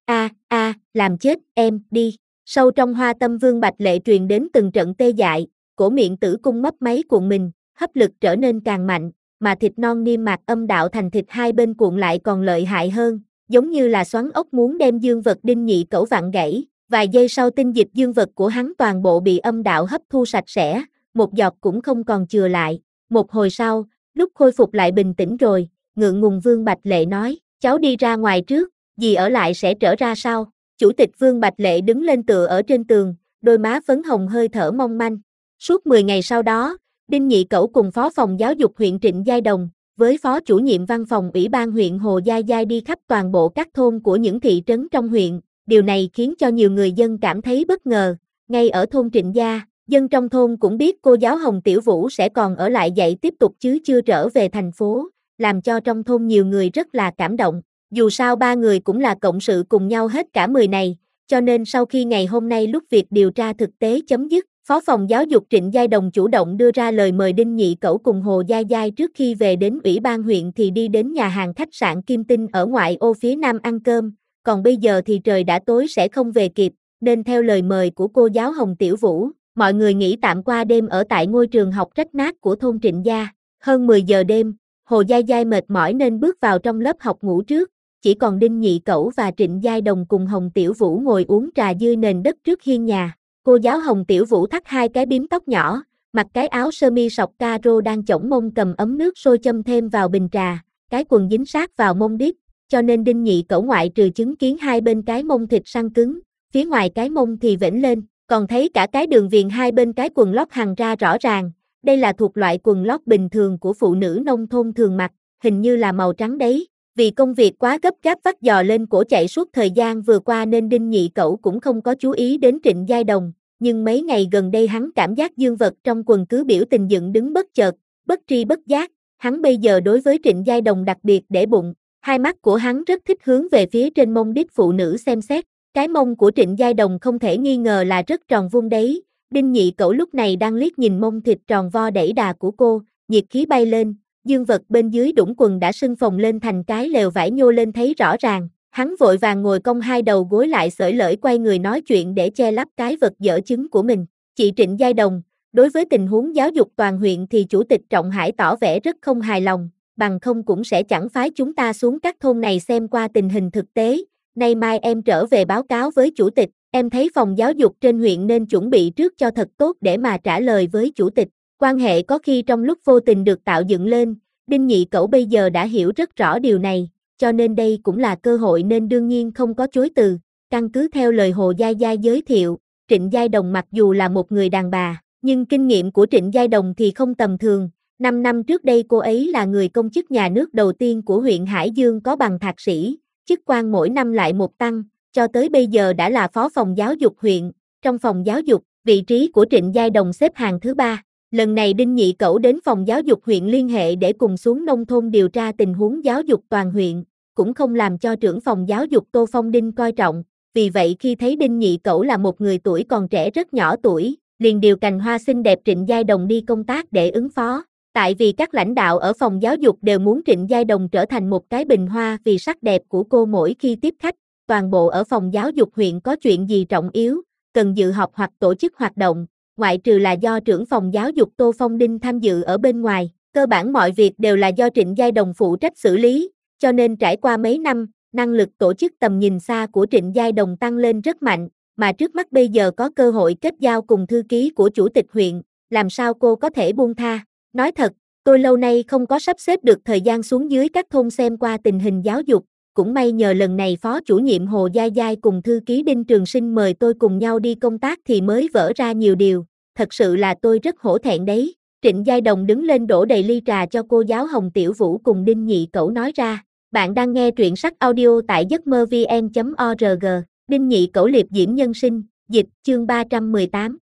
làm chết em, đi. Sâu trong hoa tâm Vương Bạch Lệ truyền đến từng trận tê dại, cổ miệng tử cung mấp máy cuộn mình, hấp lực trở nên càng mạnh, mà thịt non niêm mạc âm đạo thành thịt hai bên cuộn lại còn lợi hại hơn, giống như là xoắn ốc muốn đem dương vật Đinh Nhị Cẩu vặn gãy. Vài giây sau tinh dịch dương vật của hắn toàn bộ bị âm đạo hấp thu sạch sẽ, một giọt cũng không còn chừa lại. Một hồi sau, lúc khôi phục lại bình tĩnh rồi, ngượng ngùng Vương Bạch Lệ nói, cháu đi ra ngoài trước, dì ở lại sẽ trở ra sau. Chủ tịch Vương Bạch Lệ đứng lên tựa ở trên tường, đôi má phấn hồng hơi thở mong manh. Suốt 10 ngày sau đó, Đinh Nhị Cẩu cùng Phó phòng giáo dục huyện Trịnh Giai Đồng, với Phó chủ nhiệm văn phòng Ủy ban huyện Hồ Giai Giai đi khắp toàn bộ các thôn của những thị trấn trong huyện. Điều này khiến cho nhiều người dân cảm thấy bất ngờ. Ngay ở thôn Trịnh Gia, dân trong thôn cũng biết cô giáo Hồng Tiểu Vũ sẽ còn ở lại dạy tiếp tục chứ chưa trở về thành phố, làm cho trong thôn nhiều người rất là cảm động. Dù sao ba người cũng là cộng sự cùng nhau hết cả 10 này, cho nên sau khi ngày hôm nay lúc việc điều tra thực tế chấm dứt, Phó phòng giáo dục Trịnh Giai Đồng chủ động đưa ra lời mời Đinh Nhị Cẩu cùng Hồ Giai Giai trước khi về đến Ủy ban huyện thì đi đến nhà hàng khách sạn Kim Tinh ở ngoại ô phía nam ăn cơm. Còn bây giờ thì trời đã tối sẽ không về kịp, nên theo lời mời của cô giáo Hồng Tiểu Vũ, mọi người nghỉ tạm qua đêm ở tại ngôi trường học rách nát của thôn Trịnh Gia. Hơn 10 giờ đêm, Hồ Giai Giai mệt mỏi nên bước vào trong lớp học ngủ trước, chỉ còn Đinh Nhị Cẩu và Trịnh Giai Đồng cùng Hồng Tiểu Vũ ngồi uống trà dưới nền đất trước hiên nhà. Cô giáo Hồng Tiểu Vũ thắt hai cái bím tóc nhỏ, mặc cái áo sơ mi sọc caro đang chổng mông cầm ấm nước sôi châm thêm vào bình trà, cái quần dính sát vào mông đít. Cho nên Đinh Nhị Cẩu ngoại trừ chứng kiến hai bên cái mông thịt săn cứng, phía ngoài cái mông thì vểnh lên, còn thấy cả cái đường viền hai bên cái quần lót hằn ra rõ ràng. Đây là thuộc loại quần lót bình thường của phụ nữ nông thôn thường mặc, hình như là màu trắng đấy. Vì công việc quá gấp gáp vắt giò lên cổ chạy suốt thời gian vừa qua nên Đinh Nhị Cẩu cũng không có chú ý đến Trịnh Giai Đồng, nhưng mấy ngày gần đây hắn cảm giác dương vật trong quần cứ biểu tình dựng đứng bất chợt, bất tri bất giác. Hắn bây giờ đối với Trịnh Giai Đồng đặc biệt để bụng. Hai mắt của hắn rất thích hướng về phía trên mông đít phụ nữ xem xét. Cái mông của Trịnh Giai Đồng không thể nghi ngờ là rất tròn vuông đấy. Đinh Nhị Cẩu lúc này đang liếc nhìn mông thịt tròn vo đẩy đà của cô, nhiệt khí bay lên, dương vật bên dưới đũng quần đã sưng phồng lên thành cái lều vải nhô lên thấy rõ ràng. Hắn vội vàng ngồi cong hai đầu gối lại xởi lởi quay người nói chuyện để che lấp cái vật dở chứng của mình. Chị Trịnh Giai Đồng, đối với tình huống giáo dục toàn huyện thì Chủ tịch Trọng Hải tỏ vẻ rất không hài lòng. Bằng không cũng sẽ chẳng phái chúng ta xuống các thôn này xem qua tình hình thực tế. Nay mai em trở về báo cáo với chủ tịch, em thấy phòng giáo dục trên huyện nên chuẩn bị trước cho thật tốt để mà trả lời với chủ tịch. Quan hệ có khi trong lúc vô tình được tạo dựng lên, Đinh Nhị Cẩu bây giờ đã hiểu rất rõ điều này, cho nên đây cũng là cơ hội nên đương nhiên không có chối từ. Căn cứ theo lời Hồ Giai Giai giới thiệu, Trịnh Giai Đồng mặc dù là một người đàn bà, nhưng kinh nghiệm của Trịnh Giai Đồng thì không tầm thường. 5 năm trước đây cô ấy là người công chức nhà nước đầu tiên của huyện Hải Dương có bằng thạc sĩ, chức quan mỗi năm lại một tăng, cho tới bây giờ đã là phó phòng giáo dục huyện. Trong phòng giáo dục, vị trí của Trịnh Giai Đồng xếp hàng thứ 3. Lần này Đinh Nhị Cẩu đến phòng giáo dục huyện liên hệ để cùng xuống nông thôn điều tra tình huống giáo dục toàn huyện, cũng không làm cho trưởng phòng giáo dục Tô Phong Đinh coi trọng. Vì vậy khi thấy Đinh Nhị Cẩu là một người tuổi còn trẻ rất nhỏ tuổi, liền điều cành hoa xinh đẹp Trịnh Giai Đồng đi công tác để ứng phó. Tại vì các lãnh đạo ở phòng giáo dục đều muốn Trịnh Giai Đồng trở thành một cái bình hoa vì sắc đẹp của cô mỗi khi tiếp khách. Toàn bộ ở phòng giáo dục huyện có chuyện gì trọng yếu, cần dự họp hoặc tổ chức hoạt động, ngoại trừ là do trưởng phòng giáo dục Tô Phong Đinh tham dự ở bên ngoài, cơ bản mọi việc đều là do Trịnh Giai Đồng phụ trách xử lý, cho nên trải qua mấy năm, năng lực tổ chức tầm nhìn xa của Trịnh Giai Đồng tăng lên rất mạnh, mà trước mắt bây giờ có cơ hội kết giao cùng thư ký của chủ tịch huyện, làm sao cô có thể buông tha. Nói thật, tôi lâu nay không có sắp xếp được thời gian xuống dưới các thôn xem qua tình hình giáo dục, cũng may nhờ lần này phó chủ nhiệm Hồ Giai Giai cùng thư ký Đinh Trường Sinh mời tôi cùng nhau đi công tác thì mới vỡ ra nhiều điều, thật sự là tôi rất hổ thẹn đấy. Trịnh Giai Đồng đứng lên đổ đầy ly trà cho cô giáo Hồng Tiểu Vũ cùng Đinh Nhị Cẩu nói ra. Bạn đang nghe truyện sách audio tại giấc mơ vn.org. Đinh Nhị Cẩu liệp diễm nhân sinh, dịch, chương 318.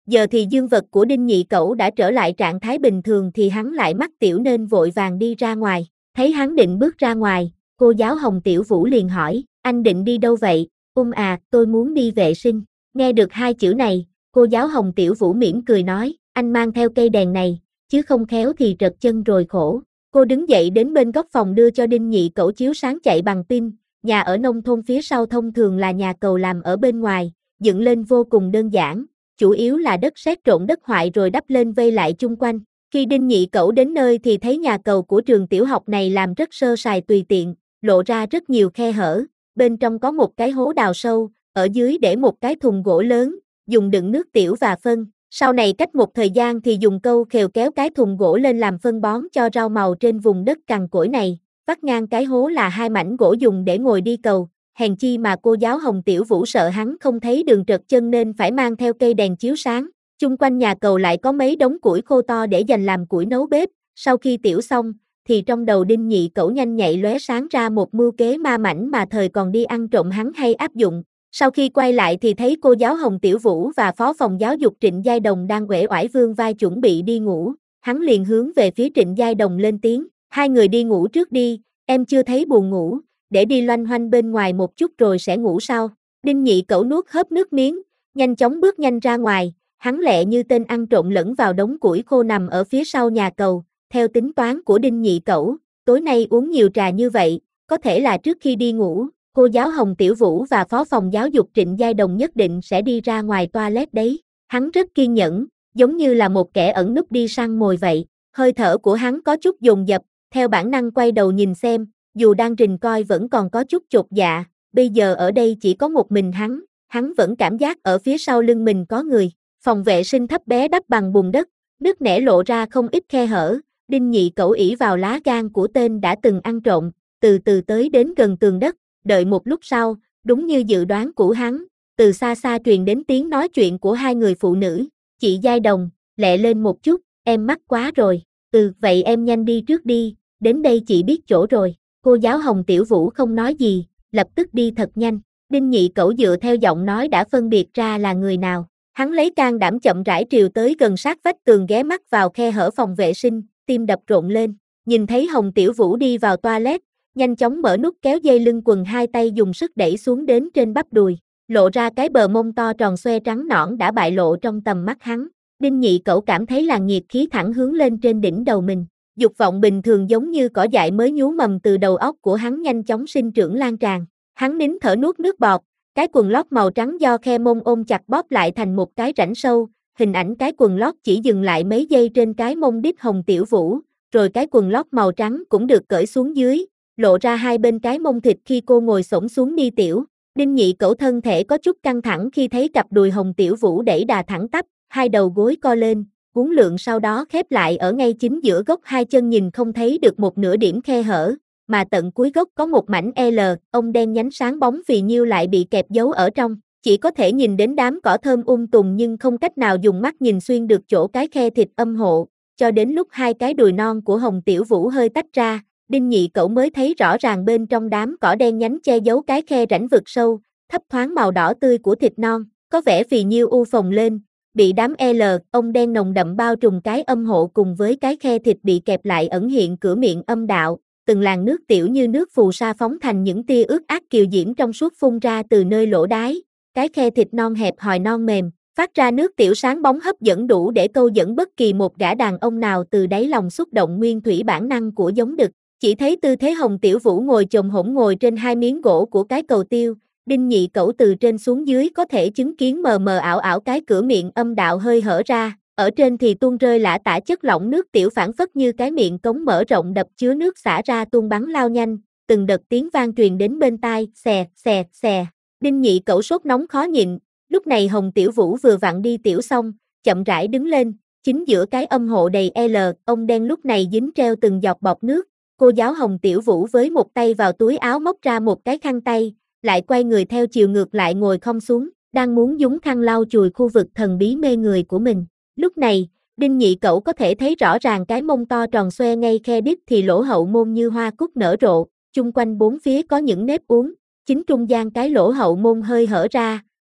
Giờ thì dương vật của Đinh Nhị Cẩu đã trở lại trạng thái bình thường thì hắn lại mắc tiểu nên vội vàng đi ra ngoài. Thấy hắn định bước ra ngoài, cô giáo Hồng Tiểu Vũ liền hỏi, anh định đi đâu vậy? Tôi muốn đi vệ sinh. Nghe được hai chữ này, cô giáo Hồng Tiểu Vũ mỉm cười nói, anh mang theo cây đèn này, chứ không khéo thì trật chân rồi khổ. Cô đứng dậy đến bên góc phòng đưa cho Đinh Nhị Cẩu chiếu sáng chạy bằng pin. Nhà ở nông thôn phía sau thông thường là nhà cầu làm ở bên ngoài, dựng lên vô cùng đơn giản, chủ yếu là đất sét trộn đất hoại rồi đắp lên vây lại chung quanh. Khi Đinh Nhị Cẩu đến nơi thì thấy nhà cầu của trường tiểu học này làm rất sơ sài tùy tiện, lộ ra rất nhiều khe hở, bên trong có một cái hố đào sâu, ở dưới để một cái thùng gỗ lớn, dùng đựng nước tiểu và phân. Sau này cách một thời gian thì dùng câu khều kéo cái thùng gỗ lên làm phân bón cho rau màu trên vùng đất cằn cỗi này. Vắt ngang cái hố là hai mảnh gỗ dùng để ngồi đi cầu, hèn chi mà cô giáo Hồng Tiểu Vũ sợ hắn không thấy đường trật chân nên phải mang theo cây đèn chiếu sáng. Chung quanh nhà cầu lại có mấy đống củi khô to để dành làm củi nấu bếp. Sau khi tiểu xong, thì trong đầu Đinh Nhị Cẩu nhanh nhạy lóe sáng ra một mưu kế ma mãnh mà thời còn đi ăn trộm hắn hay áp dụng. Sau khi quay lại thì thấy cô giáo Hồng Tiểu Vũ và phó phòng giáo dục Trịnh Giai Đồng đang uể oải vươn vai chuẩn bị đi ngủ. Hắn liền hướng về phía Trịnh Giai Đồng lên tiếng, hai người đi ngủ trước đi, em chưa thấy buồn ngủ, để đi loanh hoanh bên ngoài một chút rồi sẽ ngủ sau. Đinh Nhị Cẩu nuốt hớp nước miếng, nhanh chóng bước nhanh ra ngoài, hắn lẹ như tên ăn trộm lẫn vào đống củi khô nằm ở phía sau nhà cầu. Theo tính toán của Đinh Nhị Cẩu, tối nay uống nhiều trà như vậy, có thể là trước khi đi ngủ, cô giáo Hồng Tiểu Vũ và phó phòng giáo dục Trịnh Giai Đồng nhất định sẽ đi ra ngoài toilet đấy. Hắn rất kiên nhẫn, giống như là một kẻ ẩn núp đi săn mồi vậy. Hơi thở của hắn có chút dồn dập, theo bản năng quay đầu nhìn xem, dù đang rình coi vẫn còn có chút chột dạ, bây giờ ở đây chỉ có một mình hắn vẫn cảm giác ở phía sau lưng mình có người. Phòng vệ sinh thấp bé đắp bằng bùn đất, nứt nẻ lộ ra không ít khe hở. Đinh Nhị Cẩu ỷ vào lá gan của tên đã từng ăn trộm, từ từ tới đến gần tường đất, đợi một lúc sau, đúng như dự đoán của hắn, từ xa xa truyền đến tiếng nói chuyện của hai người phụ nữ. Chị Giai Đồng, lẹ lên một chút, em mắc quá rồi. Vậy em nhanh đi trước đi, đến đây chị biết chỗ rồi. Cô giáo Hồng Tiểu Vũ không nói gì, lập tức đi thật nhanh. Đinh Nhị Cẩu dựa theo giọng nói đã phân biệt ra là người nào. Hắn lấy can đảm chậm rãi triều tới gần sát vách tường ghé mắt vào khe hở phòng vệ sinh, tim đập rộn lên. Nhìn thấy Hồng Tiểu Vũ đi vào toilet, nhanh chóng mở nút kéo dây lưng quần, hai tay dùng sức đẩy xuống đến trên bắp đùi, lộ ra cái bờ mông to tròn xoe trắng nõn đã bại lộ trong tầm mắt hắn. Đinh Nhị Cẩu cảm thấy làn nhiệt khí thẳng hướng lên trên đỉnh đầu mình. Dục vọng bình thường giống như cỏ dại mới nhú mầm từ đầu óc của hắn nhanh chóng sinh trưởng lan tràn. Hắn nín thở nuốt nước bọt, cái quần lót màu trắng do khe mông ôm chặt bóp lại thành một cái rãnh sâu, hình ảnh cái quần lót chỉ dừng lại mấy giây trên cái mông đít Hồng Tiểu Vũ, rồi cái quần lót màu trắng cũng được cởi xuống dưới, lộ ra hai bên cái mông thịt khi cô ngồi xổm xuống đi tiểu. Đinh Nhị Cẩu thân thể có chút căng thẳng khi thấy cặp đùi Hồng Tiểu Vũ đẩy đà thẳng tắp, hai đầu gối co lên, uốn lượn sau đó khép lại ở ngay chính giữa gốc hai chân, nhìn không thấy được một nửa điểm khe hở, mà tận cuối gốc có một mảnh L, ông đen nhánh sáng bóng phì nhiêu lại bị kẹp giấu ở trong, chỉ có thể nhìn đến đám cỏ thơm tùng nhưng không cách nào dùng mắt nhìn xuyên được chỗ cái khe thịt âm hộ, cho đến lúc hai cái đùi non của Hồng Tiểu Vũ hơi tách ra, Đinh Nhị Cẩu mới thấy rõ ràng bên trong đám cỏ đen nhánh che giấu cái khe rãnh vực sâu, thấp thoáng màu đỏ tươi của thịt non, có vẻ phì nhiêu phồng lên, bị đám L, ông đen nồng đậm bao trùm cái âm hộ cùng với cái khe thịt bị kẹp lại ẩn hiện cửa miệng âm đạo, từng làn nước tiểu như nước phù sa phóng thành những tia ướt át kiều diễm trong suốt phun ra từ nơi lỗ đái, cái khe thịt non hẹp hòi non mềm, phát ra nước tiểu sáng bóng hấp dẫn đủ để câu dẫn bất kỳ một gã đàn ông nào từ đáy lòng xúc động nguyên thủy bản năng của giống đực. Chỉ thấy tư thế Hồng Tiểu Vũ ngồi chồm hổm ngồi trên hai miếng gỗ của cái cầu tiêu, Đinh Nhị Cẩu từ trên xuống dưới có thể chứng kiến mờ mờ ảo ảo cái cửa miệng âm đạo hơi hở ra, ở trên thì tuôn rơi lả tả chất lỏng nước tiểu phảng phất như cái miệng cống mở rộng đập chứa nước xả ra tuôn bắn lao nhanh, từng đợt tiếng vang truyền đến bên tai, xè, xè, xè. Đinh Nhị Cẩu sốt nóng khó nhịn, lúc này Hồng Tiểu Vũ vừa vặn đi tiểu xong, chậm rãi đứng lên, chính giữa cái âm hộ đầy L, ông đen lúc này dính treo từng giọt bọt nước. Cô giáo Hồng Tiểu Vũ với một tay vào túi áo móc ra một cái khăn tay, lại quay người theo chiều ngược lại ngồi khom xuống, đang muốn dùng khăn lau chùi khu vực thần bí mê người của mình. Lúc này, Đinh Nhị Cẩu có thể thấy rõ ràng cái mông to tròn xoe ngay khe đít thì lỗ hậu môn như hoa cúc nở rộ, chung quanh bốn phía có những nếp uốn, chính trung gian cái lỗ hậu môn hơi hở ra,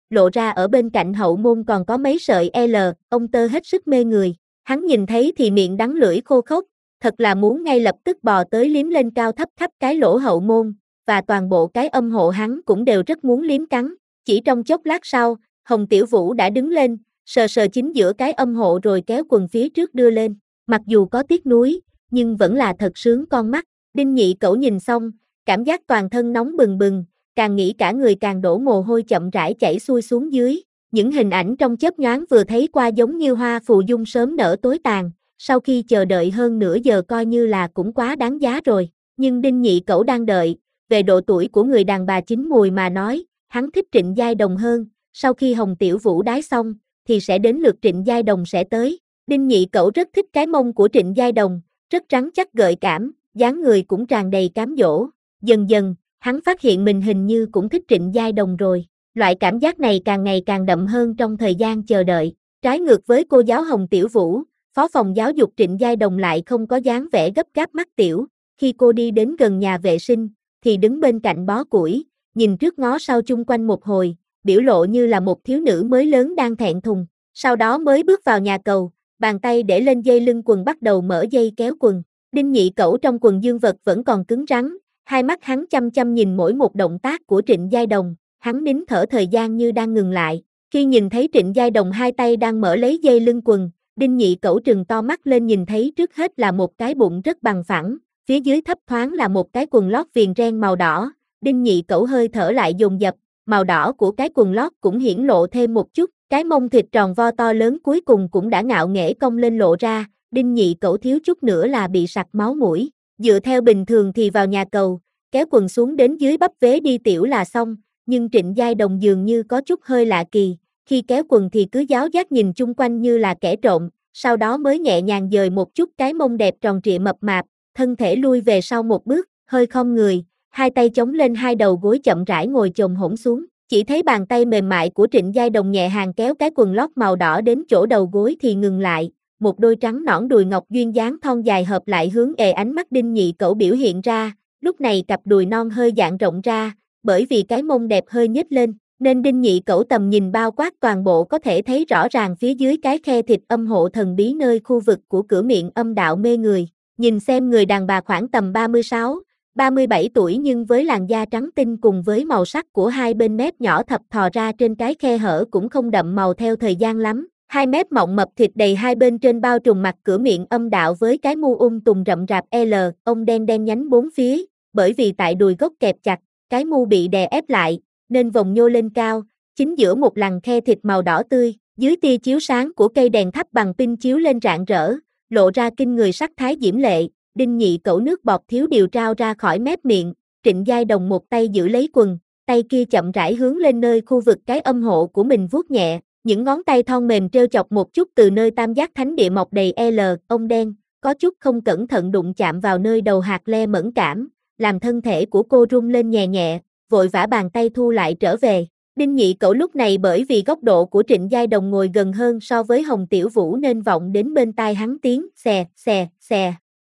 lộ ra ở bên cạnh hậu môn còn có mấy sợi L, ông tơ hết sức mê người. Hắn nhìn thấy thì miệng đắng lưỡi khô khốc, thật là muốn ngay lập tức bò tới liếm lên cao thấp khắp cái lỗ hậu môn, và toàn bộ cái âm hộ hắn cũng đều rất muốn liếm cắn. Chỉ trong chốc lát sau, Hồng Tiểu Vũ đã đứng lên, sờ sờ chính giữa cái âm hộ rồi kéo quần phía trước đưa lên. Mặc dù có tiếc nuối, nhưng vẫn là thật sướng con mắt. Đinh Nhị Cẩu nhìn xong, cảm giác toàn thân nóng bừng bừng, càng nghĩ cả người càng đổ mồ hôi chậm rãi chảy xuôi xuống dưới. Những hình ảnh trong chớp nhoáng vừa thấy qua giống như hoa phù dung sớm nở tối tàn, sau khi chờ đợi hơn nửa giờ coi như là cũng quá đáng giá rồi. Nhưng Đinh Nhị Cẩu đang đợi, về độ tuổi của người đàn bà chín mùi mà nói, hắn thích Trịnh Giai Đồng hơn, sau khi Hồng Tiểu Vũ đái xong, thì sẽ đến lượt Trịnh Giai Đồng sẽ tới. Đinh Nhị Cẩu rất thích cái mông của Trịnh Giai Đồng, rất rắn chắc gợi cảm, dáng người cũng tràn đầy cám dỗ. Dần dần, hắn phát hiện mình hình như cũng thích Trịnh Giai Đồng rồi. Loại cảm giác này càng ngày càng đậm hơn trong thời gian chờ đợi. Trái ngược với cô giáo Hồng Tiểu Vũ, phó phòng giáo dục Trịnh Giai Đồng lại không có dáng vẻ gấp gáp mắc tiểu. Khi cô đi đến gần nhà vệ sinh, thì đứng bên cạnh bó củi, nhìn trước ngó sau chung quanh một hồi, biểu lộ như là một thiếu nữ mới lớn đang thẹn thùng. Sau đó mới bước vào nhà cầu, bàn tay để lên dây lưng quần bắt đầu mở dây kéo quần. Đinh Nhị Cẩu trong quần dương vật vẫn còn cứng rắn, hai mắt hắn chăm chăm nhìn mỗi một động tác của Trịnh Giai Đồng, hắn nín thở thời gian như đang ngừng lại. Khi nhìn thấy Trịnh Giai Đồng hai tay đang mở lấy dây lưng quần, Đinh Nhị Cẩu trừng to mắt lên nhìn thấy trước hết là một cái bụng rất bằng phẳng, phía dưới thấp thoáng là một cái quần lót viền ren màu đỏ. Đinh Nhị Cẩu hơi thở lại dồn dập, màu đỏ của cái quần lót cũng hiển lộ thêm một chút, cái mông thịt tròn vo to lớn cuối cùng cũng đã ngạo nghễ cong lên lộ ra. Đinh Nhị Cẩu thiếu chút nữa là bị sặc máu mũi. Dựa theo bình thường thì vào nhà cầu, kéo quần xuống đến dưới bắp vế đi tiểu là xong, nhưng Trịnh Giai Đồng dường như có chút hơi lạ kỳ, khi kéo quần thì cứ giáo giác nhìn chung quanh như là kẻ trộm, sau đó mới nhẹ nhàng dời một chút cái mông đẹp tròn trịa mập mạp, thân thể lui về sau một bước, hơi khom người, hai tay chống lên hai đầu gối chậm rãi ngồi chồm hổm xuống. Chỉ thấy bàn tay mềm mại của Trịnh Giai Đồng nhẹ hàng kéo cái quần lót màu đỏ đến chỗ đầu gối thì ngừng lại, một đôi trắng nõn đùi ngọc duyên dáng thon dài hợp lại hướng ánh mắt Đinh Nhị Cẩu biểu hiện ra, lúc này cặp đùi non hơi dạn rộng ra, bởi vì cái mông đẹp hơi nhếch lên, nên Đinh Nhị Cẩu tầm nhìn bao quát toàn bộ có thể thấy rõ ràng phía dưới cái khe thịt âm hộ thần bí nơi khu vực của cửa miệng âm đạo mê người. Nhìn xem người đàn bà khoảng tầm 36, 37 tuổi nhưng với làn da trắng tinh cùng với màu sắc của hai bên mép nhỏ thập thò ra trên cái khe hở cũng không đậm màu theo thời gian lắm. Hai mép mọng mập thịt đầy hai bên trên bao trùm mặt cửa miệng âm đạo với cái mu tùng rậm rạp L, ông đen đen nhánh bốn phía, bởi vì tại đùi gốc kẹp chặt, cái mu bị đè ép lại, nên vòng nhô lên cao, chính giữa một lằn khe thịt màu đỏ tươi, dưới tia chiếu sáng của cây đèn thắp bằng pin chiếu lên rạng rỡ, lộ ra kinh người sắc thái diễm lệ. Đinh Nhị Cẩu nước bọt thiếu điều trao ra khỏi mép miệng, Trịnh Giai Đồng một tay giữ lấy quần, tay kia chậm rãi hướng lên nơi khu vực cái âm hộ của mình vuốt nhẹ, những ngón tay thon mềm trêu chọc một chút từ nơi tam giác thánh địa mọc đầy L, ông đen, có chút không cẩn thận đụng chạm vào nơi đầu hạt le mẫn cảm, làm thân thể của cô rung lên nhẹ nhẹ, vội vã bàn tay thu lại trở về. Đinh Nhị Cẩu lúc này bởi vì góc độ của Trịnh Giai Đồng ngồi gần hơn so với Hồng Tiểu Vũ nên vọng đến bên tai hắn tiếng xè xè xè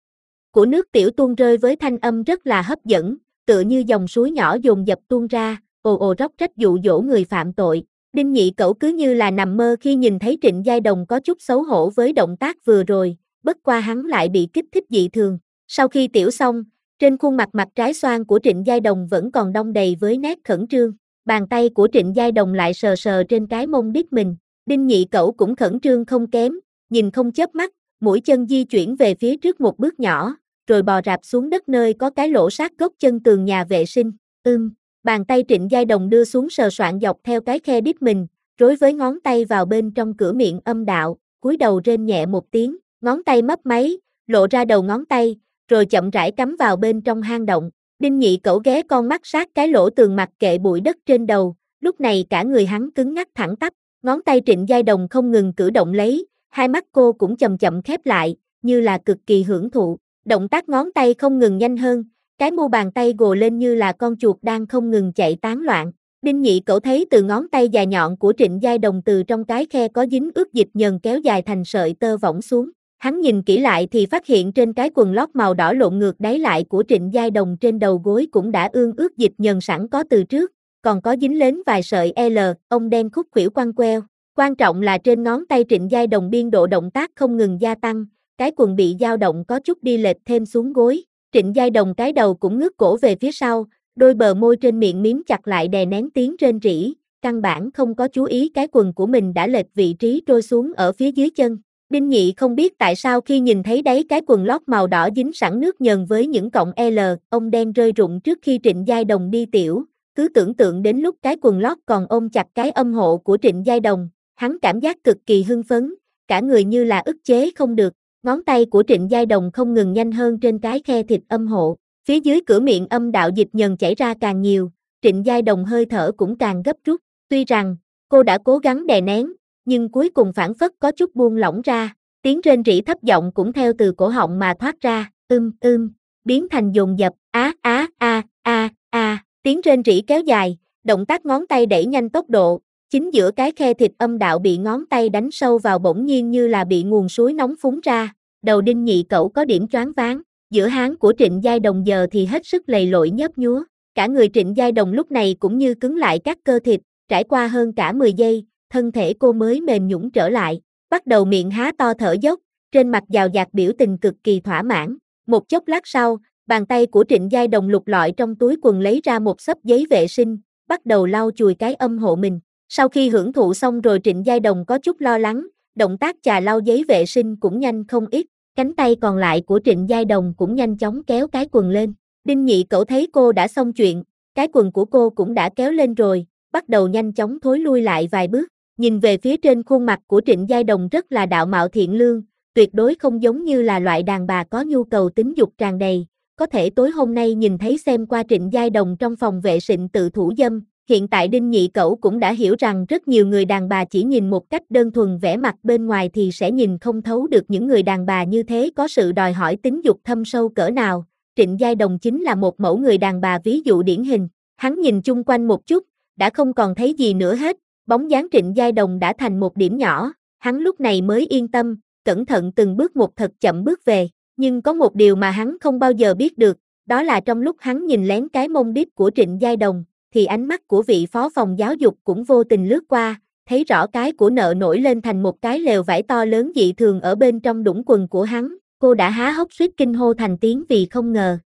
của nước tiểu tuôn rơi với thanh âm rất là hấp dẫn, tựa như dòng suối nhỏ dồn dập tuôn ra, ồ ồ róc rách dụ dỗ người phạm tội. Đinh Nhị Cẩu cứ như là nằm mơ khi nhìn thấy Trịnh Giai Đồng có chút xấu hổ với động tác vừa rồi, bất qua hắn lại bị kích thích dị thường. Sau khi tiểu xong, trên khuôn mặt mặt trái xoan của Trịnh Giai Đồng vẫn còn đong đầy với nét khẩn trương, bàn tay của Trịnh Giai Đồng lại sờ sờ trên cái mông đít mình, Đinh Nhị Cẩu cũng khẩn trương không kém, nhìn không chớp mắt, mũi chân di chuyển về phía trước một bước nhỏ, rồi bò rạp xuống đất nơi có cái lỗ sát gốc chân tường nhà vệ sinh. Bàn tay Trịnh Giai Đồng đưa xuống sờ soạng dọc theo cái khe đít mình, rối với ngón tay vào bên trong cửa miệng âm đạo, cúi đầu rên nhẹ một tiếng, ngón tay mấp máy, lộ ra đầu ngón tay, rồi chậm rãi cắm vào bên trong hang động. Đinh Nhị Cẩu ghé con mắt sát cái lỗ tường mặc kệ bụi đất trên đầu, lúc này cả người hắn cứng ngắc thẳng tắp, ngón tay Trịnh Giai Đồng không ngừng cử động lấy, hai mắt cô cũng chậm chậm khép lại, như là cực kỳ hưởng thụ. Động tác ngón tay không ngừng nhanh hơn, cái mu bàn tay gồ lên như là con chuột đang không ngừng chạy tán loạn. Đinh Nhị Cẩu thấy từ ngón tay dài nhọn của Trịnh Giai Đồng từ trong cái khe có dính ướt dịch nhờn kéo dài thành sợi tơ võng xuống. Hắn nhìn kỹ lại thì phát hiện trên cái quần lót màu đỏ lộn ngược đáy lại của Trịnh Giai Đồng trên đầu gối cũng đã ương ướt dịch nhờn sẵn có từ trước. còn có dính lên vài sợi L, ông đen khúc khuỷu quăng queo. Quan trọng là trên ngón tay Trịnh Giai Đồng biên độ động tác không ngừng gia tăng, cái quần bị dao động có chút đi lệch thêm xuống gối. Trịnh Giai Đồng cái đầu cũng ngước cổ về phía sau, đôi bờ môi trên miệng miếm chặt lại đè nén tiếng rên rỉ, căn bản không có chú ý cái quần của mình đã lệch vị trí trôi xuống ở phía dưới chân. Đinh Nhị không biết tại sao khi nhìn thấy đáy cái quần lót màu đỏ dính sẵn nước nhờn với những cọng L, ông đen rơi rụng trước khi Trịnh Giai Đồng đi tiểu, cứ tưởng tượng đến lúc cái quần lót còn ôm chặt cái âm hộ của Trịnh Giai Đồng, hắn cảm giác cực kỳ hưng phấn, cả người như là ức chế không được, ngón tay của Trịnh Giai Đồng không ngừng nhanh hơn trên cái khe thịt âm hộ, phía dưới cửa miệng âm đạo dịch nhờn chảy ra càng nhiều, Trịnh Giai Đồng hơi thở cũng càng gấp rút, tuy rằng cô đã cố gắng đè nén, nhưng cuối cùng phản phất có chút buông lỏng ra, tiếng rên rỉ thấp giọng cũng theo từ cổ họng mà thoát ra, biến thành dồn dập, tiếng rên rỉ kéo dài, động tác ngón tay đẩy nhanh tốc độ, chính giữa cái khe thịt âm đạo bị ngón tay đánh sâu vào bỗng nhiên như là bị nguồn suối nóng phúng ra, đầu Đinh Nhị Cẩu có điểm choáng váng, giữa háng của Trịnh Giai Đồng giờ thì hết sức lầy lội nhớp nhúa, cả người Trịnh Giai Đồng lúc này cũng như cứng lại các cơ thịt, trải qua hơn cả 10 giây, thân thể cô mới mềm nhũn trở lại, bắt đầu miệng há to thở dốc, trên mặt dào dạt biểu tình cực kỳ thỏa mãn. Một chốc lát sau, bàn tay của Trịnh Giai Đồng lục lọi trong túi quần lấy ra một xấp giấy vệ sinh, bắt đầu lau chùi cái âm hộ mình. Sau khi hưởng thụ xong rồi Trịnh Giai Đồng có chút lo lắng, động tác chà lau giấy vệ sinh cũng nhanh không ít, cánh tay còn lại của Trịnh Giai Đồng cũng nhanh chóng kéo cái quần lên. Đinh Nhị Cẩu thấy cô đã xong chuyện, cái quần của cô cũng đã kéo lên rồi, bắt đầu nhanh chóng thối lui lại vài bước, nhìn về phía trên khuôn mặt của Trịnh Giai Đồng rất là đạo mạo thiện lương, tuyệt đối không giống như là loại đàn bà có nhu cầu tính dục tràn đầy. Có thể tối hôm nay nhìn thấy xem qua Trịnh Giai Đồng trong phòng vệ sinh tự thủ dâm, hiện tại Đinh Nhị Cẩu cũng đã hiểu rằng rất nhiều người đàn bà chỉ nhìn một cách đơn thuần vẻ mặt bên ngoài thì sẽ nhìn không thấu được những người đàn bà như thế có sự đòi hỏi tính dục thâm sâu cỡ nào. Trịnh Giai Đồng chính là một mẫu người đàn bà ví dụ điển hình, hắn nhìn chung quanh một chút, đã không còn thấy gì nữa hết, bóng dáng Trịnh Giai Đồng đã thành một điểm nhỏ, hắn lúc này mới yên tâm, cẩn thận từng bước một thật chậm bước về, nhưng có một điều mà hắn không bao giờ biết được, đó là trong lúc hắn nhìn lén cái mông đít của Trịnh Giai Đồng, thì ánh mắt của vị phó phòng giáo dục cũng vô tình lướt qua, thấy rõ cái của nợ nổi lên thành một cái lều vải to lớn dị thường ở bên trong đũng quần của hắn, cô đã há hốc suýt kinh hô thành tiếng vì không ngờ,